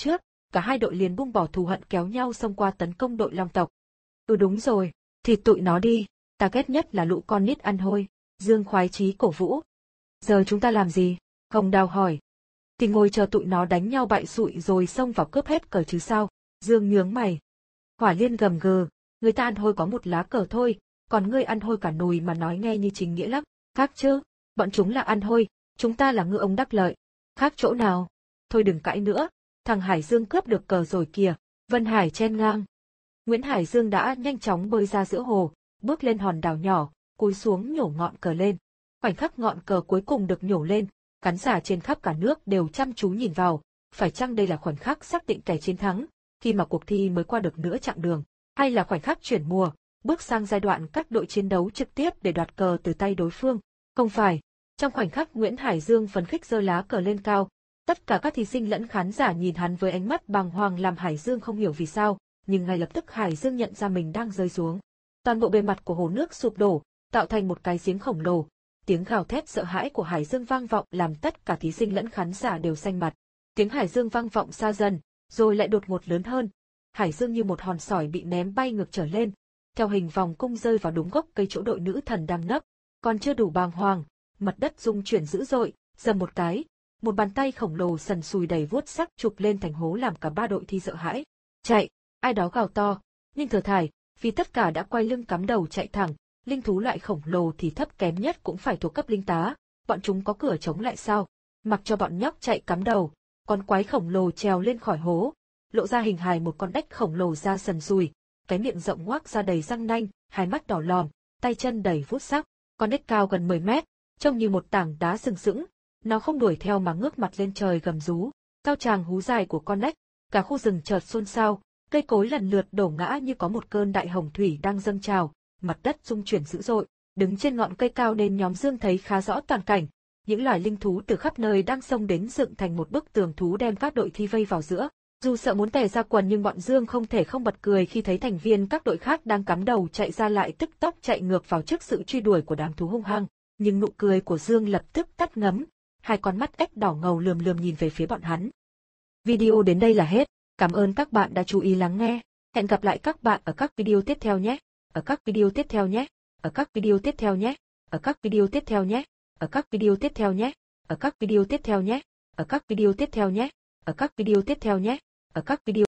cả hai đội liền buông bỏ thù hận kéo nhau xông qua tấn công đội Long tộc. Ừ đúng rồi, thịt tụi nó đi, ta ghét nhất là lũ con nít ăn hôi, Dương khoái chí cổ vũ. Giờ chúng ta làm gì? Hồng Đào hỏi. Thì ngồi chờ tụi nó đánh nhau bại sụi rồi xông vào cướp hết cờ chứ sao? Dương nhướng mày. Hỏa Liên gầm gừ, người ta ăn hôi có một lá cờ thôi, còn ngươi ăn hôi cả nùi mà nói nghe như chính nghĩa lắm. Khác chứ, bọn chúng là ăn hôi, chúng ta là ngư ông đắc lợi. Khác chỗ nào? Thôi đừng cãi nữa, thằng Hải Dương cướp được cờ rồi kìa. Vân Hải chen ngang. Nguyễn Hải Dương đã nhanh chóng bơi ra giữa hồ, bước lên hòn đảo nhỏ, cúi xuống nhổ ngọn cờ lên. Khoảnh khắc ngọn cờ cuối cùng được nhổ lên, khán giả trên khắp cả nước đều chăm chú nhìn vào, phải chăng đây là khoảnh khắc xác định kẻ chiến thắng, khi mà cuộc thi mới qua được nửa chặng đường, hay là khoảnh khắc chuyển mùa, bước sang giai đoạn các đội chiến đấu trực tiếp để đoạt cờ từ tay đối phương? Không phải. Trong khoảnh khắc Nguyễn Hải Dương phấn khích giơ lá cờ lên cao, tất cả các thí sinh lẫn khán giả nhìn hắn với ánh mắt bàng hoàng làm Hải Dương không hiểu vì sao, nhưng ngay lập tức Hải Dương nhận ra mình đang rơi xuống. Toàn bộ bề mặt của hồ nước sụp đổ, tạo thành một cái giếng khổng lồ. Tiếng gào thét sợ hãi của Hải Dương vang vọng làm tất cả thí sinh lẫn khán giả đều xanh mặt. Tiếng Hải Dương vang vọng xa dần, rồi lại đột ngột lớn hơn. Hải Dương như một hòn sỏi bị ném bay ngược trở lên, theo hình vòng cung rơi vào đúng gốc cây chỗ đội nữ thần đang nấp. Còn chưa đủ bàng hoàng, mặt đất rung chuyển dữ dội, dầm một cái, một bàn tay khổng lồ sần sùi đầy vuốt sắc chụp lên thành hố làm cả ba đội thi sợ hãi. Chạy, ai đó gào to, nhưng thở thải, vì tất cả đã quay lưng cắm đầu chạy thẳng. Linh thú loại khổng lồ thì thấp kém nhất cũng phải thuộc cấp linh tá, bọn chúng có cửa chống lại sao? Mặc cho bọn nhóc chạy cắm đầu, con quái khổng lồ trèo lên khỏi hố, lộ ra hình hài một con ếch khổng lồ da sần sùi, cái miệng rộng ngoác ra đầy răng nanh, hai mắt đỏ lòm, tay chân đầy vuốt sắc. Con ếch cao gần mười mét, trông như một tảng đá sừng sững, nó không đuổi theo mà ngước mặt lên trời gầm rú. Cao tràng hú dài của con ếch, cả khu rừng chợt xôn xao, cây cối lần lượt đổ ngã như có một cơn đại hồng thủy đang dâng trào. Mặt đất rung chuyển dữ dội, đứng trên ngọn cây cao nên nhóm Dương thấy khá rõ toàn cảnh. Những loài linh thú từ khắp nơi đang xông đến dựng thành một bức tường thú đem các đội thi vây vào giữa. Dù sợ muốn tè ra quần nhưng bọn Dương không thể không bật cười khi thấy thành viên các đội khác đang cắm đầu chạy ra lại tức tốc chạy ngược vào trước sự truy đuổi của đám thú hung hăng. Nhưng nụ cười của Dương lập tức tắt ngấm, hai con mắt ếch đỏ ngầu lườm lườm nhìn về phía bọn hắn. Video đến đây là hết, cảm ơn các bạn đã chú ý lắng nghe. Hẹn gặp lại các bạn ở các video tiếp theo nhé. Ở các video tiếp theo nhé, ở các video tiếp theo nhé, ở các video tiếp theo nhé, ở các video tiếp theo nhé, ở các video tiếp theo nhé, ở các video tiếp theo nhé, ở các video tiếp theo nhé, ở các video